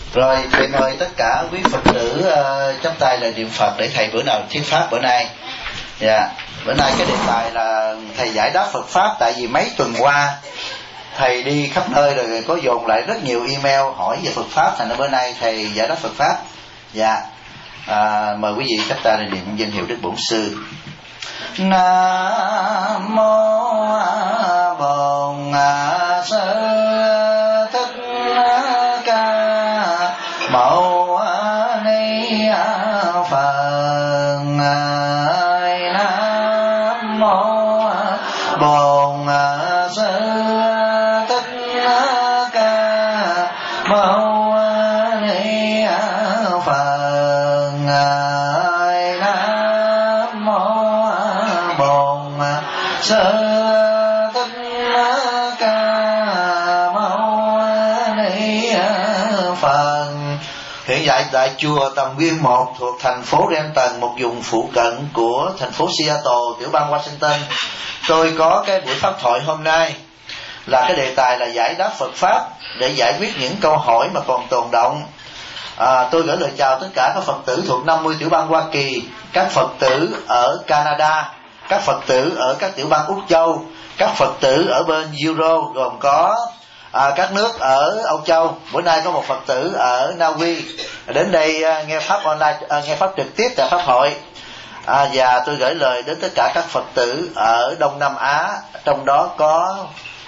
Rồi thầy mời tất cả quý Phật tử chắp tay lời niệm Phật để thầy bữa nào thuyết pháp bữa nay. Dạ, bữa nay cái đề tài là thầy giải đáp Phật pháp, tại vì mấy tuần qua thầy đi khắp nơi rồi có dồn lại rất nhiều email hỏi về Phật pháp, thành ra bữa nay thầy giải đáp Phật pháp. Dạ, mời quý vị chắp tay lời niệm danh hiệu Đức Bổn Sư. Nam mô Bổn Sư Thích Ca Mâu Ni Phật. Nam mô Bổn Sư Thích Ca Mâu Ni Phật. Nam mô Bổn Sư Thích Ca Mâu Ni Phật. Hiện tại tại chùa Tầm Nguyên 1 thuộc thành phố Renton, một vùng phụ cận của thành phố Seattle, tiểu bang Washington, tôi có cái buổi pháp thoại hôm nay là cái đề tài là giải đáp Phật pháp để giải quyết những câu hỏi mà còn tồn động. Tôi gửi lời chào tất cả các Phật tử thuộc 50 tiểu bang Hoa Kỳ, các Phật tử ở Canada, các Phật tử ở các tiểu bang Úc Châu, các Phật tử ở bên Euro, gồm có các nước ở Âu Châu. Bữa nay có một Phật tử ở Na Uy đến đây nghe pháp online, nghe pháp trực tiếp tại pháp hội. Và tôi gửi lời đến tất cả các Phật tử ở Đông Nam Á, trong đó có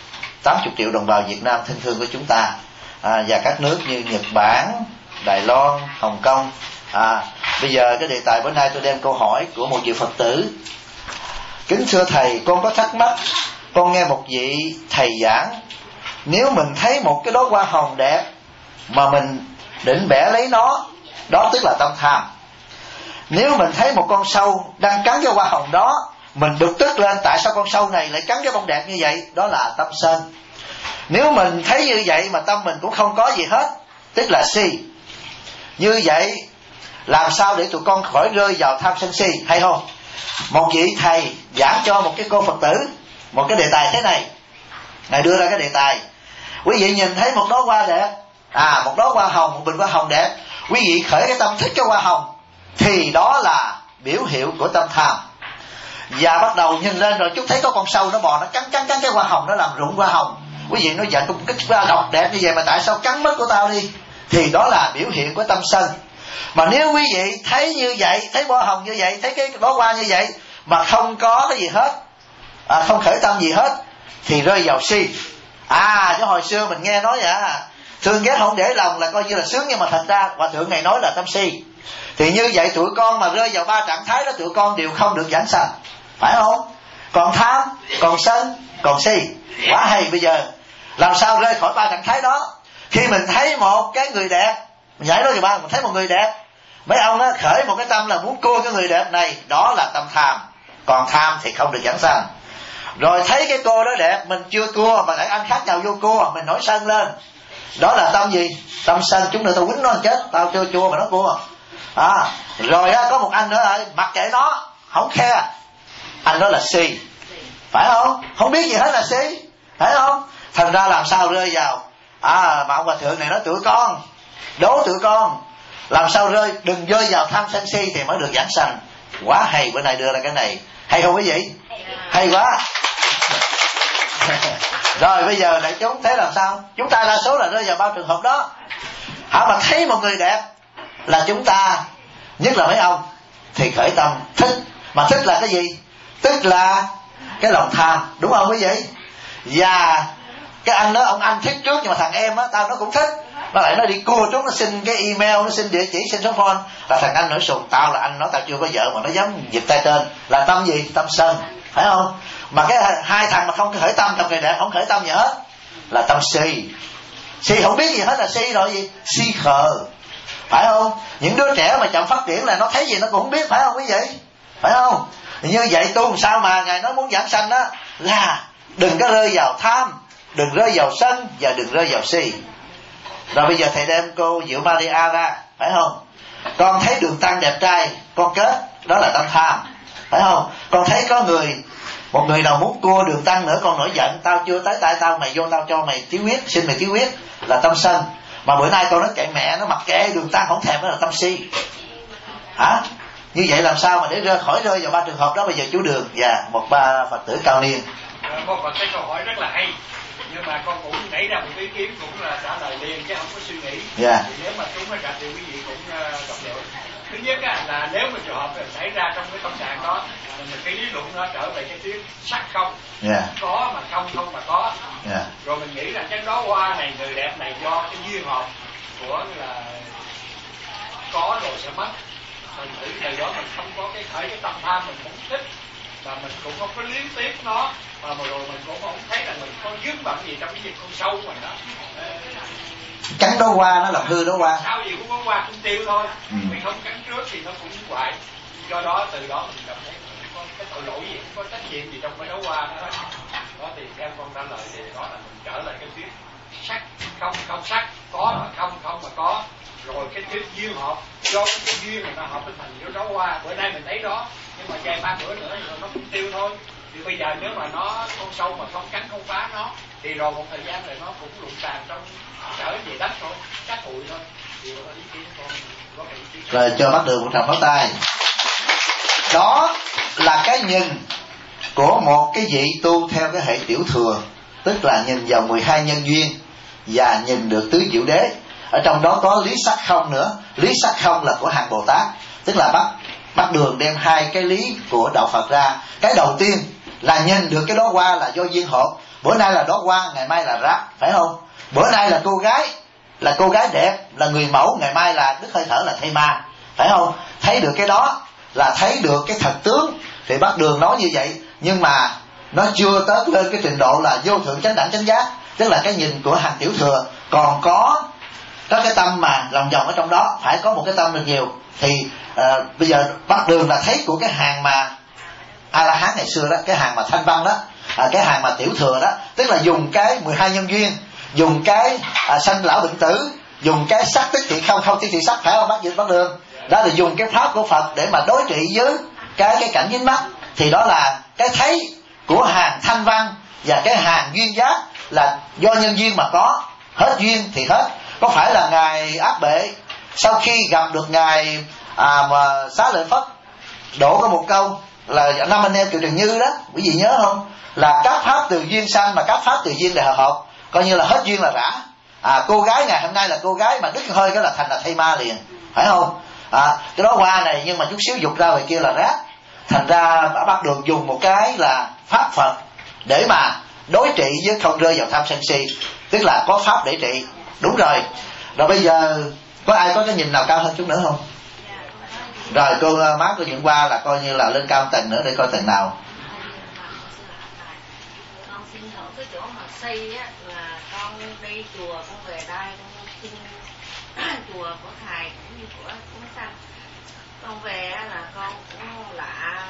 80 triệu đồng bào Việt Nam thân thương của chúng ta, và các nước như Nhật Bản, Đài Loan, Hồng Kông. Bây giờ cái đề tài bữa nay tôi đem câu hỏi của một vị Phật tử. Kính thưa thầy, con có thắc mắc. Con nghe một vị thầy giảng, nếu mình thấy một cái đóa hoa hồng đẹp mà mình định bẻ lấy nó, đó tức là tâm tham. Nếu mình thấy một con sâu đang cắn cái hoa hồng đó, mình bực tức lên tại sao con sâu này lại cắn cái bông đẹp như vậy, đó là tâm sân. Nếu mình thấy như vậy mà tâm mình cũng không có gì hết, tức là si. Như vậy làm sao để tụi con khỏi rơi vào tham sân si, hay không? Một vị thầy giảng cho một cái cô Phật tử một cái đề tài thế này. Ngài đưa ra cái đề tài: quý vị nhìn thấy một đóa hoa đẹp, một đóa hoa hồng, một bình hoa hồng đẹp, quý vị khởi cái tâm thích cái hoa hồng, thì đó là biểu hiệu của tâm tham. Và bắt đầu nhìn lên rồi chút thấy có con sâu nó bò, nó cắn cái hoa hồng, nó làm rụng hoa hồng. Quý vị nói dạ cái hoa độc đẹp như vậy mà tại sao cắn mất của tao đi, thì đó là biểu hiện của tâm sân. Mà nếu quý vị thấy như vậy, thấy hoa hồng như vậy, thấy cái đóa hoa như vậy mà không có cái gì hết, không khởi tâm gì hết, thì rơi vào si. Chứ hồi xưa mình nghe nói thương ghét không để lòng là coi như là sướng, nhưng mà thật ra Hòa Thượng này nói là tâm si. Thì như vậy tụi con mà rơi vào ba trạng thái đó, tụi con đều không được giảng sanh, phải không? Còn tham, còn sân, còn si. Quá hay. Bây giờ làm sao rơi khỏi ba trạng thái đó? Khi mình thấy một cái người đẹp, mình nhảy đó kìa ba, mình thấy một người đẹp, mấy ông đó khởi một cái tâm là muốn cua cái người đẹp này, đó là tâm tham. Còn tham thì không được giảng sanh. Rồi thấy cái cô đó đẹp, mình chưa cua mà lại anh khác nhau vô cua, mình nổi sân lên, đó là tâm gì? Tâm sân. Chúng nữa tao quýnh nó chết, tao chưa chua mà nó cua. Rồi có một anh nữa mặc kệ nó, không khe, anh đó là si, phải không? Không biết gì hết là si, phải không? Thành ra làm sao rơi vào mà ông Hòa Thượng này nói tụi con, đố tụi con làm sao đừng rơi vào tham sân si thì mới được giảng sanh. Quá hay. Bữa nay đưa ra cái này hay không quý vị? Hay quá. Rồi bây giờ đại chúng thế làm sao? Chúng ta đa số là rơi vào bao trường hợp đó. Mà thấy một người đẹp là chúng ta, nhất là mấy ông, thì khởi tâm thích. Mà thích là cái gì? Tức là cái lòng tham, đúng không quý vị? Và cái anh đó, ông anh thích trước, nhưng mà thằng em á, tao nó cũng thích, nó lại nó đi cua chúng, nó xin cái email, nó xin địa chỉ, xin số phone, là thằng anh nổi sùng, tao là anh nó, tao chưa có vợ mà nó dám giật tay trên, là tâm gì? Tâm sân, phải không? Mà cái hai thằng mà không khởi tâm, thằng người đẹp không khởi tâm gì hết, là tâm si. Si không biết gì hết là si rồi gì? Si khờ, phải không? Những đứa trẻ mà chậm phát triển là nó thấy gì nó cũng không biết, phải không quý vị? Phải không? Như vậy tu làm sao mà Ngài nói muốn giảng sanh đó là đừng có rơi vào tham, đừng rơi vào sân, và đừng rơi vào si. Rồi bây giờ thầy đem cô Diệu Maria ra, phải không? Con thấy Đường Tăng đẹp trai, con kết, đó là tâm tham, phải không? Con thấy có một người nào muốn cua Đường Tăng nữa, con nổi giận, tao chưa tới tay tao, mày vô tao cho mày ký quyết, xin mày ký quyết, là tâm sân. Mà bữa nay con nói kệ mẹ nó, mặc kệ đường tăng không thèm, đó là tâm si. Hả? Như vậy làm sao mà để rơi vào ba trường hợp đó? Bây giờ chú Đường và một ba Phật tử cao niên. Một cái câu hỏi rất là hay, nhưng mà con cũng nảy ra một ý kiến cũng là trả lời liền chứ không có suy nghĩ. Thì nếu mà chúng nó gặp thì quý vị cũng đọc được. Thứ nhất là nếu mà trường hợp xảy ra trong cái tâm trạng đó, cái lý luận nó trở về cái tiếng sắc không, có mà không mà có. Rồi mình nghĩ rằng cái đó hoa này, người đẹp này do cái duyên hợp của là có rồi sẽ mất. Mình nghĩ từ đó mình không có cái tâm tham, mình không thích và mình cũng không có liếng tiếc nó, mà rồi mình cũng không thấy là mình có dướng bận gì trong cái việc con sâu mình đó. Cắn đó hoa nó làm hư đó hoa. Sao gì cũng có hoa cũng tiêu thôi. Mình không cắn trước thì nó cũng hoại. Do đó từ đó mình cảm thấy có cái tội lỗi gì, không có trách nhiệm gì trong cái đấu hoa đó. Đó thì theo con trả lời thì đó là mình trở lại cái thuyết sắc không sắc, có mà không mà có. Rồi cái thuyết duyên hợp, do cái duyên này nó hợp với thành cái đấu hoa. Bữa nay mình thấy đó, nhưng mà vài ba bữa nữa rồi nó cũng tiêu thôi. Thì bây giờ nếu mà nó con sâu mà không cắn không phá nó, thì rồi một thời gian rồi nó cũng lụng tàn trong trở về đất thôi, cát bụi thôi. Thì đó là ý kiến con có cái ý kiến. Rồi cho bắt Đường một tràng pháo tay. Đó là cái nhìn của một cái vị tu theo cái hệ tiểu thừa, tức là nhìn vào 12 nhân duyên và nhìn được tứ diệu đế. Ở trong đó có lý sắc không nữa. Lý sắc không là của hàng Bồ Tát, tức là bắt Đường đem hai cái lý của đạo Phật ra. Cái đầu tiên là nhìn được cái đó hoa là do duyên hợp. Bữa nay là đó hoa, ngày mai là rác, phải không? Bữa nay là cô gái đẹp, là người mẫu, ngày mai là đức hơi thở, là thây ma, phải không? Thấy được cái đó là thấy được cái thật tướng. Thì bác Đường nói như vậy, nhưng mà nó chưa tới lên cái trình độ là vô thượng chánh đẳng chánh giác, tức là cái nhìn của hàng tiểu thừa. Còn có cái tâm mà lòng vòng ở trong đó, phải có một cái tâm được nhiều. Thì bây giờ bác Đường là thấy của cái hàng mà A-la-hán ngày xưa đó, cái hàng mà thanh văn đó, cái hàng mà tiểu thừa đó, tức là dùng cái 12 nhân duyên, dùng cái sanh lão bệnh tử, dùng cái sắc tức thị không tức thị sắc, phải không bác Đường? Đó là dùng cái pháp của Phật để mà đối trị với cái cảnh dính mắt. Thì đó là cái thấy của hàng thanh văn, và cái hàng duyên giác là do nhân duyên mà có, hết duyên thì hết. Có phải là ngài Áp Bệ sau khi gặp được ngài mà Xá Lợi Phất đổ có một câu là năm anh em Kiều Trần Như đó, quý vị nhớ không? Là các pháp từ duyên sanh mà các pháp từ duyên để hợp, coi như là hết duyên là rã. Cô gái ngày hôm nay là cô gái mà đứt hơi cái là thành là thây ma liền, phải không? Cái đó hoa này, nhưng mà chút xíu dục ra ngoài kia là rác. Thành ra bác Đường dùng một cái là pháp Phật để mà đối trị với không rơi vào tham sân si, tức là có pháp để trị. Đúng rồi. Rồi bây giờ có ai có cái nhìn nào cao hơn chút nữa không? Rồi cô má cô Nhuận qua là coi như là lên cao tầng nữa, để coi tầng nào. Con xin hỏi cái chỗ mà xây á, là con đi chùa, con về đây con xin chùa của thầy cũng như của chúng sanh. Con về là con cũng lạ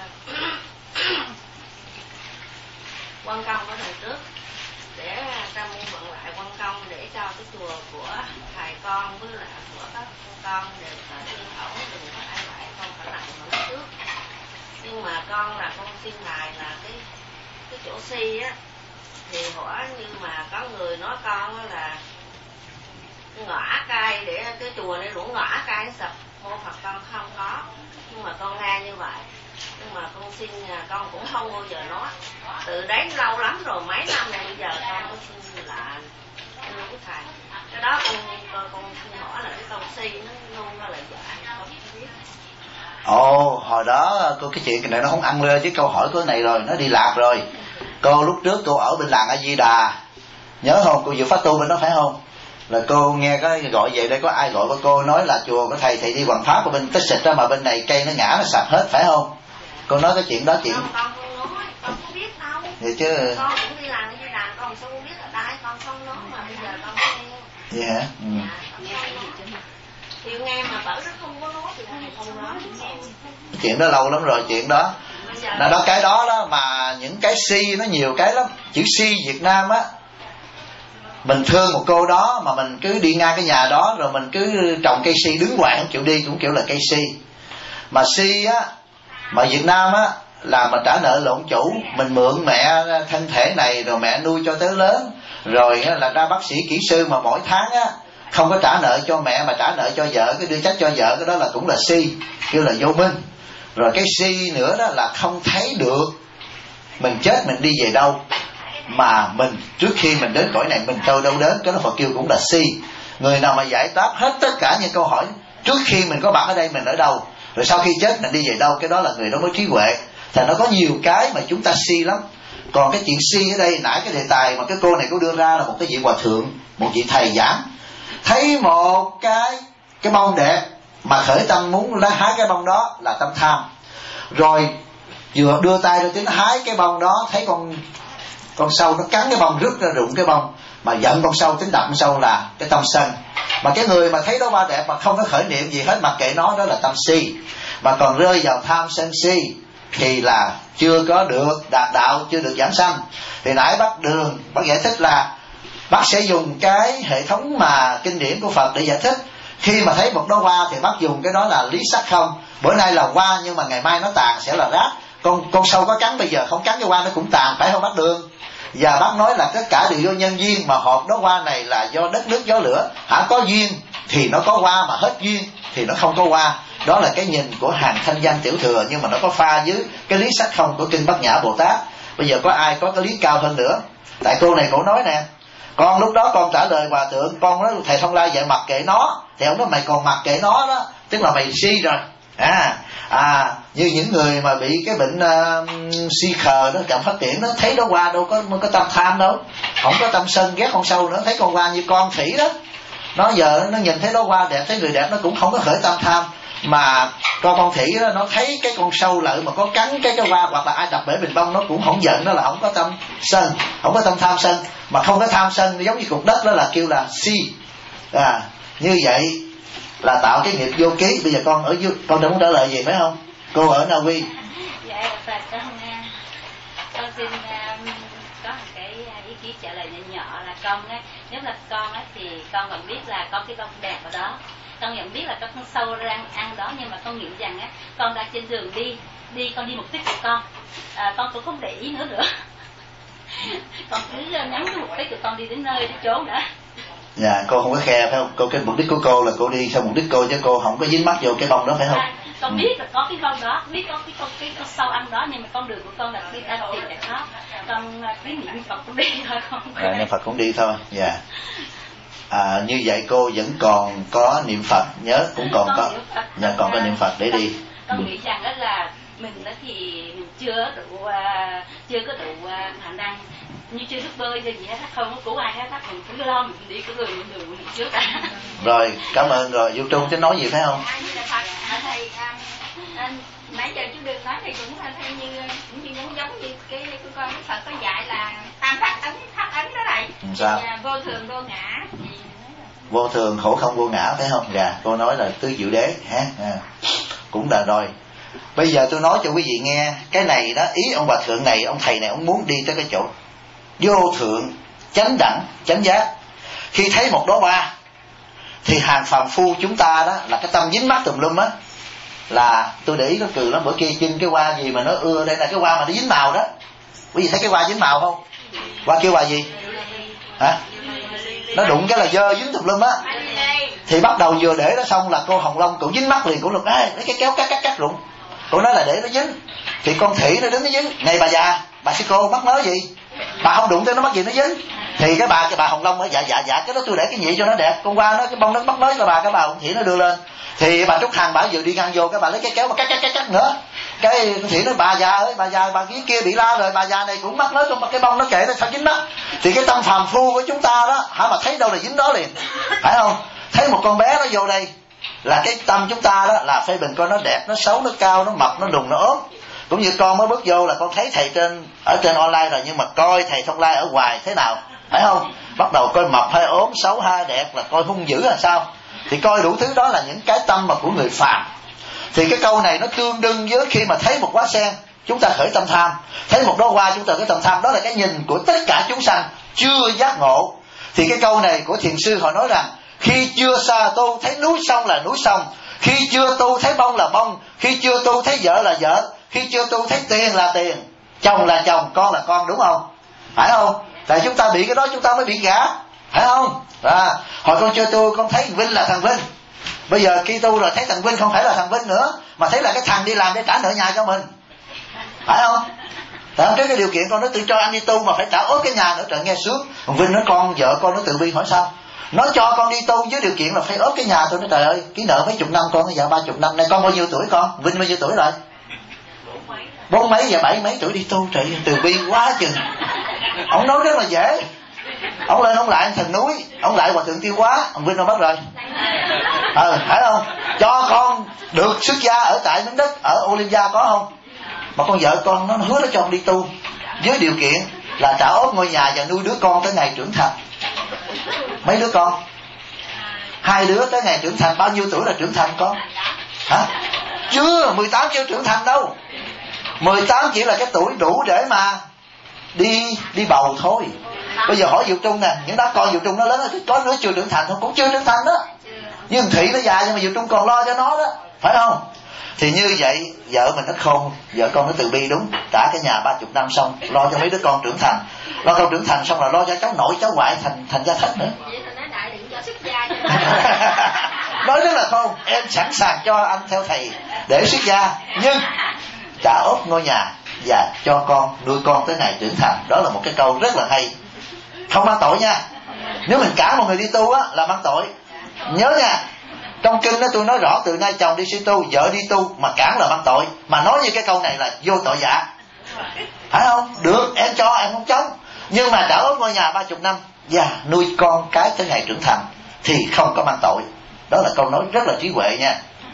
quan công của thầy trước, để ta mua mượn lại quan công để cho cái chùa của thầy con với lại của các con đều phải yên ổn, đừng có ai lại con phải lại mở trước. Nhưng mà con xin thầy là cái chỗ si á, thì hỏi như mà có người nói con là ngõa cây để cái chùa này đủ ngõa cây sập, mô Phật con không có. Nhưng mà con nghe như vậy, nhưng mà con xin con cũng không bao giờ nói. Từ đấy lâu lắm rồi, mấy năm này bây giờ con có xin là của thầy. Cái đó con xin hỏi là cái câu si nó luôn là giả, con không biết. Hồi đó cô cái chuyện này nó không ăn lơ với câu hỏi của này rồi, nó đi lạc rồi. Cô lúc trước cô ở bên làng A Di Đà, nhớ không? Cô vừa phát tu bên đó phải không? Là cô nghe cái gọi về đây, có ai gọi cô nói là chùa của thầy đi hoàng pháp của bên tích xịt ra, mà bên này cây nó ngã nó sạch hết, phải không? Cô nói cái chuyện đó chuyện. Con không nói, con không biết đâu. Vậy chứ. Con cũng đi làm A Di Đà, con sao không biết ở đây, con không nói mà bây giờ con nghe. Vậy hả? Thì nghe mà bảo rất không có nói thì thầy không nói. Chuyện đó lâu lắm rồi, chuyện đó. Đó cái đó mà những cái si nó nhiều cái lắm. Chữ si Việt Nam á, mình thương một cô đó mà mình cứ đi ngang cái nhà đó rồi mình cứ trồng cây si đứng hoài không chịu đi, cũng kiểu là cây si. Mà si á, mà Việt Nam á là mà trả nợ lộn chủ, mình mượn mẹ thân thể này rồi mẹ nuôi cho tới lớn, rồi là ra bác sĩ kỹ sư mà mỗi tháng á không có trả nợ cho mẹ mà trả nợ cho vợ, cái đưa trách cho vợ, cái đó là cũng là si, kêu là vô minh. Rồi cái si nữa đó là không thấy được mình chết mình đi về đâu, mà mình trước khi mình đến cõi này mình trôi đâu đến, cái đó Phật kêu cũng là si. Người nào mà giải đáp hết tất cả những câu hỏi trước khi mình có mặt ở đây mình ở đâu, rồi sau khi chết mình đi về đâu, cái đó là người đó mới trí huệ. Thì nó có nhiều cái mà chúng ta si lắm. Còn cái chuyện si ở đây, nãy cái đề tài mà cái cô này có đưa ra là một cái vị hòa thượng, một vị thầy giảng, thấy một cái bông đẹp mà khởi tâm muốn hái cái bông đó là tâm tham. Rồi vừa đưa tay ra tính hái cái bông đó, thấy con sâu nó cắn cái bông, rứt ra rụng cái bông, mà giận con sâu, tính đập con sâu là cái tâm sân. Mà cái người mà thấy đó hoa đẹp mà không có khởi niệm gì hết, mặc kệ nó, đó là tâm si. Mà còn rơi vào tham sân si thì là chưa có được đạt đạo, chưa được giảng sanh. Thì nãy bác giải thích là bác sẽ dùng cái hệ thống mà kinh điển của Phật để giải thích. Khi mà thấy một đóa hoa thì bác dùng cái đó là lý sắc không. Bữa nay là hoa nhưng mà ngày mai nó tàn sẽ là rác. Con sâu có cắn bây giờ không cắn cái hoa nó cũng tàn, phải không bác Đường? Và bác nói là tất cả đều do nhân duyên, mà hộp đóa hoa này là do đất nước gió lửa. Hả, có duyên thì nó có hoa, mà hết duyên thì nó không có hoa. Đó là cái nhìn của hàng thanh văn tiểu thừa, nhưng mà nó có pha dưới cái lý sắc không của kinh Bát Nhã Bồ Tát. Bây giờ có ai có cái lý cao hơn nữa? Tại cô này cổ nói nè, con lúc đó con trả lời hòa thượng, con nói thầy Thông Lai dạy mặc kệ nó, thì ông nói mày còn mặc kệ nó đó, tức là mày si rồi. Như những người mà bị cái bệnh si khờ đó, chậm phát triển, nó thấy đó hoa đâu có tâm tham đâu, không có tâm sân ghét con sâu nữa. Thấy con hoa như con khỉ đó, nó giờ nó nhìn thấy đó hoa đẹp, thấy người đẹp nó cũng không có khởi tâm tham. Mà con khỉ đó, nó thấy cái con sâu lợi mà có cắn cái hoa, hoặc là ai đập bể bình bông, nó cũng không giận, đó là không có tâm sân, không có tâm tham sân. Mà không có tham sân giống như cục đất, đó là kêu là si. Như vậy là tạo cái nghiệp vô ký. Bây giờ con ở dưới, con đừng muốn trả lời gì phải không? Cô ở Na Uy. Dạ Phật, con xin có một cái ý kiến trả lời nhỏ là con á, nếu là con á thì con còn biết là có cái bông đẹp ở đó, con nhận biết là có con sâu đang ăn đó, nhưng mà con nghĩ rằng á, con đang trên đường con đi mục đích của con cũng không để ý nữa con cứ nhắm cái mục đích của con đi đến nơi đến chốn đã. Dạ, cô không có khe phải không? Cô cái mục đích của cô là cô đi theo mục đích cô, chứ cô không có dính mắc vô cái bông đó phải không? Con biết là có cái bông đó, biết có cái con sâu ăn đó, nhưng mà con đường của con là đi ăn tìm để nó, con cái niệm Phật cũng đi thôi, không. Niệm Phật cũng đi thôi, dạ. Như vậy cô vẫn còn có niệm Phật, nhớ cũng còn có, còn có niệm Phật để đi. Con nghĩ rằng đó là mình đó thì mình chưa có đủ khả năng, như chưa biết bơi gì hết, không có cứu ai hết, mình cứ lo mình đi cái đường mình trước đã. Rồi, cảm ơn. Rồi Du Trung tính nói gì phải không? Thầy nãy giờ chú Đường nói thì cũng theo như giống như cái con Phật có dạy là tam thất ấn đó này. Sao? Vô thường vô ngã. Vô thường khổ không vô ngã phải không? Dạ, cô nói là tứ diệu đế ha. Cũng là rồi. Bây giờ tôi nói cho quý vị nghe, cái này đó, ý ông hòa thượng này, ông thầy này, ông muốn đi tới cái chỗ vô thượng chánh đẳng chánh giác. Khi thấy một đóa hoa thì hàng phàm phu chúng ta đó là cái tâm dính mắc tùm lum á, là tôi để ý nó cười lắm. Bữa kia chưng cái hoa gì mà nó ưa, đây là cái hoa mà nó dính màu đó. Quý vị thấy cái hoa dính màu không? Hoa kêu hoa gì? Hả? Nó đụng cái là dơ dính tùm lum á. Thì bắt đầu vừa để nó xong là cô Hồng Long cũng dính mắt liền, cũng lục lấy cái kéo cắt rụng. Cô nói là để nó dính. Thì con Thủy nó đứng nó dính. Này bà già, bà sư cô mắc mớ gì? Bà không đụng tới nó mắc gì nó dính. Thì cái bà Hồng Long nói dạ cái đó tôi để cái nhị cho nó đẹp. Con qua nó cái bông nó mắc mớ cho cái bà Hồng Thủy nó đưa lên. Thì bà Trúc Hằng bà vừa đi ngang vô, cái bà lấy cái kéo mà cắt nữa. Cái con Thủy nói bà già ơi, bà kia bị la rồi, bà già này cũng mắc mớ trong cái bông nó kệ nó sao dính mắt. Thì cái tâm phàm phu của chúng ta đó, hả, mà thấy đâu là dính đó liền, phải không? Thấy một con bé nó vô đây là cái tâm chúng ta đó là phê bình coi nó đẹp, nó xấu, nó cao, nó mập, nó đùng, nó ốm. Cũng như con mới bước vô là con thấy thầy ở trên online rồi, nhưng mà coi thầy Thông Lai ở ngoài thế nào, phải không? Bắt đầu coi mập hay ốm, xấu hay đẹp, là coi hung dữ là sao. Thì coi đủ thứ đó là những cái tâm mà của người phàm. Thì cái câu này nó tương đương với khi mà thấy một quả sen chúng ta khởi tâm tham, thấy một đóa hoa chúng ta khởi tâm tham. Đó là cái nhìn của tất cả chúng sanh chưa giác ngộ. Thì cái câu này của thiền sư họ nói rằng khi chưa xa tu thấy núi sông là núi sông, khi chưa tu thấy bông là bông, khi chưa tu thấy vợ là vợ, khi chưa tu thấy tiền là tiền, chồng là chồng, con là con, đúng không? Phải không? Tại chúng ta bị cái đó chúng ta mới bị gã. phải không? Hồi con chưa tu con thấy Vinh là thằng Vinh, bây giờ khi tu rồi thấy thằng Vinh không phải là thằng Vinh nữa, mà thấy là cái thằng đi làm để trả nợ nhà cho mình, phải không? Tại không, trước cái điều kiện con nó tự cho anh đi tu mà phải trả ốp cái nhà nữa, trời nghe sướng. Còn Vinh nói con vợ con nó từ bi hỏi sao, nó cho con đi tu với điều kiện là phải ốp cái nhà. Tôi nói trời ơi, cái nợ mấy chục năm con, vợ 30 năm nay. Con bao nhiêu tuổi con? Vinh bao nhiêu tuổi rồi? 40 mấy và 70 mấy tuổi đi tu, trời từ bi quá chừng. Ông nói rất là dễ. Ông lên ông lại Thần Núi, ông lại Hòa Thượng Tiêu Hóa, ông Vinh đâu mất rồi. Phải không? Cho con được xuất gia ở tại miếng đất ở Olympia có không? Mà con vợ con nó hứa nó cho con đi tu với điều kiện là trả ốp ngôi nhà và nuôi đứa con tới ngày trưởng thành. Mấy đứa con? 2 đứa tới ngày trưởng thành. Bao nhiêu tuổi là trưởng thành con? Hả? Chưa, 18 chưa trưởng thành đâu. 18 chỉ là cái tuổi đủ để mà đi bầu thôi. Bây giờ hỏi Diệu Trung nè, những đứa con Diệu Trung nó lớn rồi, có đứa chưa trưởng thành không? Cũng chưa trưởng thành đó. Nhưng Thị nó già nhưng mà Diệu Trung còn lo cho nó đó, phải không? Thì như vậy vợ mình nó khôn, vợ con nó từ bi đúng, trả cái nhà 30 năm xong lo cho mấy đứa con trưởng thành, lo con trưởng thành xong là lo cho cháu nội cháu ngoại thành gia thất nữa. Nói rất là khôn, em sẵn sàng cho anh theo thầy để xuất gia, nhưng trả ốp ngôi nhà và cho con nuôi con tới ngày trưởng thành. Đó là một cái câu rất là hay, không mang tội nha. Nếu mình cả một người đi tu á là mang tội, nhớ nha. Trong kinh đó tôi nói rõ, từ nay chồng đi siêng tu, vợ đi tu mà cản là mang tội. Mà nói như cái câu này là vô tội dạ, phải không? Được, em cho em không chống, nhưng mà trả ốp ngôi nhà 30 năm và nuôi con cái tới ngày trưởng thành thì không có mang tội. Đó là câu nói rất là trí huệ nha.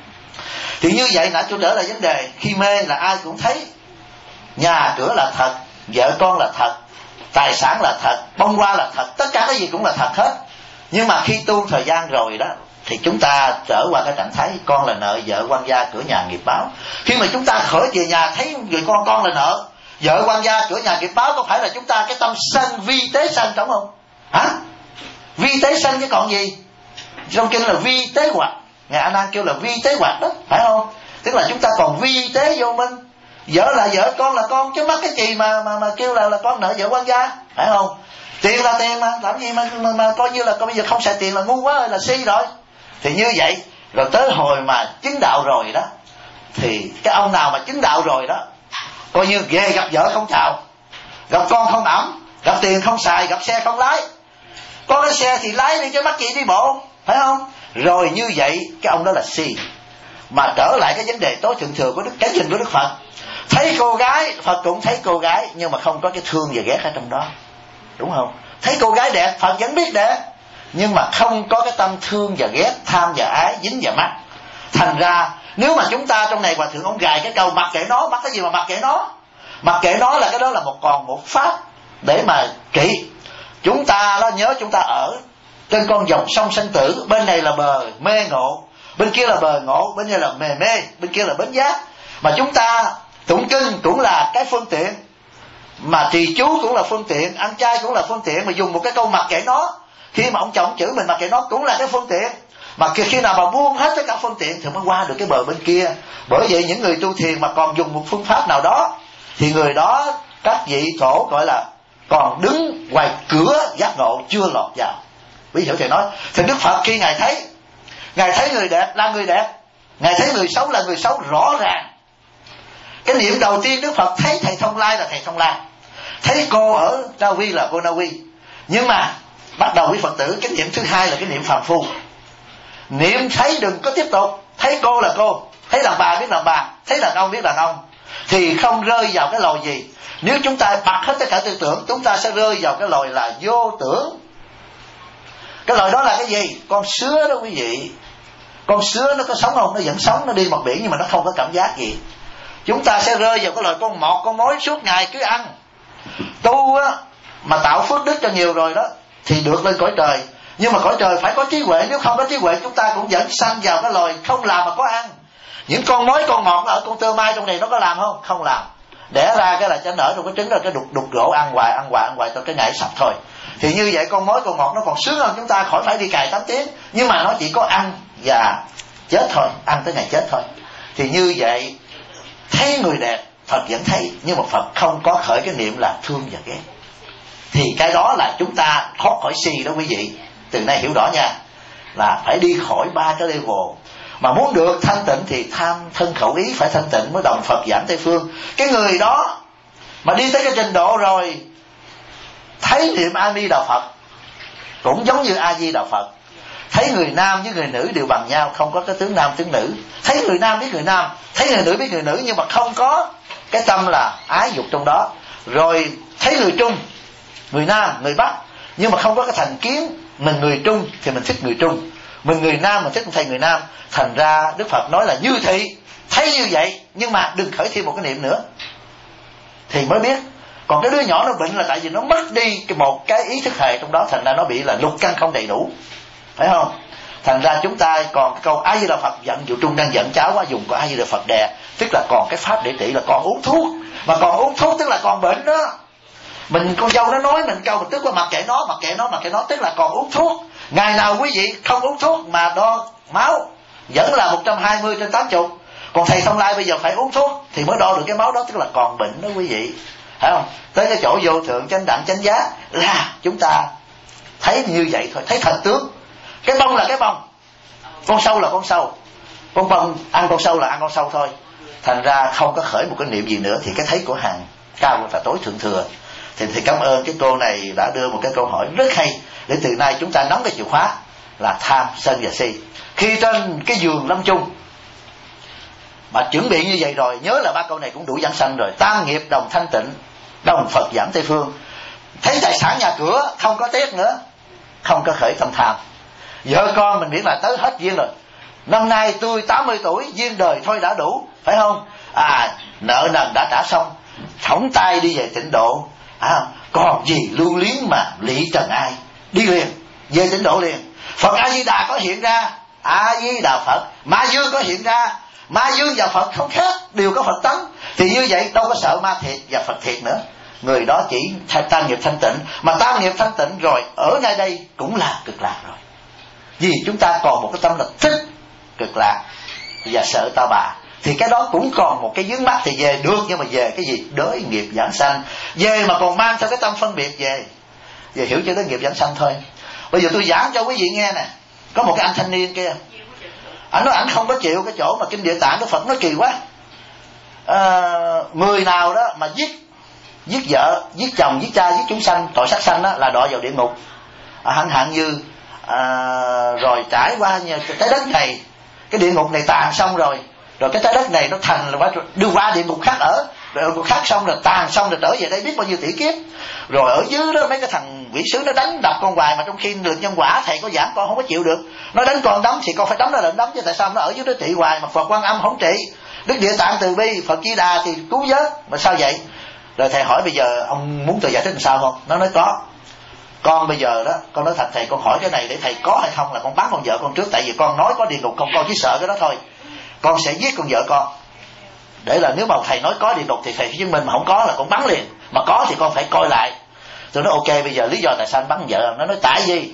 Thì như vậy nãy tôi trở lại vấn đề, khi mê là ai cũng thấy nhà cửa là thật, vợ con là thật, tài sản là thật, bông hoa là thật, tất cả cái gì cũng là thật hết. Nhưng mà khi tu thời gian rồi đó thì chúng ta trở qua cái trạng thái con là nợ, vợ quan gia, cửa nhà nghiệp báo. Khi mà chúng ta khởi về nhà thấy người con là nợ, vợ quan gia, cửa nhà nghiệp báo, có phải là chúng ta cái tâm sân vi tế sân đúng không? Hả? Vi tế sân chứ còn gì? Trong kinh là vi tế hoặc, Ngài A Nan kêu là vi tế hoặc đó, phải không? Tức là chúng ta còn vi tế vô minh. Vợ là vợ, con là con, chứ mắc cái gì mà kêu là con nợ vợ quan gia, phải không? Tiền là tiền mà, làm gì mà coi như là coi bây giờ không xài tiền là ngu quá là si rồi. Thì như vậy, rồi tới hồi mà chứng đạo rồi đó, thì cái ông nào mà chứng đạo rồi đó, coi như ghê, gặp vợ không chào, gặp con không ẵm, gặp tiền không xài, gặp xe không lái. Có cái xe thì lái đi chứ mắc gì đi bộ, phải không? Rồi như vậy cái ông đó là si. Mà trở lại cái vấn đề tối thượng thừa của cái nhìn của Đức Phật, thấy cô gái, Phật cũng thấy cô gái, nhưng mà không có cái thương và ghét ở trong đó, đúng không? Thấy cô gái đẹp, Phật vẫn biết đẹp, nhưng mà không có cái tâm thương và ghét, tham và ái dính vào mắt. Thành ra nếu mà chúng ta trong này Hòa Thượng ông gài cái câu mặc kệ nó, mặc cái gì mà mặc kệ nó? Mặc kệ nó là cái đó là còn một pháp để mà trị. Chúng ta đó, nhớ chúng ta ở trên con dòng sông sinh tử, bên này là bờ mê ngộ, bên kia là bờ ngộ, bên kia là mê, bên kia là bến giác. Mà chúng ta tụng kinh cũng là cái phương tiện, mà trì chú cũng là phương tiện, ăn chay cũng là phương tiện, mà dùng một cái câu mặc kệ nó, khi mà ông chồng chửi mình mặc kệ nó cũng là cái phương tiện. Mà khi nào mà buông hết tất cả phương tiện thì mới qua được cái bờ bên kia. Bởi vậy những người tu thiền mà còn dùng một phương pháp nào đó thì người đó các vị tổ gọi là còn đứng ngoài cửa giác ngộ chưa lọt vào. Ví dụ thầy nói, thì Đức Phật khi Ngài thấy người đẹp là người đẹp, Ngài thấy người xấu là người xấu rõ ràng. Cái niệm đầu tiên Đức Phật thấy thầy Thông Lai là thầy Thông Lai, thấy cô ở Na Uy là cô Na Uy. Nhưng mà bắt đầu với Phật tử, cái niệm thứ hai là cái niệm phàm phu. Niệm thấy đừng có tiếp tục, thấy cô là cô, thấy đàn bà biết đàn bà, thấy đàn ông biết đàn ông, thì không rơi vào cái lòi gì. Nếu chúng ta bật hết tất cả tư tưởng, chúng ta sẽ rơi vào cái lòi là vô tưởng. Cái lòi đó là cái gì? Con sứa đó quý vị. Con sứa nó có sống không? Nó vẫn sống, nó đi mặt biển nhưng mà nó không có cảm giác gì. Chúng ta sẽ rơi vào cái lòi con mọt, con mối suốt ngày cứ ăn. Tu á, mà tạo phước đức cho nhiều rồi đó thì được lên cõi trời. Nhưng mà cõi trời phải có trí huệ, nếu không có trí huệ chúng ta cũng vẫn sanh vào cái loài không làm mà có ăn. Những con mối con mọt ở con tơ mai trong này nó có làm không? Không làm. Đẻ ra cái là cho nở trong cái trứng, rồi cái đục rổ ăn hoài cho cái ngày sập thôi. Thì như vậy con mối con mọt nó còn sướng hơn chúng ta, khỏi phải đi cày 8 tiếng. Nhưng mà nó chỉ có ăn và chết thôi, ăn tới ngày chết thôi. Thì như vậy thấy người đẹp Phật vẫn thấy, nhưng mà Phật không có khởi cái niệm là thương và ghét. thì cái đó là chúng ta thoát khỏi si đó quý vị. Từ nay hiểu rõ nha, là phải đi khỏi 3 cái level. Mà muốn được thanh tịnh thì tham thân khẩu ý phải thanh tịnh mới đồng Phật giảng Tây Phương. Cái người đó mà đi tới cái trình độ rồi thấy niệm A Di Đà Phật cũng giống như A Di Đà Phật, thấy người nam với người nữ đều bằng nhau, không có cái tướng nam tướng nữ. Thấy người nam biết người nam, thấy người nữ biết người nữ, nhưng mà không có cái tâm là ái dục trong đó. Rồi thấy người Trung, người Nam, người Bắc, nhưng mà không có cái thành kiến mình người Trung thì mình thích người Trung, mình người Nam mình thích thầy người Nam. Thành ra Đức Phật nói là như thị, thấy như vậy nhưng mà đừng khởi thêm một cái niệm nữa thì mới biết. Còn cái đứa nhỏ nó bệnh là tại vì nó mất đi một cái ý thức hệ trong đó, thành ra nó bị là lục căn không đầy đủ, phải không? Thành ra chúng ta còn cái câu A Di Đà Phật giận dụ Trung đang giận cháu quá, dùng của A Di Đà Phật đè, tức là còn cái pháp để trị là còn uống thuốc, mà còn uống thuốc tức là còn bệnh đó. Mình con dâu nó nói mình câu mình tức qua mặc kệ nó, tức là còn uống thuốc. Ngày nào quý vị không uống thuốc mà đo máu vẫn là 120/80, còn thầy Thông Lai bây giờ phải uống thuốc thì mới đo được cái máu đó, tức là còn bệnh đó quý vị, phải không? Tới cái chỗ vô thượng chánh đẳng chánh giác là chúng ta thấy như vậy thôi, thấy thật tướng. Cái bông là cái bông, con sâu là con sâu, con bông ăn con sâu là ăn con sâu thôi. Thành ra không có khởi một cái niệm gì nữa thì cái thấy của hàng cao và tối thượng thừa. Thì cảm ơn cái cô này đã đưa một cái câu hỏi rất hay để từ nay chúng ta nắm cái chìa khóa là tham sân và si. Khi trên cái giường lâm chung mà chuẩn bị như vậy rồi, nhớ là 3 câu này cũng đủ giảng sanh rồi. Tam nghiệp đồng thanh tịnh, đồng Phật giảng Tây Phương. Thấy tài sản nhà cửa không có tiếc nữa, không có khởi tâm tham. Vợ con mình biết là tới hết duyên rồi, năm nay tôi 80 tuổi, duyên đời thôi đã đủ, phải không? Nợ nần đã trả xong, thõng tay đi về tịnh độ, còn gì lưu luyến mà lị trần ai, đi liền về tịnh độ liền. Phật A Di Đà có hiện ra, A Di Đà Phật, Ma Dương có hiện ra, Ma Dương và Phật không khác, đều có Phật tánh. Thì như vậy đâu có sợ ma thiệt và Phật thiệt nữa. Người đó chỉ tam nghiệp thanh tịnh, mà tam nghiệp thanh tịnh rồi ở ngay đây cũng là cực lạc rồi. Vì chúng ta còn một cái tâm là thích cực lạc và sợ ta bà, thì cái đó cũng còn một cái vướng mắc thì về được, nhưng mà về cái gì? Đới nghiệp giảng sanh. Về mà còn mang theo cái tâm phân biệt về hiểu cho tới nghiệp giảng sanh thôi. Bây giờ tôi giảng cho quý vị nghe nè. Có một cái anh thanh niên kia, ảnh nói ảnh không có chịu cái chỗ mà kinh Địa Tạng Đức Phật nói kỳ quá. Người nào đó mà giết vợ, giết chồng, giết cha, giết chúng sanh, tội sát sanh đó, là đọa vào địa ngục. Hạn như rồi trải qua trái đất này, cái địa ngục này tàn xong rồi cái trái đất này nó thành là đưa qua địa ngục khác ở, rồi địa ngục khác xong rồi tàn xong rồi trở về đây biết bao nhiêu tỷ kiếp. Rồi ở dưới đó mấy cái thằng quỷ sứ nó đánh đập con hoài, mà trong khi được nhân quả thầy có giảng con không có chịu được, nó đánh con đấm thì con phải đấm nó lệnh đấm chứ, tại sao nó ở dưới đó trị hoài mà Phật Quan Âm không trị, Đức Địa Tạng từ bi, Phật Di Đà thì cứu vớt, mà sao vậy? Rồi thầy hỏi bây giờ ông muốn tôi giải thích làm sao không? Nó nói có. Con bây giờ đó, con nói thật thầy, con hỏi cái này để thầy có hay không là con bắn con vợ con trước, tại vì con nói có địa ngục không, con chỉ sợ cái đó thôi. Con sẽ giết con vợ con, để là nếu mà thầy nói có địa ngục thì thầy chứng minh, mà không có là con bắn liền, mà có thì con phải coi lại. Tôi nói ok, bây giờ lý do tại sao anh bắn vợ? Nó nói tại vì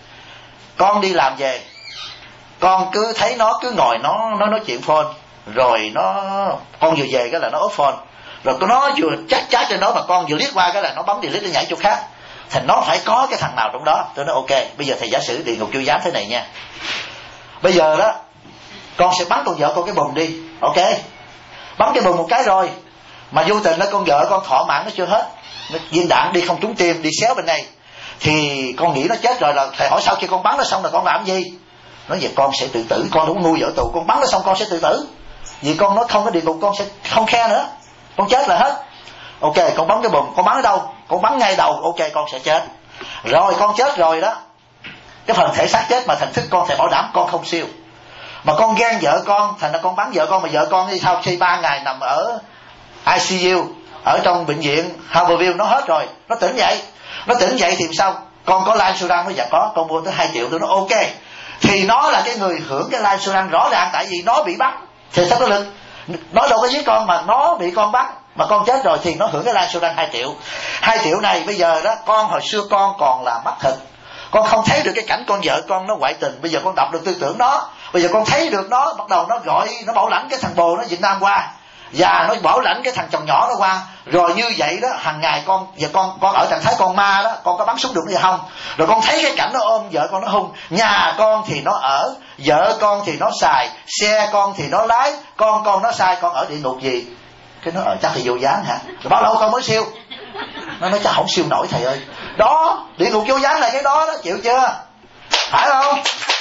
con đi làm về, con cứ thấy nó cứ ngồi nó nói chuyện phone, rồi con vừa về cái là nó ốp phone, rồi nó vừa chắc cho nó, mà con vừa liếc qua cái là nó bấm delete, nó nhảy chỗ khác. Thì nó phải có cái thằng nào trong đó. Tôi nói ok, bây giờ thầy giả sử địa ngục chưa dám thế này nha. Bây giờ đó con sẽ bắn con vợ con cái bùm đi, ok, bắn cái bùm một cái rồi mà vô tình đó con vợ con thọ mạng nó chưa hết, nó viên đạn đi không trúng tim, đi xéo bên đây, thì con nghĩ nó chết rồi. Là thầy hỏi sau khi con bắn nó xong là con làm gì? Nói vậy con sẽ tự tử, con đúng nuôi vợ tù, con bắn nó xong con sẽ tự tử, vì con nói không có địa ngục con sẽ không khe nữa, con chết là hết. Ok, con bắn cái bùm, con bắn ở đâu? Con bắn ngay đầu, ok con sẽ chết. Rồi con chết rồi đó, cái phần thể xác chết mà thần thức con thầy bảo đảm con không siêu. Mà con ghen vợ con, thành ra con bắn vợ con, mà vợ con đi sau khi 3 ngày nằm ở ICU ở trong bệnh viện Harborville, nó hết rồi, nó tỉnh dậy. Nó tỉnh dậy thì sao? Con có Lan Suran nó? Dạ có, con mua tới 2 triệu. Tôi nói ok, thì nó là cái người hưởng cái Lan Suran rõ ràng, tại vì nó bị bắt thì sao có lực, nó đâu có giết con mà nó bị con bắt, mà con chết rồi thì nó hưởng cái Lan Suran 2 triệu. 2 triệu này bây giờ đó, con hồi xưa con còn là mắt thịt, con không thấy được cái cảnh con vợ con nó ngoại tình. Bây giờ con đọc được tư tưởng đó, bây giờ con thấy được nó bắt đầu nó gọi, nó bảo lãnh cái thằng bồ nó Việt Nam qua, và nó bảo lãnh cái thằng chồng nhỏ nó qua. Rồi như vậy đó, hàng ngày con ở trạng thái con ma đó, con có bắn súng được hay không? Rồi con thấy cái cảnh nó ôm vợ con nó hung, nhà con thì nó ở, vợ con thì nó xài, xe con thì nó lái, con nó sai, con ở địa ngục gì? Cái nó chắc thì vô gián hả? Rồi bao lâu con mới siêu? Nó nói chắc không siêu nổi thầy ơi. Đó, địa ngục vô gián là cái đó đó, chịu chưa? Phải không?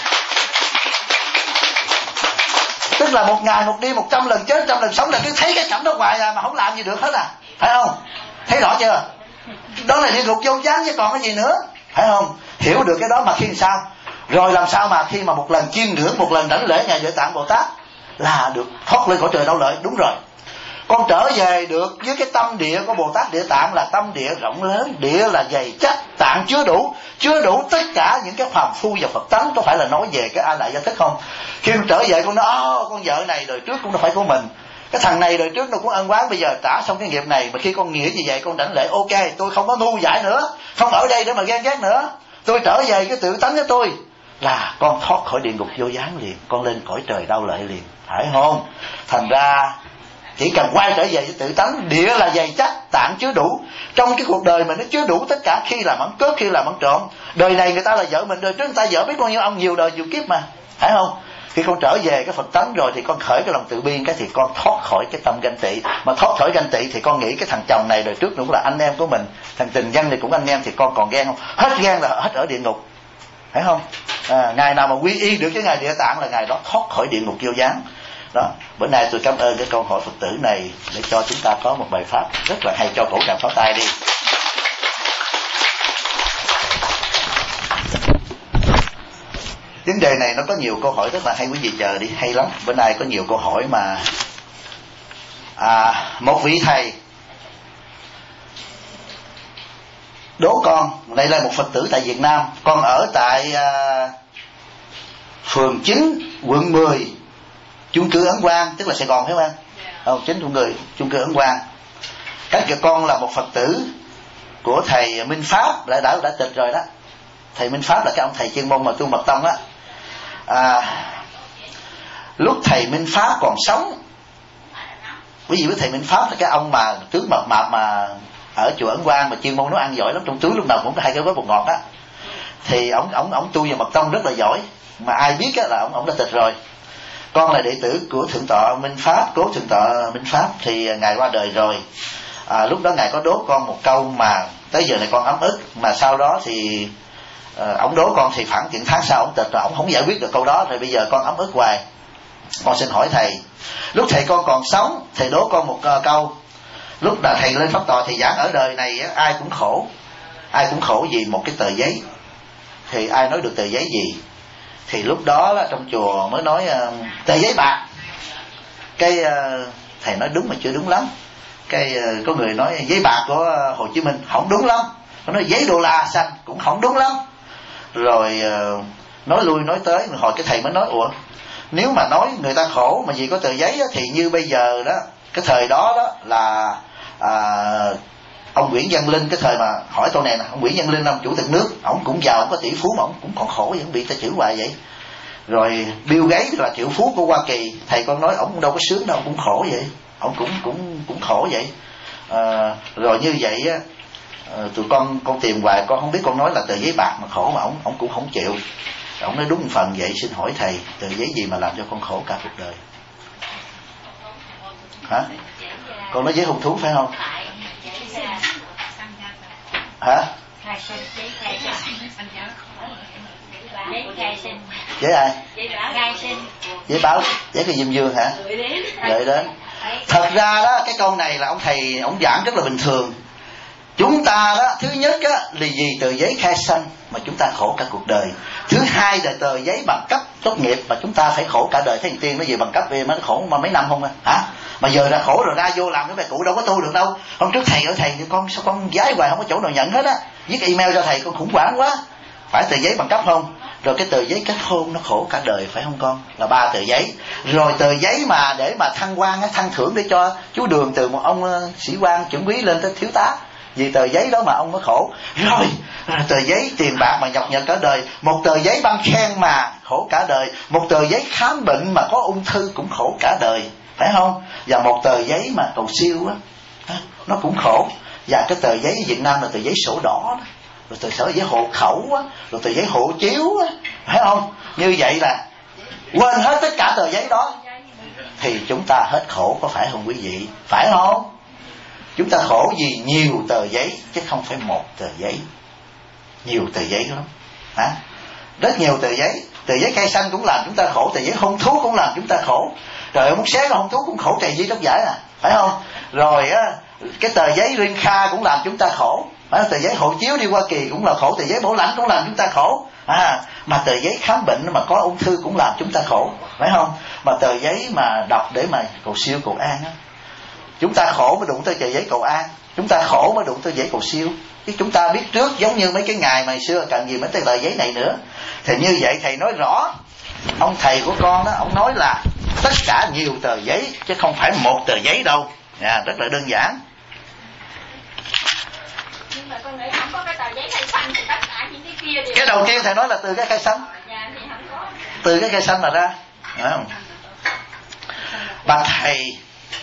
Tức là một ngày một đêm 100 lần chết 100 lần sống, là cứ thấy cái cảnh đó hoài mà không làm gì được hết à. Phải không? Thấy rõ chưa? Đó là địa ngục vô gián chứ còn cái gì nữa. Phải không? Hiểu được cái đó mà khi sao? Rồi làm sao mà khi mà một lần chiêm ngưỡng, một lần đảnh lễ Ngài Địa Tạng Bồ Tát là được thoát lên khỏi trời đau lợi. Đúng rồi, con trở về được với cái tâm địa của Bồ Tát Địa Tạng là tâm địa rộng lớn, địa là dày chắc, tạng chứa đủ tất cả những cái phàm phu và Phật tánh. Có phải là nói về cái A Lại Gia Thức không? Khi con trở về con nói con vợ này đời trước cũng đâu phải của mình, cái thằng này đời trước nó cũng ân oán, bây giờ trả xong cái nghiệp này. Mà khi con nghĩa như vậy con đảnh lễ, ok, tôi không có ngu dại nữa, không ở đây để mà ghen ghét nữa, tôi trở về cái tự tánh của tôi, là con thoát khỏi địa ngục vô gián liền, con lên cõi trời đau lợi liền. Phải không? Thành ra chỉ cần quay trở về với tự tánh, địa là dày chắc, tạng chứa đủ. Trong cái cuộc đời mình nó chứa đủ tất cả, khi làm ăn cướp, khi làm ăn trộm. Đời này người ta là vợ mình, đời trước người ta vợ biết bao nhiêu ông, nhiều đời nhiều kiếp mà. Phải không? Khi con trở về cái Phật tánh rồi thì con khởi cái lòng từ bi, cái thì con thoát khỏi cái tâm ganh tị. Mà thoát khỏi ganh tị thì con nghĩ cái thằng chồng này đời trước cũng là anh em của mình, thằng tình nhân này cũng anh em, thì con còn ghen không? Hết ghen là hết ở địa ngục. Phải không? Ngày nào mà quy y được với Ngài Địa Tạng là ngày đó thoát khỏi địa ngục vô gián. Đó, bữa nay tôi cảm ơn cái câu hỏi Phật tử này để cho chúng ta có một bài pháp rất là hay. Cho cổ tràng pháo tay đi. Vấn đề này nó có nhiều câu hỏi rất là hay, quý vị chờ đi, hay lắm. Bữa nay có nhiều câu hỏi mà một vị thầy đố con, đây là một Phật tử tại Việt Nam, con ở tại phường 9 quận 10 chung cư Ấn Quang, tức là Sài Gòn, phải không anh? Chính chung cư Ấn Quang. Các con là một Phật tử của thầy Minh Pháp, đã tịch rồi đó. Thầy Minh Pháp là cái ông thầy chuyên môn mà tu mật tông á. Lúc thầy Minh Pháp còn sống, quý vị biết thầy Minh Pháp là cái ông mà tướng mập mạp mà ở chùa Ấn Quang, mà chuyên môn nấu ăn giỏi lắm, trong túi lúc nào cũng có 2 cái gói bột ngọt á. Thì ông tu về mật tông rất là giỏi, mà ai biết á là ông đã tịch rồi. Con là đệ tử của Thượng tọa Minh Pháp, cố Thượng tọa Minh Pháp, thì ngài qua đời rồi. Lúc đó ngài có đố con một câu mà tới giờ này con ấm ức, mà sau đó thì ông đố con thì khoảng chừng tháng sau ông tịch rồi, ông không giải quyết được câu đó, rồi bây giờ con ấm ức hoài. Con xin hỏi thầy, lúc thầy con còn sống, thầy đố con một câu, lúc là thầy lên pháp tọa thì giảng ở đời này ai cũng khổ vì một cái tờ giấy. Thì ai nói được tờ giấy gì? Thì lúc đó trong chùa mới nói tờ giấy bạc. Cái thầy nói đúng mà chưa đúng lắm. Cái có người nói giấy bạc của Hồ Chí Minh không đúng lắm. Nó nói giấy đô la xanh cũng không đúng lắm. Rồi nói lui nói tới, hồi cái thầy mới nói ủa, nếu mà nói người ta khổ mà vì có tờ giấy thì như bây giờ đó, cái thời đó đó là ông Nguyễn Văn Linh, cái thời mà hỏi câu này nè, ông Nguyễn Văn Linh ông chủ tịch nước, ông cũng giàu, ông có tỷ phú mà ông cũng còn khổ vậy, ông bị ta chửi hoài vậy. Rồi Bill Gates là triệu phú của Hoa Kỳ, thầy con nói ông đâu có sướng đâu, ông cũng khổ vậy, ông cũng khổ vậy. Rồi như vậy tụi con tìm hoài con không biết, con nói là tờ giấy bạc mà khổ, mà ông cũng không chịu. Ông nói đúng một phần vậy, xin hỏi thầy, tờ giấy gì mà làm cho con khổ cả cuộc đời? Hả? Con nói giấy hung thú phải không? Hả? Giấy ai? Giấy báo, giấy cái Diêm Dương hả? Gửi đến. Thật ra đó, cái câu này là ông thầy ông giảng rất là bình thường. Chúng ta đó, thứ nhất á, là vì tờ giấy khai sanh mà chúng ta khổ cả cuộc đời. Thứ hai là tờ giấy bằng cấp tốt nghiệp mà chúng ta phải khổ cả đời. Thấy tiên nó gì bằng cấp về mà nó khổ mà mấy năm không à? Hả? Mà giờ ra khổ rồi ra vô làm cái bài cũ đâu có tu được đâu. Hôm trước thầy ở thầy con sao con giái hoài không có chỗ nào nhận hết á. Viết email cho thầy con khủng hoảng quá. Phải tờ giấy bằng cấp không? Rồi cái tờ giấy kết hôn nó khổ cả đời phải không con? Là 3 tờ giấy. Rồi tờ giấy mà để mà thăng quan, thăng thưởng để cho chú Đường từ một ông sĩ quan chuẩn quý lên tới thiếu tá. Vì tờ giấy đó mà ông mới khổ. Rồi tờ giấy tiền bạc mà nhọc nhằn cả đời. Một tờ giấy băng khen mà khổ cả đời. Một tờ giấy khám bệnh mà có ung thư cũng khổ cả đời. phải không? Và một tờ giấy mà cầu siêu á, nó cũng khổ. Và cái tờ giấy Việt Nam là tờ giấy sổ đỏ đó, rồi tờ giấy hộ khẩu á, rồi tờ giấy hộ chiếu á, phải không? Như vậy là quên hết tất cả tờ giấy đó thì chúng ta hết khổ, có phải không quý vị? Phải không? Chúng ta khổ vì nhiều tờ giấy chứ không phải một tờ giấy. Nhiều tờ giấy lắm, rất nhiều tờ giấy. Tờ giấy cây xanh cũng làm chúng ta khổ, tờ giấy hung thú cũng làm chúng ta khổ. Trời, muốn xé con hung thú cũng khổ tè gì tóc giải phải không? Rồi á, cái tờ giấy Rin Kha cũng làm chúng ta khổ, tờ giấy hộ chiếu đi Hoa Kỳ cũng là khổ, tờ giấy bảo lãnh cũng làm chúng ta khổ, mà tờ giấy khám bệnh mà có ung thư cũng làm chúng ta khổ, phải không? Mà tờ giấy mà đọc để mà cầu siêu cầu an á, chúng ta khổ mới đụng tới tờ giấy cầu an, chúng ta khổ mới đụng tới giấy cầu siêu. Chứ chúng ta biết trước, giống như mấy cái ngày mà xưa cần gì mấy tờ giấy này nữa. Thì như vậy thầy nói rõ, ông thầy của con đó, ông nói là tất cả nhiều tờ giấy chứ không phải một tờ giấy đâu, rất là đơn giản. Nhưng mà con nghĩ không có cái tờ giấy cây xanh thì tất cả những cái kia đều... Cái đầu tiên thầy nói là từ cái cây xanh, từ cái cây xanh mà ra. Bà thầy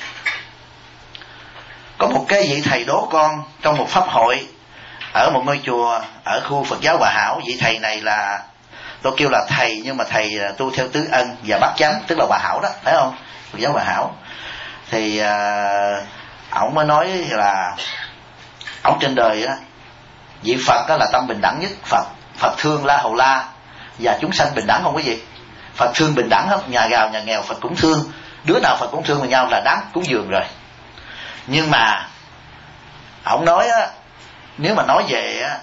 có một cái vị thầy đố con trong một pháp hội ở một ngôi chùa ở khu Phật giáo Hòa Hảo. Vị thầy này là, tôi kêu là thầy nhưng mà thầy tu theo tứ ân và bát chánh, tức là Hòa Hảo đó, phải không? Phật giáo Hòa Hảo. Thì ổng mới nói là ổng trên đời á, vị Phật đó là tâm bình đẳng nhất. Phật thương La Hầu La và chúng sanh bình đẳng, không quý vị? Phật thương bình đẳng hết, nhà giàu nhà nghèo Phật cũng thương, đứa nào Phật cũng thương với nhau là đáng cúng dường rồi. Nhưng mà ổng nói á, nếu mà nói về á,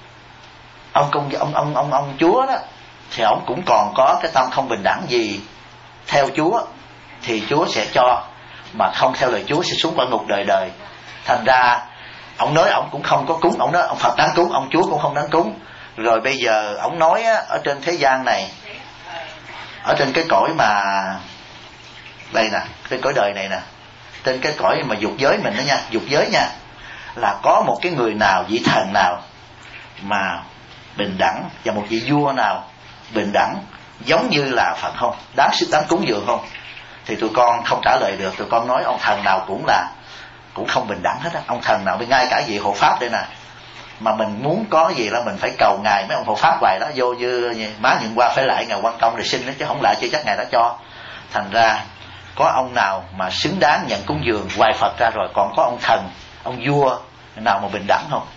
ông Chúa đó, thì ổng cũng còn có cái tâm không bình đẳng gì. Theo Chúa thì Chúa sẽ cho, mà không theo lời Chúa sẽ xuống quả ngục đời đời. Thành ra ông nói ông cũng không có cúng, ông nói ông Phật đáng cúng, ông Chúa cũng không đáng cúng. Rồi bây giờ ông nói á, ở trên thế gian này, ở trên cái cõi mà đây nè, cái cõi đời này nè, trên cái cõi mà dục giới mình đó nha, dục giới nha, là có một cái người nào, vị thần nào mà bình đẳng, và một vị vua nào bình đẳng giống như là Phật không, đáng cúng dường không? Thì tụi con không trả lời được. Tụi con nói ông thần nào cũng không bình đẳng hết á. Ông thần nào, ngay cả vị hộ pháp đây nè, mà mình muốn có gì là mình phải cầu ngài, mấy ông hộ pháp hoài đó, vô như má nhận qua phải lại ngài quan công rồi xin đó, chứ không lại chưa chắc ngài đã cho. Thành ra có ông nào mà xứng đáng nhận cúng dường ngoài Phật ra rồi, còn có ông thần, ông vua nào mà bình đẳng không?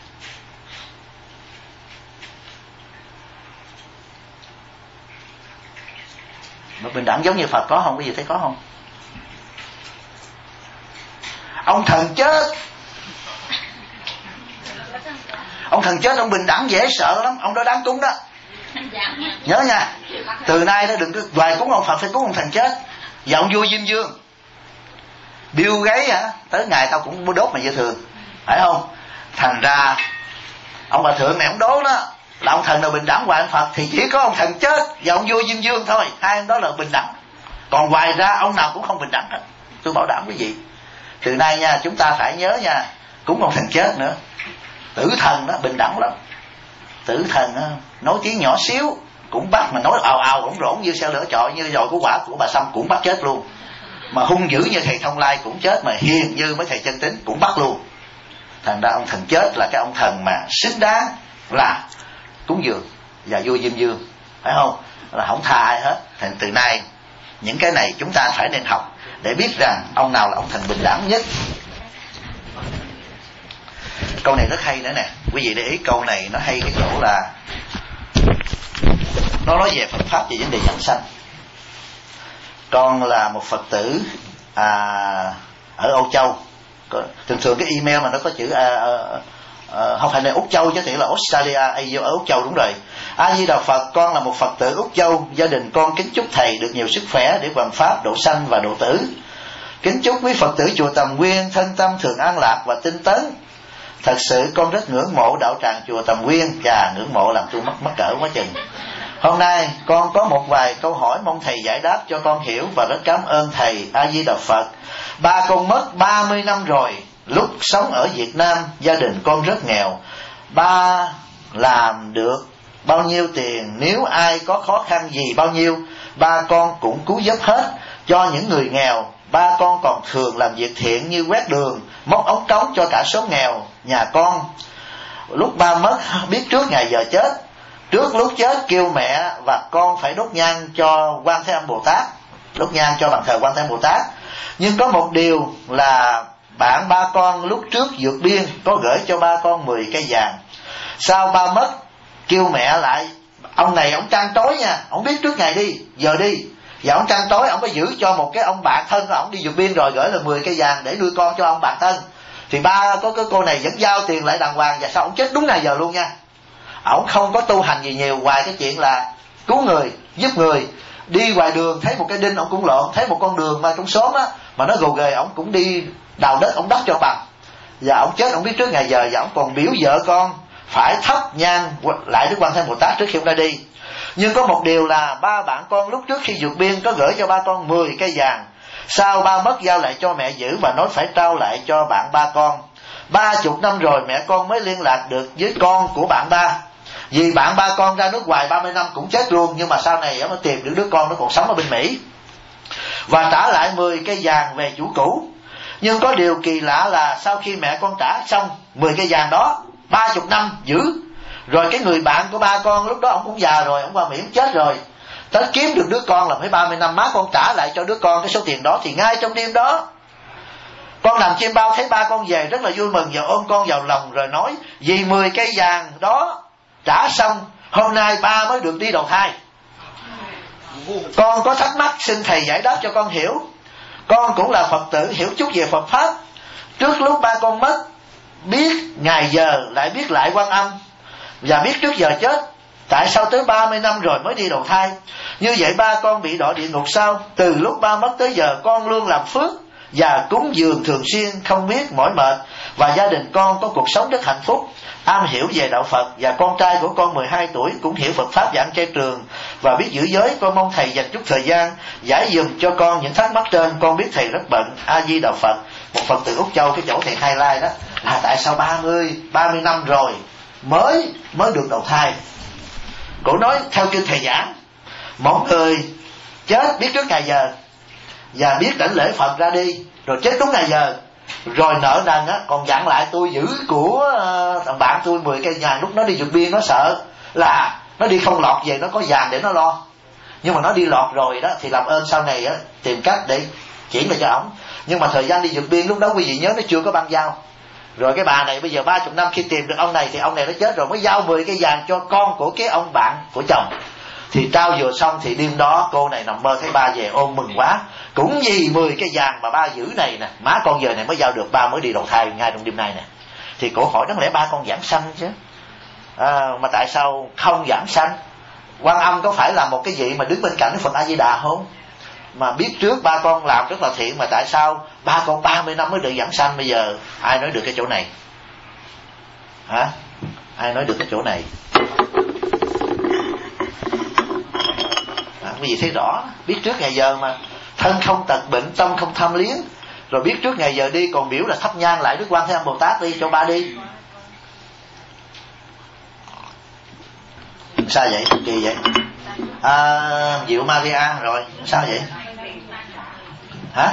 Mà bình đẳng giống như Phật có không? Cái gì thấy có không? Ông thần chết, ông thần chết, ông bình đẳng dễ sợ lắm, ông đó đáng cúng đó. Nhớ nha, từ nay đó đừng cứ hoài cúng ông Phật, phải cúng ông thần chết. Và ông vua Diêm Vương Bill Gates hả, tới ngày tao cũng đốt mày như thường, phải không? Thành ra ông bà thượng này ông đố đó là ông thần nào bình đẳng ngoài ông Phật thì chỉ có ông thần chết và ông vua Diêm Vương thôi, hai ông đó là bình đẳng. Còn ngoài ra ông nào cũng không bình đẳng hết, tôi bảo đảm quý vị. Từ nay nha, chúng ta phải nhớ nha, cúng ông thần chết nữa. Tử thần đó bình đẳng lắm. Tử thần đó, nói tiếng nhỏ xíu cũng bắt, mà nói ào ào rỗng rỗng như xe lửa chọi, như dòi của quả của bà Sâm cũng bắt chết luôn. Mà hung dữ như thầy Thông Lai cũng chết, mà hiền như mấy thầy chân tín cũng bắt luôn. Thành ra ông thần chết là cái ông thần mà xứng đáng là cúng dường, và vua Diêm Vương, phải không? Là không tha ai hết. Thành từ nay những cái này chúng ta phải nên học để biết rằng ông nào là ông thần bình đẳng nhất. Câu này rất hay nữa nè, quý vị để ý câu này nó hay cái chỗ là nó nói về Phật pháp, về vấn đề nhân sanh. Con là một Phật tử ở Âu Châu. Thường thường cái email mà nó có chữ không phải là Úc Châu chứ, thì là Australia, ở Úc Châu, đúng rồi. A Di Đà Phật, con là một Phật tử Úc Châu. Gia đình con kính chúc thầy được nhiều sức khỏe để hoàn pháp độ sanh và độ tử. Kính chúc quý Phật tử chùa Tầm Nguyên thân tâm thường an lạc và tinh tấn. Thật sự con rất ngưỡng mộ đạo tràng chùa Tầm Nguyên, và ngưỡng mộ làm tôi mắc cỡ quá chừng. Hôm nay con có một vài câu hỏi mong thầy giải đáp cho con hiểu, và rất cảm ơn thầy. A Di Đà Phật. Ba con mất 30 năm rồi. Lúc sống ở Việt Nam, gia đình con rất nghèo. Ba làm được bao nhiêu tiền, nếu ai có khó khăn gì bao nhiêu, ba con cũng cứu giúp hết cho những người nghèo. ba con còn thường làm việc thiện như quét đường, móc ống trống cho cả số nghèo nhà con. Lúc ba mất biết trước ngày giờ chết, trước lúc chết kêu mẹ và con phải đốt nhang cho Quan Thế Âm Bồ Tát, đốt nhang cho bàn thờ Quan Thế Âm Bồ Tát. Nhưng có một điều là bạn ba con lúc trước vượt biên có gửi cho ba con 10 cây vàng. Sau ba mất kêu mẹ lại, ông này ông trăn trối nha, ông biết trước ngày đi giờ đi, và ông trăn trối, ông có giữ cho một cái ông bạn thân của ông đi vượt biên rồi gửi là 10 cây vàng để nuôi con cho ông bạn thân. Thì ba có cái cô này vẫn giao tiền lại đàng hoàng, và sau ông chết đúng ngày giờ luôn nha. Ông không có tu hành gì nhiều ngoài cái chuyện là cứu người, giúp người. Đi ngoài đường thấy một cái đinh ông cũng lộn, thấy một con đường mà trong xóm á mà nó gồ ghề ông cũng đi đào đất ông đắp cho bằng. Và ông chết ông biết trước ngày giờ, và ông còn biểu vợ con phải thắp nhang lại Đức Quan Thế Bồ Tát trước khi ông ra đi. Nhưng có một điều là ba bạn con lúc trước khi vượt biên có gửi cho ba con 10 cây vàng. Sau ba mất giao lại cho mẹ giữ và nói phải trao lại cho bạn ba con. 30 năm rồi mẹ con mới liên lạc được với con của bạn ba. Vì bạn ba con ra nước ngoài 30 năm cũng chết luôn, nhưng mà sau này nó tìm được đứa con nó còn sống ở bên Mỹ, và trả lại 10 cây vàng về chủ cũ. Nhưng có điều kỳ lạ là sau khi mẹ con trả xong 10 cây vàng đó, 30 năm giữ, rồi cái người bạn của ba con lúc đó ông cũng già rồi, ông qua Mỹ ông chết rồi, tới kiếm được đứa con là phải 30 năm má con trả lại cho đứa con cái số tiền đó. Thì ngay trong đêm đó con nằm trên bao thấy ba con về rất là vui mừng và ôm con vào lòng rồi nói: vì 10 cây vàng đó trả xong hôm nay ba mới được đi đầu thai. Con có thắc mắc xin thầy giải đáp cho con hiểu. Con cũng là Phật tử hiểu chút về Phật pháp. Trước lúc ba con mất biết ngày giờ lại biết lại Quan Âm và biết trước giờ chết, tại sao tới 30 năm rồi mới đi đầu thai? Như vậy ba con bị đọa địa ngục sao? Từ lúc ba mất tới giờ con luôn làm phước và cúng dường thường xuyên không biết mỏi mệt, và gia đình con có cuộc sống rất hạnh phúc, am hiểu về đạo Phật. Và con trai của con 12 tuổi cũng hiểu Phật pháp và ăn chay trường và biết giữ giới. Con mong thầy dành chút thời gian giải dùm cho con những thắc mắc trên. Con biết thầy rất bận. A Di Đà Phật. Một Phật tử Úc Châu, cái chỗ thầy highlight đó là tại sao 30 năm rồi mới được đầu thai. Cổ nói theo kinh thầy giảng, một người chết biết trước ngày giờ và biết đảnh lễ Phật ra đi, rồi chết đúng ngày giờ, rồi nợ nần á còn dặn lại tôi giữ của thằng bạn tôi 10 cây vàng. Lúc nó đi vượt biên nó sợ là nó đi không lọt về nó có vàng để nó lo, nhưng mà nó đi lọt rồi đó thì làm ơn sau này á tìm cách để chuyển lại cho ổng. Nhưng mà thời gian đi vượt biên lúc đó quý vị nhớ nó chưa có băng giao. Rồi cái bà này bây giờ 30 năm khi tìm được ông này thì ông này nó chết rồi mới giao 10 cây vàng cho con của cái ông bạn của chồng. Thì trao vừa xong thì đêm đó cô này nằm mơ thấy ba về ôm mừng quá. Cũng vì 10 cây vàng mà ba giữ này nè, má con giờ này mới giao được, ba mới đi đầu thai ngay trong đêm nay nè. Thì cổ hỏi đáng lẽ ba con giảng sanh chứ, mà tại sao không giảng sanh? Quan Âm có phải là một cái vị mà đứng bên cạnh Đức Phật A Di Đà không? Mà biết trước ba con làm rất là thiện, mà tại sao ba con 30 năm mới được giảng sanh? Bây giờ ai nói được cái chỗ này? Hả? Ai nói được cái chỗ này? Quý vị thấy rõ, biết trước ngày giờ mà thân không tật bệnh, tâm không tham liếng, rồi biết trước ngày giờ đi còn biểu là thắp nhang lại Đức Quan Thế Âm Bồ Tát đi cho ba đi. Sao vậy? Kỳ vậy? Diệu Maria rồi sao vậy? Hả?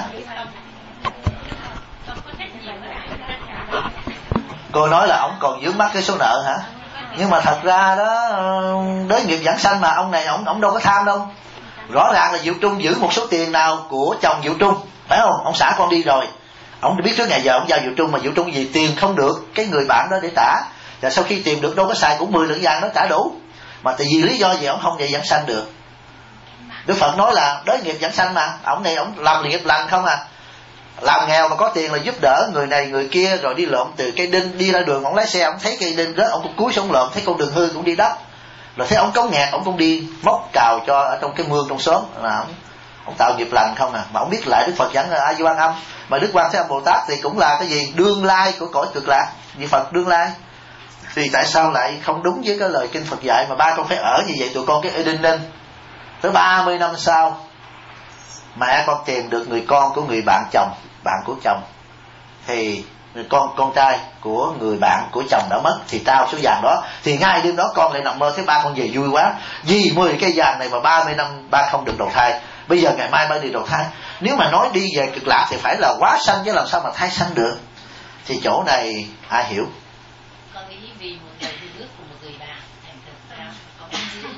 Cô nói là ông còn vướng mắc cái số nợ hả? Nhưng mà thật ra đó, đới nghiệp giảng sanh mà ông này ông đâu có tham đâu. Rõ ràng là Diệu Trung giữ một số tiền nào của chồng Diệu Trung, phải không? Ông xả con đi rồi, ông biết trước ngày giờ ông giao Diệu Trung, mà Diệu Trung vì tiền không được cái người bạn đó để trả, và sau khi tìm được đâu có xài cũng 10 lượng vàng nó trả đủ, mà tại vì lý do gì ông không về giảng sanh được. Đức Phật nói là đới nghiệp giảng sanh mà, ông này ông làm nghiệp lành không à, làm nghèo mà có tiền là giúp đỡ người này người kia, rồi đi lượm từ cây đinh, đi ra đường ông lái xe ông thấy cây đinh rớt ông cũng cúi xuống lượm, thấy con đường hư cũng đi đắp, rồi thấy ông cống nghẹt ông cũng đi móc cào cho ở trong cái mương trong xóm, là ông tạo nghiệp lành không à. Mà ông biết lại Đức Phật giảng là A Di Quan Âm, mà Đức Quan Thế Âm Bồ Tát thì cũng là cái gì đương lai của cõi cực lạc, vì Phật đương lai. Thì tại sao lại không đúng với cái lời kinh Phật dạy mà ba con phải ở như vậy? Tụi con cái đinh ninh tới 30 năm sau mẹ con tìm được người con của người bạn chồng, bạn của chồng, thì người con trai của người bạn của chồng đã mất, thì trao số vàng đó. Thì ngay đêm đó con lại nằm mơ thấy ba con về vui quá, vì 10 cây vàng này mà 30 năm ba không được đầu thai. bây giờ ngày mai mới đi đầu thai. Nếu mà nói đi về cực lạc thì phải là quá sanh, chứ làm sao mà thai sanh được. Thì chỗ này ai hiểu? Con nghĩ vì một người đi rước của một người bạn thành thực ra có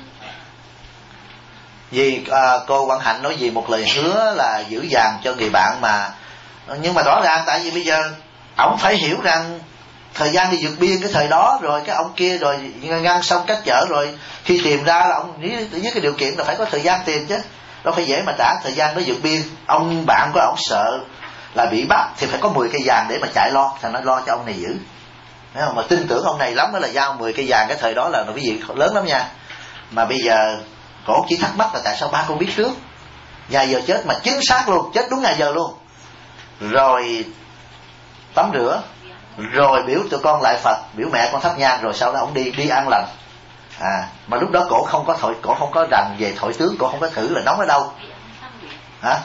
vì cô Quang Hạnh nói gì một lời hứa là giữ vàng cho người bạn mà. Nhưng mà rõ ràng tại vì bây giờ ổng phải hiểu rằng thời gian đi vượt biên cái thời đó, rồi cái ông kia rồi ngăn xong cách chở, rồi khi tìm ra là ông với cái điều kiện là phải có thời gian tìm chứ, đâu phải dễ mà trả thời gian đó vượt biên. Ông bạn của ông sợ là bị bắt thì phải có 10 cây vàng để mà chạy lo, thằng nó lo cho ông này giữ. Thấy không? Mà tin tưởng ông này lắm, đó là giao 10 cây vàng cái thời đó là cái gì lớn lắm nha. Mà bây giờ cổ chỉ thắc mắc là tại sao ba con biết trước, ngày giờ chết mà chính xác luôn, chết đúng ngày giờ luôn, rồi tắm rửa, rồi biểu tụi con lại Phật, biểu mẹ con thắp nhang, rồi sau đó ông đi ăn lành. Mà lúc đó cổ không có rành về thổi tướng, cổ không có thử là nóng ở đâu. Hả?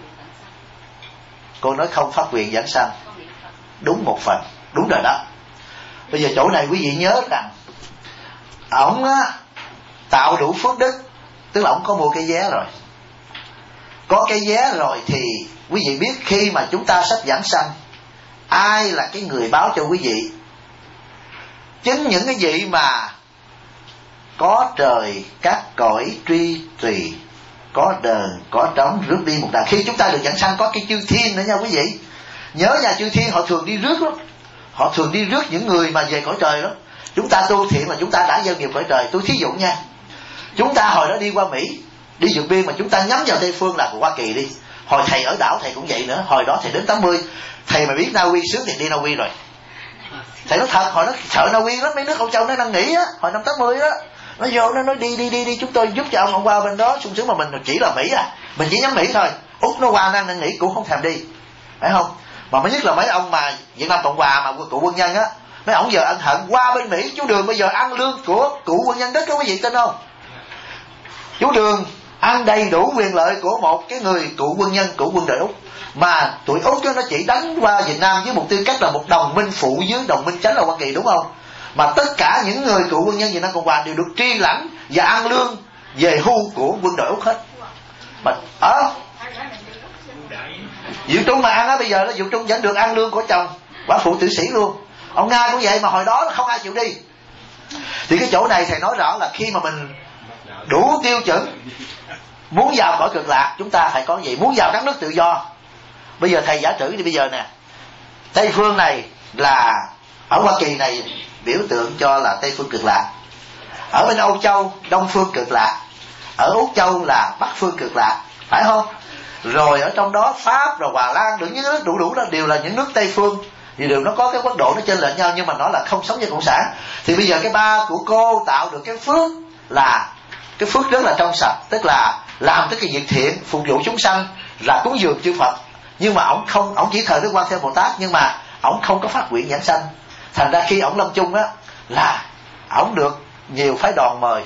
Cô nói không phát nguyện dẫn sanh, đúng một phần, đúng rồi đó. Bây giờ chỗ này quý vị nhớ rằng ổng tạo đủ phước đức, tức là ổng có mua cái vé rồi. Có cái vé rồi thì quý vị biết khi mà chúng ta sắp giảng sanh, ai là cái người báo cho quý vị? Chính những cái vị mà có trời các cõi truy tùy, có đờn có trống rước đi một đàn. Khi chúng ta được giảng sanh có cái chư thiên nữa nha quý vị. Nhớ nha, chư thiên họ thường đi rước lắm, họ thường đi rước những người mà về cõi trời đó. Chúng ta tu thiện là chúng ta đã gieo nghiệp cõi trời. Tôi thí dụ nha, chúng ta hồi đó đi qua Mỹ, đi vượt biên mà chúng ta nhắm vào Tây phương là của Hoa Kỳ đi. Hồi thầy ở đảo thầy cũng vậy nữa, hồi đó thầy đến 80, thầy mà biết Na Uy sướng thì đi Na Uy rồi. Thầy nói thật, hồi đó sợ Na Uy lắm, mấy nước Âu Châu nó năn nỉ á, hồi năm 80 đó, nó vô nó nói đi chúng tôi giúp cho ông qua bên đó sung sướng, mà mình chỉ là Mỹ mình chỉ nhắm Mỹ thôi. Úc nó qua năn nỉ cũng không thèm đi, phải không? Mà mới nhất là mấy ông mà Việt Nam Cộng Hòa mà cụ quân nhân á, mấy ông giờ ân hận qua bên Mỹ. Chú Đường bây giờ ăn lương của cụ quân nhân Đức đó, quý vị tin không? Chú Đường ăn đầy đủ quyền lợi của một cái người cựu quân nhân, cựu quân đội Úc. Mà tụi Úc nó chỉ đánh qua Việt Nam với một tư cách là một đồng minh phụ với đồng minh chánh là Hoa Kỳ, đúng không? Mà tất cả những người cựu quân nhân Việt Nam Cộng Hòa đều được tri lãnh và ăn lương về hưu của quân đội Úc hết. Mà Diệu Trung mà ăn á, bây giờ nó Diệu Trung vẫn được ăn lương của chồng quả phụ tử sĩ luôn. Ông Nga cũng vậy, mà hồi đó không ai chịu đi. Thì cái chỗ này thầy nói rõ là khi mà mình đủ tiêu chuẩn muốn vào cõi cực lạc, chúng ta phải có gì? Muốn vào các nước tự do. Bây giờ thầy giả sử đi, bây giờ nè, Tây phương này là ở Hoa Kỳ này biểu tượng cho là Tây phương cực lạc. Ở bên Âu Châu Đông phương cực lạc, ở Úc Châu là Bắc phương cực lạc, phải không? Rồi ở trong đó Pháp rồi Hòa Lan, được những nước đủ đó đều là những nước Tây phương, thì đều nó có cái quốc độ nó chênh lệch nhau, nhưng mà nó là không sống như cộng sản. Thì bây giờ cái ba của cô tạo được cái phước là cái phước rất là trong sạch, tức là làm tất cái việc thiện phục vụ chúng sanh, là cúng dường chư Phật. Nhưng mà ổng chỉ thờ Đức Quan Thế Bồ Tát, nhưng mà ổng không có phát nguyện giảng sanh. Thành ra khi ổng lâm chung á là ổng được nhiều phái đoàn mời.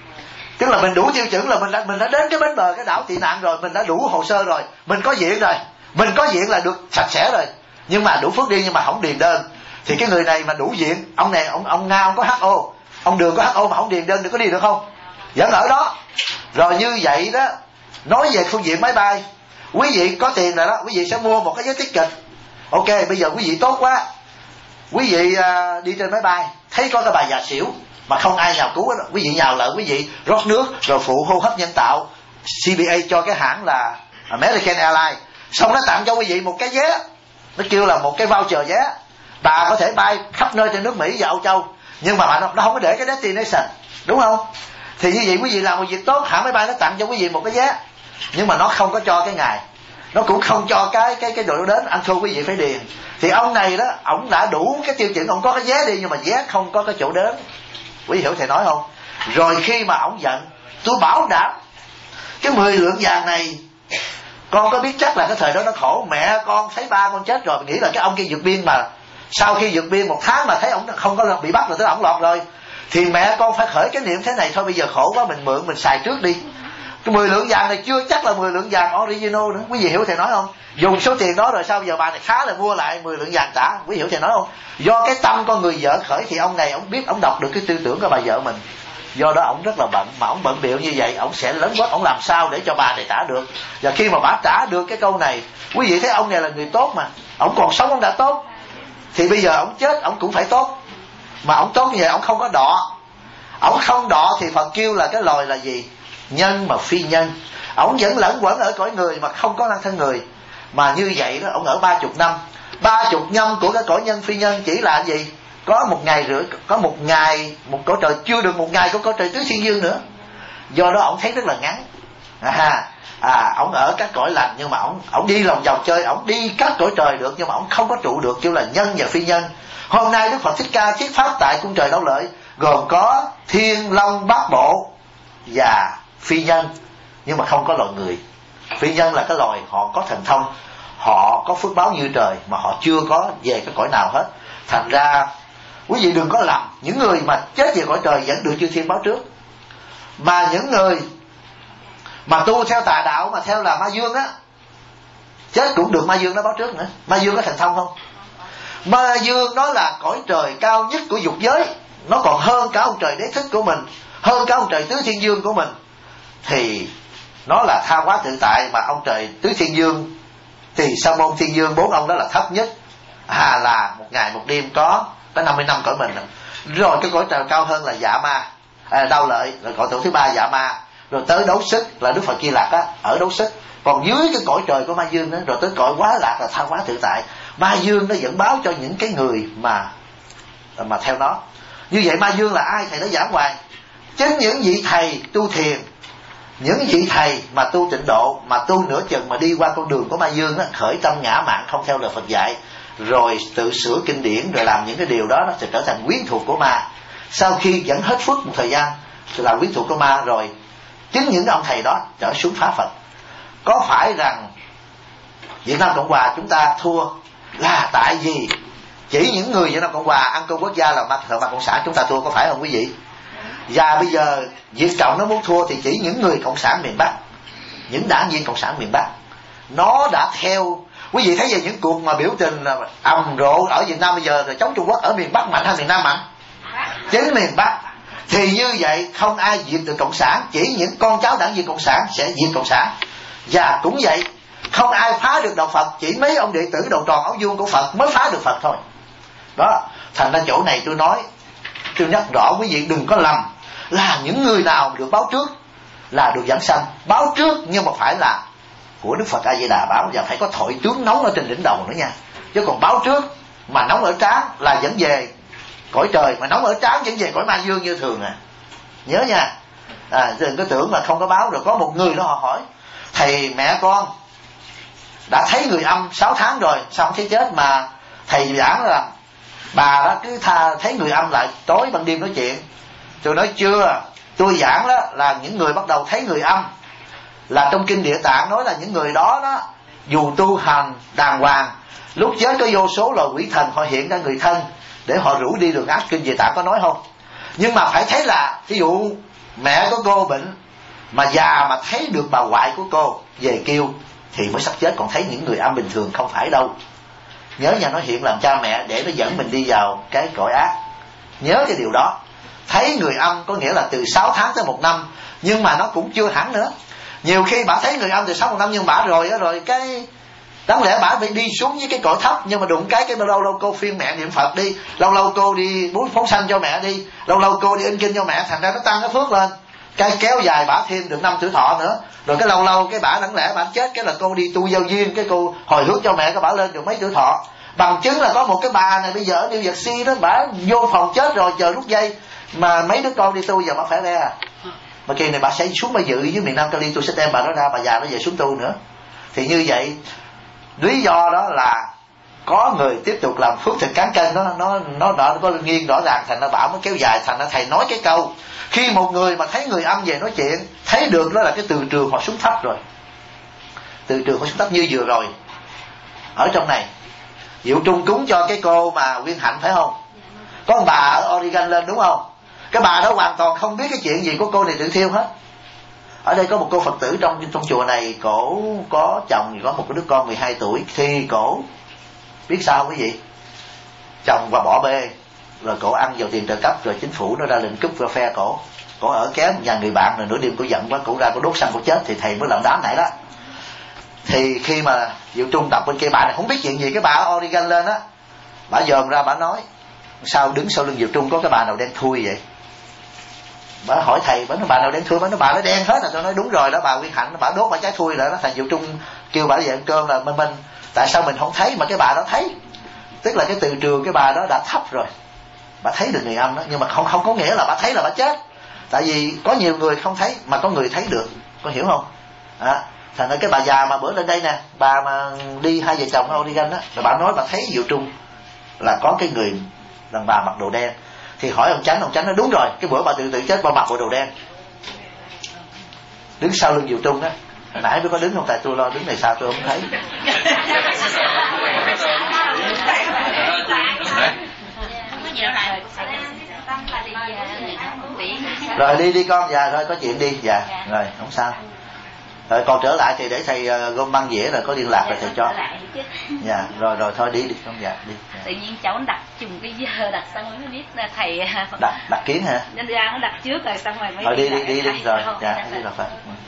Tức là mình đủ tiêu chuẩn, là mình đã đến cái bến bờ cái đảo tị nạn rồi, mình đã đủ hồ sơ rồi, mình có diện rồi, mình có diện là được sạch sẽ rồi, nhưng mà đủ phước đi nhưng mà không điền đơn. Thì cái người này mà đủ diện, ông này ông Nga ông có HO, ông Đường có HO mà không điền đơn được, có đi được không? Vẫn ở đó. Rồi như vậy đó, nói về phương diện máy bay, quý vị có tiền rồi đó, quý vị sẽ mua một cái vé ticket. Ok, bây giờ quý vị tốt quá, quý vị đi trên máy bay thấy có cái bà già xỉu mà không ai nhào cứu đó, quý vị nhào lại, quý vị rót nước rồi phụ hô hấp nhân tạo, CBA cho cái hãng là American Airlines, xong nó tặng cho quý vị một cái vé, nó kêu là một cái voucher vé, bà có thể bay khắp nơi trên nước Mỹ và Âu Châu, nhưng mà nó không có để cái destination, đúng không? Thì như vậy quý vị làm một việc tốt, hãng máy bay nó tặng cho quý vị một cái vé, nhưng mà nó không có cho cái ngày, nó cũng không cho cái đội đến, ăn thua quý vị phải điền. Thì ông này đó, ông đã đủ cái tiêu chuẩn, ông có cái vé đi nhưng mà vé không có cái chỗ đến. Quý vị hiểu thầy nói không? Rồi khi mà ông giận, tôi bảo đảm cái 10 lượng vàng này, con có biết chắc là cái thời đó nó khổ, mẹ con thấy ba con chết rồi, nghĩ là cái ông kia vượt biên, mà sau khi vượt biên 1 tháng mà thấy ông không có bị bắt rồi, tới ông lọt rồi, thì mẹ con phải khởi cái niệm thế này thôi, bây giờ khổ quá mình mượn mình xài trước đi. Cái 10 lượng vàng này chưa chắc là 10 lượng vàng original nữa, quý vị hiểu thầy nói không? Dùng số tiền đó rồi sao bây giờ bà này khá là mua lại 10 lượng vàng trả, quý vị hiểu thầy nói không? Do cái tâm con người vợ khởi, thì ông này ông biết, ông đọc được cái tư tưởng của bà vợ mình, Do đó ổng rất là bận, mà ổng bận bịu như vậy ổng sẽ lớn quá, ổng làm sao để cho bà này trả được. Và khi mà bà trả được cái câu này, quý vị thấy ông này là người tốt mà, ổng còn sống ổng đã tốt, thì bây giờ ổng chết ổng cũng phải tốt. Mà ổng tốt như vậy ổng không có đọ. Ổng không đọ thì Phật kêu là cái loài là gì? Nhân mà phi nhân. Ổng vẫn lẫn quẩn ở cõi người mà không có năng thân người. Mà như vậy đó, ổng ở 30 năm. 30 năm của cái cõi nhân phi nhân chỉ là gì? Có 1 ngày rưỡi, có 1 ngày, một cõi trời, chưa được 1 ngày của cõi trời tứ thiên dương nữa. Do đó ổng thấy rất là ngắn. Ổng ở các cõi lành, nhưng mà ổng đi lòng vòng chơi, ổng đi các cõi trời được, nhưng mà ổng không có trụ được, kêu là nhân và phi nhân. Hôm nay Đức Phật Thích Ca thuyết pháp tại cung trời Đau Lợi, gồm có thiên long bát bộ và phi nhân, nhưng mà không có loài người. Phi nhân là cái loài họ có thần thông, họ có phước báo như trời, mà họ chưa có về cái cõi nào hết. Thành ra quý vị đừng có lầm, những người mà chết về cõi trời vẫn được chư thiên báo trước. Mà những người mà tu theo tà đạo, mà theo là ma dương á, chết cũng được ma dương nó báo trước nữa. Ma dương có thần thông không? Ma dương nó là cõi trời cao nhất của dục giới, nó còn hơn cả ông trời đế thích của mình, hơn cả ông trời tứ thiên dương của mình. Thì nó là tha hóa tự tại, mà ông trời tứ thiên dương thì Sa môn thiên dương, 4 ông đó là thấp nhất, là 1 ngày 1 đêm có 50 năm cõi mình. Rồi cái cõi trời cao hơn là Dạ Ma, Đau Lợi, rồi cõi tổ thứ 3 Dạ Ma, rồi tới Đấu Sức là Đức Phật Di Lặc á, ở Đấu Sức. Còn dưới cái cõi trời của ma dương đó, rồi tới cõi Quá Lạc là tha hóa tự tại. Ma dương nó vẫn báo cho những cái người mà theo nó. Như vậy ma dương là ai? Thầy nói giảng hoài. Chính những vị thầy tu thiền, những vị thầy mà tu tịnh độ, mà tu nửa chừng mà đi qua con đường của ma dương đó, khởi tâm ngã mạn không theo lời Phật dạy, rồi tự sửa kinh điển, rồi làm những cái điều đó, nó sẽ trở thành quyến thuộc của ma. Sau khi dẫn hết phước một thời gian thì là quyến thuộc của ma, rồi chính những ông thầy đó trở xuống phá Phật. Có phải rằng Việt Nam Cộng Hòa chúng ta thua là tại vì chỉ những người Việt Nam Cộng Hòa ăn cơm quốc gia là mặt cộng sản chúng ta thua, có phải không quý vị? Và bây giờ Việt Cộng nó muốn thua thì chỉ những người cộng sản miền Bắc, những đảng viên cộng sản miền Bắc, nó đã theo. Quý vị thấy về những cuộc mà biểu tình ầm rộ ở Việt Nam bây giờ là chống Trung Quốc, ở miền Bắc mạnh hay miền Nam mạnh? Chính miền Bắc. Thì như vậy không ai diệt được cộng sản, chỉ những con cháu đảng viên cộng sản sẽ diệt cộng sản. Và cũng vậy, không ai phá được đạo Phật, chỉ mấy ông đệ tử đầu tròn áo vuông của Phật mới phá được Phật thôi. Đó, thành ra chỗ này tôi nói, tôi nhắc rõ quý vị đừng có lầm là những người nào được báo trước là được giảng sanh. Báo trước nhưng mà phải là của Đức Phật A Di Đà báo, và phải có thổi tướng nóng ở trên đỉnh đầu nữa nha. Chứ còn báo trước mà nóng ở trán là vẫn về cõi trời, mà nóng ở trán vẫn về cõi ma dương như thường à. Nhớ nha. Đừng có tưởng mà không có báo. Rồi có một người đó họ hỏi: thầy mẹ con đã thấy người âm 6 tháng rồi, sao không thấy chết? Mà thầy giảng là bà đó cứ thấy người âm lại tối ban đêm nói chuyện. Tôi nói chưa, tôi giảng đó là những người bắt đầu thấy người âm là trong kinh Địa Tạng nói là những người đó đó dù tu hành đàng hoàng, lúc chết có vô số loài quỷ thần họ hiện ra người thân để họ rủ đi đường ác. Kinh Địa Tạng có nói không? Nhưng mà phải thấy là ví dụ mẹ của cô bệnh mà già mà thấy được bà ngoại của cô về kêu thì mới sắp chết, còn thấy những người âm bình thường không phải đâu. Nhớ nha, nó hiện làm cha mẹ để nó dẫn mình đi vào cái cõi ác. Nhớ cái điều đó. Thấy người âm có nghĩa là từ 6 tháng tới 1 năm, nhưng mà nó cũng chưa hẳn nữa. Nhiều khi bà thấy người âm từ 6 1 năm nhưng bà rồi cái đáng lẽ bà phải đi xuống với cái cõi thấp, nhưng mà đụng cái lâu lâu cô phiên mẹ niệm Phật đi, lâu lâu cô đi búi phóng sanh cho mẹ đi, lâu lâu cô đi in kinh cho mẹ, thành ra nó tăng cái phước lên, cái kéo dài bà thêm được 5 tuổi thọ nữa. Rồi cái lâu lâu cái bà đáng lẽ bà chết cái là cô đi tu giao duyên, cái cô hồi hướng cho mẹ cái bà lên được mấy tuổi thọ. Bằng chứng là có một cái bà này bây giờ ở New Jersey đó, bà vô phòng chết rồi chờ rút dây, mà mấy đứa con đi tu giờ bà phải re à. Mà kỳ này bà sẽ xuống bà dự với miền Nam Cali, tôi sẽ đem bà nó ra, bà già nó về xuống tu nữa. Thì như vậy lý do đó là có người tiếp tục làm phước thực cán cân, nó có nghiêng rõ ràng, thành ra bảo mới kéo dài. Thành ra thầy nói cái câu khi một người mà thấy người âm về nói chuyện, thấy được đó là cái từ trường họ xuống thấp rồi. Từ trường họ xuống thấp như vừa rồi ở trong này Diệu Trung cúng cho cái cô mà Nguyên Hạnh phải không? Có ông bà ở Oregon lên đúng không? Cái bà đó hoàn toàn không biết cái chuyện gì của cô này tự thiêu hết. Ở đây có một cô Phật tử trong chùa này, cổ có chồng, có một cái đứa con 12 tuổi, thì cổ biết sao không quý vị? Chồng và bỏ bê, rồi cổ ăn vào tiền trợ cấp, rồi chính phủ nó ra lệnh cúp vào phe cổ. cổ ở kéo nhà người bạn, rồi nửa đêm cổ giận quá, cổ ra cổ đốt xăng cổ chết, thì thầy mới làm đám nãy đó. Thì khi mà Diệu Trung đọc bên kia, bà này không biết chuyện gì, cái bà ở Oregon lên á, bà dòm ra bà nói sao đứng sau lưng Diệu Trung có cái bà nào đen thui vậy. Bà hỏi thầy, bà nói bà nào đen thui, bà nói bà nó đen hết. Rồi tôi nói đúng rồi đó, bà Nguyên Hạnh bà đốt bà trái thui rồi đó. Thầy Diệu Trung kêu bà về ăn cơm là Minh tại sao mình không thấy mà cái bà đó thấy, tức là cái từ trường cái bà đó đã thấp rồi, bà thấy được người âm đó, nhưng mà không có nghĩa là bà thấy là bà chết. Tại vì có nhiều người không thấy mà có người thấy được, con hiểu không? Thành ra cái bà già mà bữa lên đây nè, bà mà đi hai vợ chồng ở Oregon á, là bà nói bà thấy Diệu Trung là có cái người đàn bà mặc đồ đen. Thì hỏi ông Chánh nói đúng rồi, cái bữa bà tự chết bà mặc bộ đồ đen, đứng sau lưng Diệu Trung á. Hồi nãy tôi có đứng không? Tại tôi lo đứng này sao tôi không thấy. Rồi đi con, dạ rồi có chuyện đi, dạ rồi không sao. Rồi còn trở lại thì để thầy gom băng dĩa rồi có liên lạc rồi thầy cho. Dạ rồi thôi đi con, dạ đi. Tự nhiên cháu đặt chùm cái giờ đặt xong mới biết là thầy đặt kiến hả? Nên ra nó đặt trước rồi xong rồi mới. Rồi đi rồi, dạ đi là phải.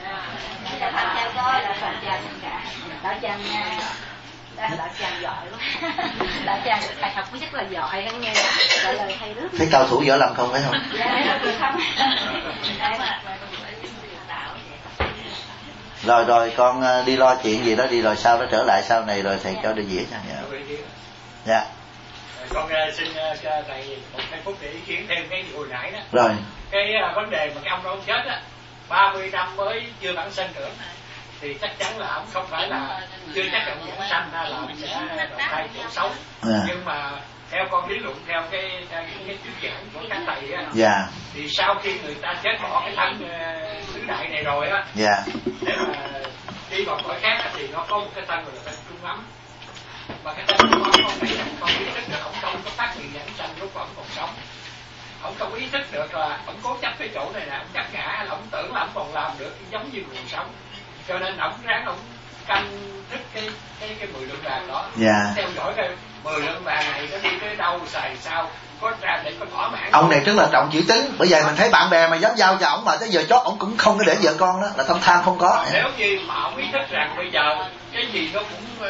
Đạo Tràng giỏi lắm. Đạo Tràng thầy học rất là giỏi, anh nghe trả lời thầy rất. Thấy cao thủ võ lâm không phải không? Rồi con đi lo chuyện gì đó đi, rồi sau đó trở lại sau này rồi thầy cho đi dĩa cho. Dạ. Con xin thầy một hai phút để ý kiến thêm cái hồi nãy đó. Rồi. Cái vấn đề mà cái ông đó ông chết á, 30 năm mới chưa bản sinh nữa, thì chắc chắn là ông không phải là chưa chắc là ông vẫn sanh hay là ông sẽ đầu thai chỗ xấu. Nhưng mà theo con lý luận, theo cái thuyết giảng của các thầy á, thì sau khi người ta chết bỏ cái thân tứ đại này rồi á, nếu mà đi vào cõi khác á, thì nó có một cái thân gọi là thân trung ấm. Và cái thân trung ấm con thấy rằng con ý thức được ông không có phát hiện dẫn sanh lúc ông còn sống. Ông không ý thức được là ông cố chấp cái chỗ này nè, ông chấp ngã, là ông tưởng là ông còn làm được giống như người sống. Cho nên ông ráng ông canh thức cái 10 lượng vàng đó, theo dõi cái 10 lượng vàng này nó đi tới đâu, xài sao, có ra để có thỏa mãn. Ông này rất là trọng chữ tín, bởi vậy mình thấy bạn bè mà dám giao cho ổng mà tới giờ chót ổng cũng không có để vợ con đó, là tâm tham không có. Nếu như mà ông ý thức rằng bây giờ cái gì nó cũng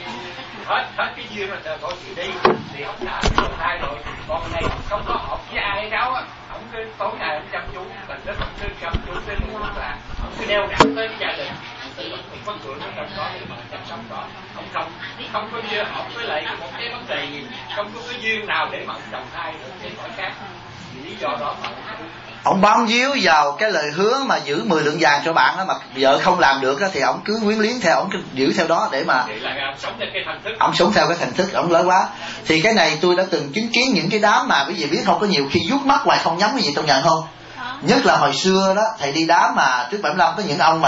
hết cái duyên là thôi chịu đi, thì ông đã đầu thai rồi. Còn này không có hợp với ai đâu á, ông cứ tối ngày ông chăm chú, mình rất cứ chăm chú đến lúc là ông cứ đeo đẳng tới gia đình, từ ông cũng phân vượng ở trong đó để mà chăm sóc đó. Ông không có duyên hợp với lại một cái vấn đề gì, không có cái duyên nào để mà ông đầu thai được cái cõi khác. Vì lý do đó mà ông bám víu vào cái lời hứa mà giữ 10 lượng vàng cho bạn đó, mà vợ không làm được đó, thì ông cứ quyến liếng theo, ông cứ giữ theo đó để mà ông sống theo cái thành thức, ông lớn quá. Thì cái này tôi đã từng chứng kiến những cái đám mà quý vị biết không, có nhiều khi vuốt mắt hoài không nhắm cái gì trong nhận không. Nhất là hồi xưa đó thầy đi đám mà trước 75 có những ông mà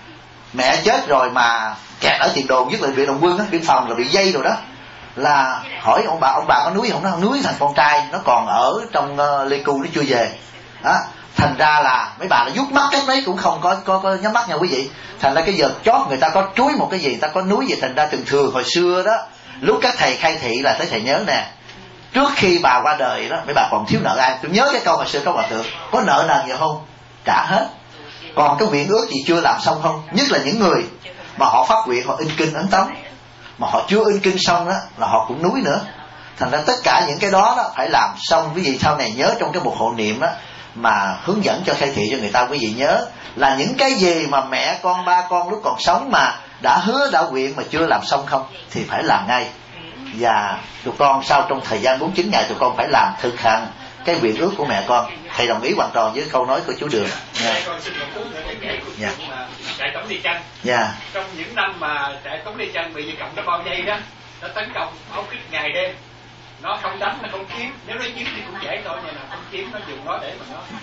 mẹ chết rồi mà kẹt ở tiền đồn, nhất là viện Đồng Quân á, biên phòng là bị dây rồi đó, là hỏi ông bà có núi không, nó không núi, thằng con trai nó còn ở trong Lê Cưu, nó chưa về đó. Thành ra là mấy bà nó vuốt mắt cái mấy cũng không có nhắm mắt nha quý vị. Thành ra cái giờ chót người ta có chuối một cái gì, người ta có núi gì. Thành ra thường hồi xưa đó, lúc các thầy khai thị là thấy thầy nhớ nè, trước khi bà qua đời đó mấy bà còn thiếu nợ ai. Tôi nhớ cái câu hồi xưa có hòa thượng, có nợ nần gì không? Trả hết. Còn cái nguyện ước gì chưa làm xong không? Nhất là những người mà họ phát nguyện, họ in kinh ấn tống mà họ chưa in kinh xong đó là họ cũng núi nữa. Thành ra tất cả những cái đó phải làm xong. Quý vị sau này nhớ trong cái một hộ niệm đó mà hướng dẫn cho khai thị cho người ta, quý vị nhớ là những cái gì mà mẹ con ba con lúc còn sống mà đã hứa đã nguyện mà chưa làm xong không thì phải làm ngay. Và tụi con sau trong thời gian 49 ngày tụi con phải làm thực hành cái nguyện ước của mẹ con. Thầy đồng ý hoàn toàn với câu nói của chú Đường. Con xin một phút nữa để kể câu chuyện mà trại Tống Ly Chanh. Trong những năm mà trại Tống Ly Chanh bị Việt Cộng nó bao vây đó, nó tấn công áo kích ngày đêm, nó không đánh, nó không chiếm. Nếu nó chiếm thì cũng dễ thôi, nhưng mà không chiếm, nó dùng nó để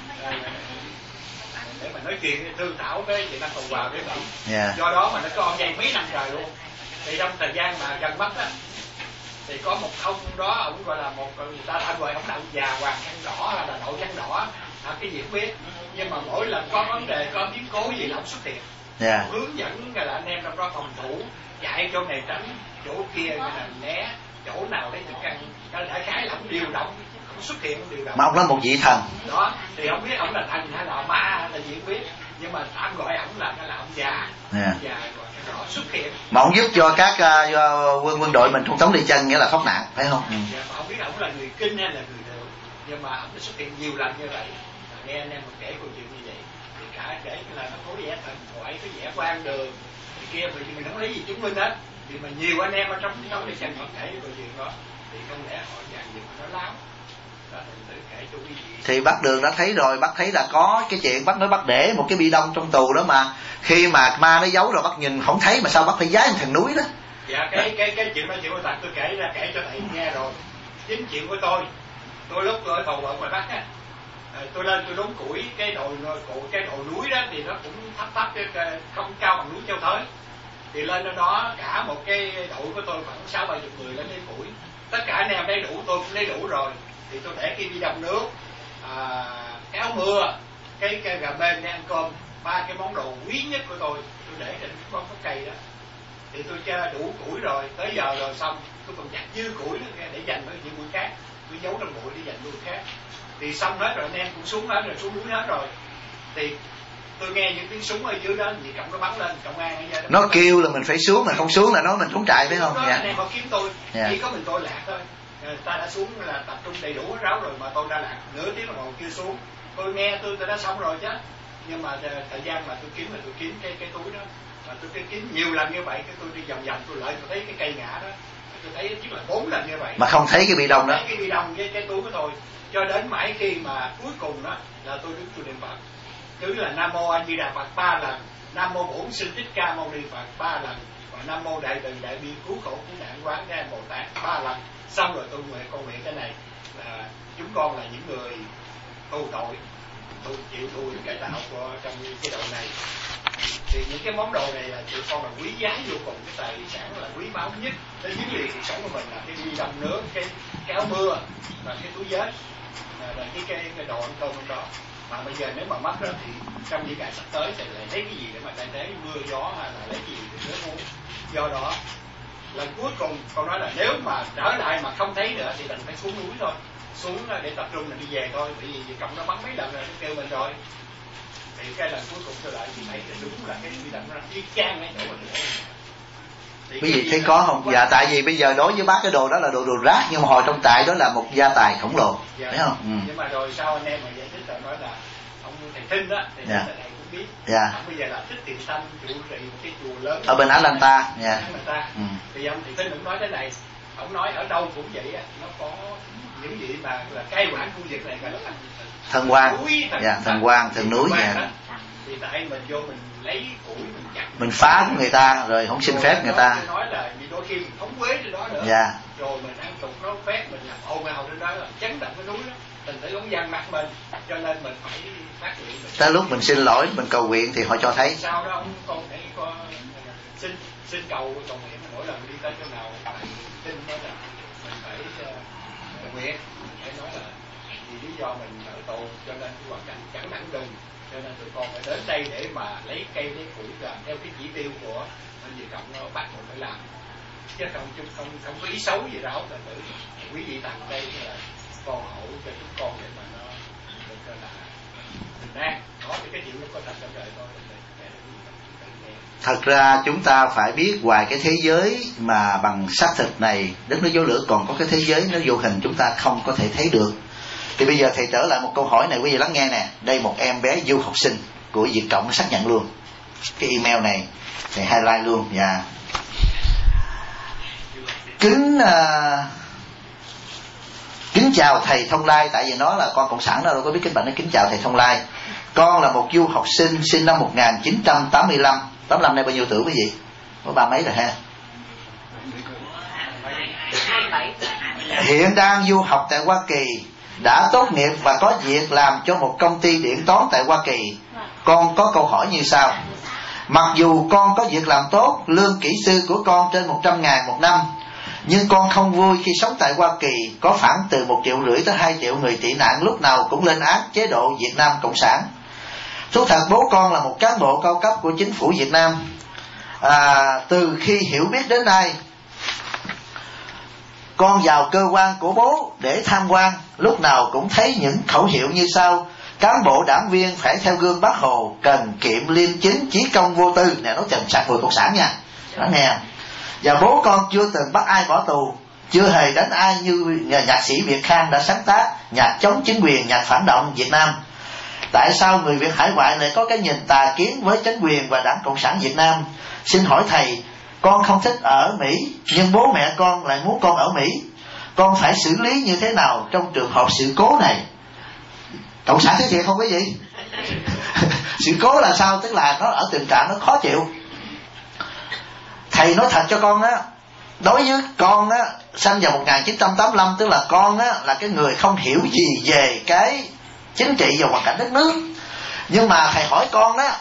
mà nói chuyện thương thảo với chị Nam Cộng Hòa với Mỹ. Do đó mà nó có dây mấy năm trời luôn. Thì trong thời gian mà gần mất á, thì có một ông đó, ông gọi là một người ta đã gọi ông đạo già hoàng khăn đỏ hay là đội khăn đỏ, cái gì không biết. Nhưng mà mỗi lần có vấn đề, có biến cố gì là ông xuất hiện, hướng dẫn là anh em trong đó phòng thủ, chạy chỗ này tránh chỗ kia là né, chỗ nào lấy thực căn, đại khái là ông điều động, ông xuất hiện ông điều động. Mà ông là một vị thần. Đó, thì không biết ông là thần hay là ma hay là gì không biết, nhưng mà tạm gọi ông là ông già, già rồi đó xuất hiện. Mà ông giúp cho các quân đội mình không tống đi chân, nghĩa là thoát nạn, phải không? Dạ, mà không biết ông là người kinh hay là người được, nhưng mà ông đã xuất hiện nhiều lần như vậy. Nghe anh em mình kể câu chuyện như vậy, thì cả kể là nó có vẻ thần thoại, có vẻ quan đường thì kia, mình không lấy gì chứng minh hết. Vì mà nhiều anh em ở trong để xem họ kể câu chuyện đó, thì không lẽ họ dàn dựng nó láo. Đó, mình kể cho quý vị. Thì bác Đường đã thấy rồi, bác thấy là có cái chuyện bác nói bác để một cái bi đông trong tù đó, mà khi mà ma nó giấu rồi bác nhìn không thấy, mà sao bác phải giái một thằng núi đó. Dạ, cái chuyện đó chuyện của thật tôi kể cho thầy nghe rồi. Chính chuyện của tôi lúc ở Cầu Vợt ngoài Bắc á, tôi lên tôi đốn củi cái đồi núi đó thì nó cũng thấp không cao bằng núi Châu Thới. Thì lên đó cả một cái đội của tôi khoảng 60-70 người lên lấy củi, tất cả anh em lấy đủ, tôi cũng lấy đủ rồi. Thì tôi để cái bi đông nước, cái áo mưa, cái gà bên để ăn cơm, 3 cái món đồ quý nhất của tôi để trên cái con cây đó. Thì tôi chơi đủ củi rồi, tới giờ rồi xong, tôi còn chặt dư củi nữa để dành với những buổi khác, tôi giấu trong bụi để dành buổi khác. Thì xong hết rồi, anh em cũng xuống hết rồi, xuống núi hết rồi. Thì tôi nghe những tiếng súng ở dưới đó, gì cộng nó bắn lên, công an ở dưới đó. Nó kêu là mình phải xuống, mà không xuống là nói mình trốn trại, phải không? Đó, anh em họ kiếm tôi, chỉ có mình tôi lạc thôi. Ta đã xuống là tập trung đầy đủ hết ráo rồi mà tôi đã lạc nửa tiếng đồng hồ chưa xuống. Tôi nghe tôi đã xong rồi chứ. Nhưng mà thời gian mà tôi kiếm cái túi đó, mà tôi kiếm nhiều lần như vậy, cái tôi đi vòng vòng tôi lại tôi thấy cái cây ngã đó, tôi thấy chắc là 4 lần như vậy mà không thấy cái bi đông đó. Thấy cái bi đông với cái túi của tôi, cho đến mãi khi mà cuối cùng đó là tôi đứng tôi niệm Phật, cứ là Nam Mô A Di Đà Phật 3 lần, Nam Mô Bổn Sư Thích Ca Mâu Ni Phật 3 lần, và Nam Mô Đại Từ Đại Bi Cứu Khổ Cứu Nạn Quán Thế Bồ Tát 3 lần. Xong rồi tôi nguyện cái này là chúng con là những người tu tội, tôi chịu thua cải tạo của trong cái độ này. Thì những cái món đồ này là tụi con là quý giá vô cùng, cái tài sản là quý báu nhất để dính liền cuộc sống của mình, là cái bi đông nước, cái áo mưa và cái túi vest, là cái đồ ăn cơm trong đó. Mà bây giờ nếu mà mất đó thì trong những ngày sắp tới thì lại lấy cái gì để mà thay thế mưa gió, hay là lấy cái gì để nước uống. Do đó lần cuối cùng con nói là nếu mà trở lại mà không thấy nữa thì đành phải xuống núi thôi, xuống để tập trung là đi về thôi, bởi vì cộng nó bắn mấy lần rồi nó kêu mình rồi. Thì cái lần cuối cùng tôi lại thì thấy đúng là cái bi đông nó y chang cái chỗ mình để. Quý vị thấy có không? Dạ, tại vì bây giờ đối với bác cái đồ đó là đồ rác, nhưng mà hồi trong trại đó là một gia tài khổng lồ, thấy không? Nhưng mà rồi sau anh em mà giải thích là nói là ông thầy Thinh đó, thầy Thinh này cũng biết. Ông bây giờ là Thích Thiện Tâm, trụ trì một cái chùa lớn ở bên Atlanta. Thì ông thầy Thinh cũng nói thế này, ông nói ở đâu cũng vậy á, nó có những gì mà là cai quản khu vực này gọi là thần quan, thần quan, thần núi. Thì tại mình vô mình lấy củi mình chặt, mình phá của người ta rồi không xin phép người ta. Nói là vì đôi khi mình thống quế trên đó nữa, rồi mình ăn tục nó phép mình làm ồn ào trên đó, là chấn động cái núi đó, mình phải không gian mặt mình, cho nên mình phải phát hiện. Tới lúc mình xin lỗi, mình cầu nguyện thì họ cho thấy. Sau đó ông con để có xin cầu nguyện, mỗi lần đi tới chỗ nào xin nói là mình phải cầu nguyện, phải nói là vì lý do mình ở tù cho nên cái hoàn cảnh chẳng nặng đừng, cho nên tụi con phải đến đây để mà lấy cây lấy củi làm theo cái chỉ tiêu của anh gì cộng nó bắt mình phải làm, chứ không có ý xấu gì đâu. Là tự quý vị tặng đây là con hậu cho chúng con để mà nó được là bình an. Đó thì cái chuyện nó có thật trong đời thôi. Thật ra chúng ta phải biết ngoài cái thế giới mà bằng xác thịt này, đất nước gió lửa, còn có cái thế giới nó vô hình chúng ta không có thể thấy được. Thì bây giờ thầy trở lại một câu hỏi này, quý vị lắng nghe nè. Đây một em bé du học sinh của Việt Cộng xác nhận luôn. Cái email này thầy highlight luôn. Dạ. Kính chào thầy Thông Lai. Tại vì nó là con cộng sản đâu có biết cái bệnh nó kính chào thầy Thông Lai. Con là một du học sinh sinh năm 1985. 85 nay bao nhiêu tuổi quý vị? Có ba mấy rồi ha. Hiện đang du học tại Hoa Kỳ, đã tốt nghiệp và có việc làm cho một công ty điện toán tại Hoa Kỳ. Con có câu hỏi như sau. Mặc dù con có việc làm tốt, lương kỹ sư của con trên 100.000 một năm, nhưng con không vui khi sống tại Hoa Kỳ có khoảng từ 1,5 triệu tới 2 triệu người tị nạn lúc nào cũng lên án chế độ Việt Nam Cộng sản. Thú thật bố con là một cán bộ cao cấp của chính phủ Việt Nam. Từ khi hiểu biết đến nay, con vào cơ quan của bố để tham quan, lúc nào cũng thấy những khẩu hiệu như sau: cán bộ đảng viên phải theo gương Bác Hồ, cần kiệm liêm chính, chí công vô tư. Nè, nói chừng sạc người cộng sản nha, đó nè. Và bố con chưa từng bắt ai bỏ tù, chưa hề đánh ai như nhạc sĩ Việt Khang đã sáng tác nhạc chống chính quyền, nhạc phản động Việt Nam. Tại sao người Việt hải ngoại lại có cái nhìn tà kiến với chính quyền và Đảng Cộng sản Việt Nam? Xin hỏi thầy, con không thích ở Mỹ, nhưng bố mẹ con lại muốn con ở Mỹ. Con phải xử lý như thế nào trong trường hợp sự cố này? Cộng sản thế thiệt không quý vị? Sự cố là sao? Tức là nó ở tình trạng nó khó chịu. Thầy nói thật cho con á, đối với con á, sinh vào 1985, tức là con á là cái người không hiểu gì về cái chính trị và hoàn cảnh đất nước. Nhưng mà thầy hỏi con á,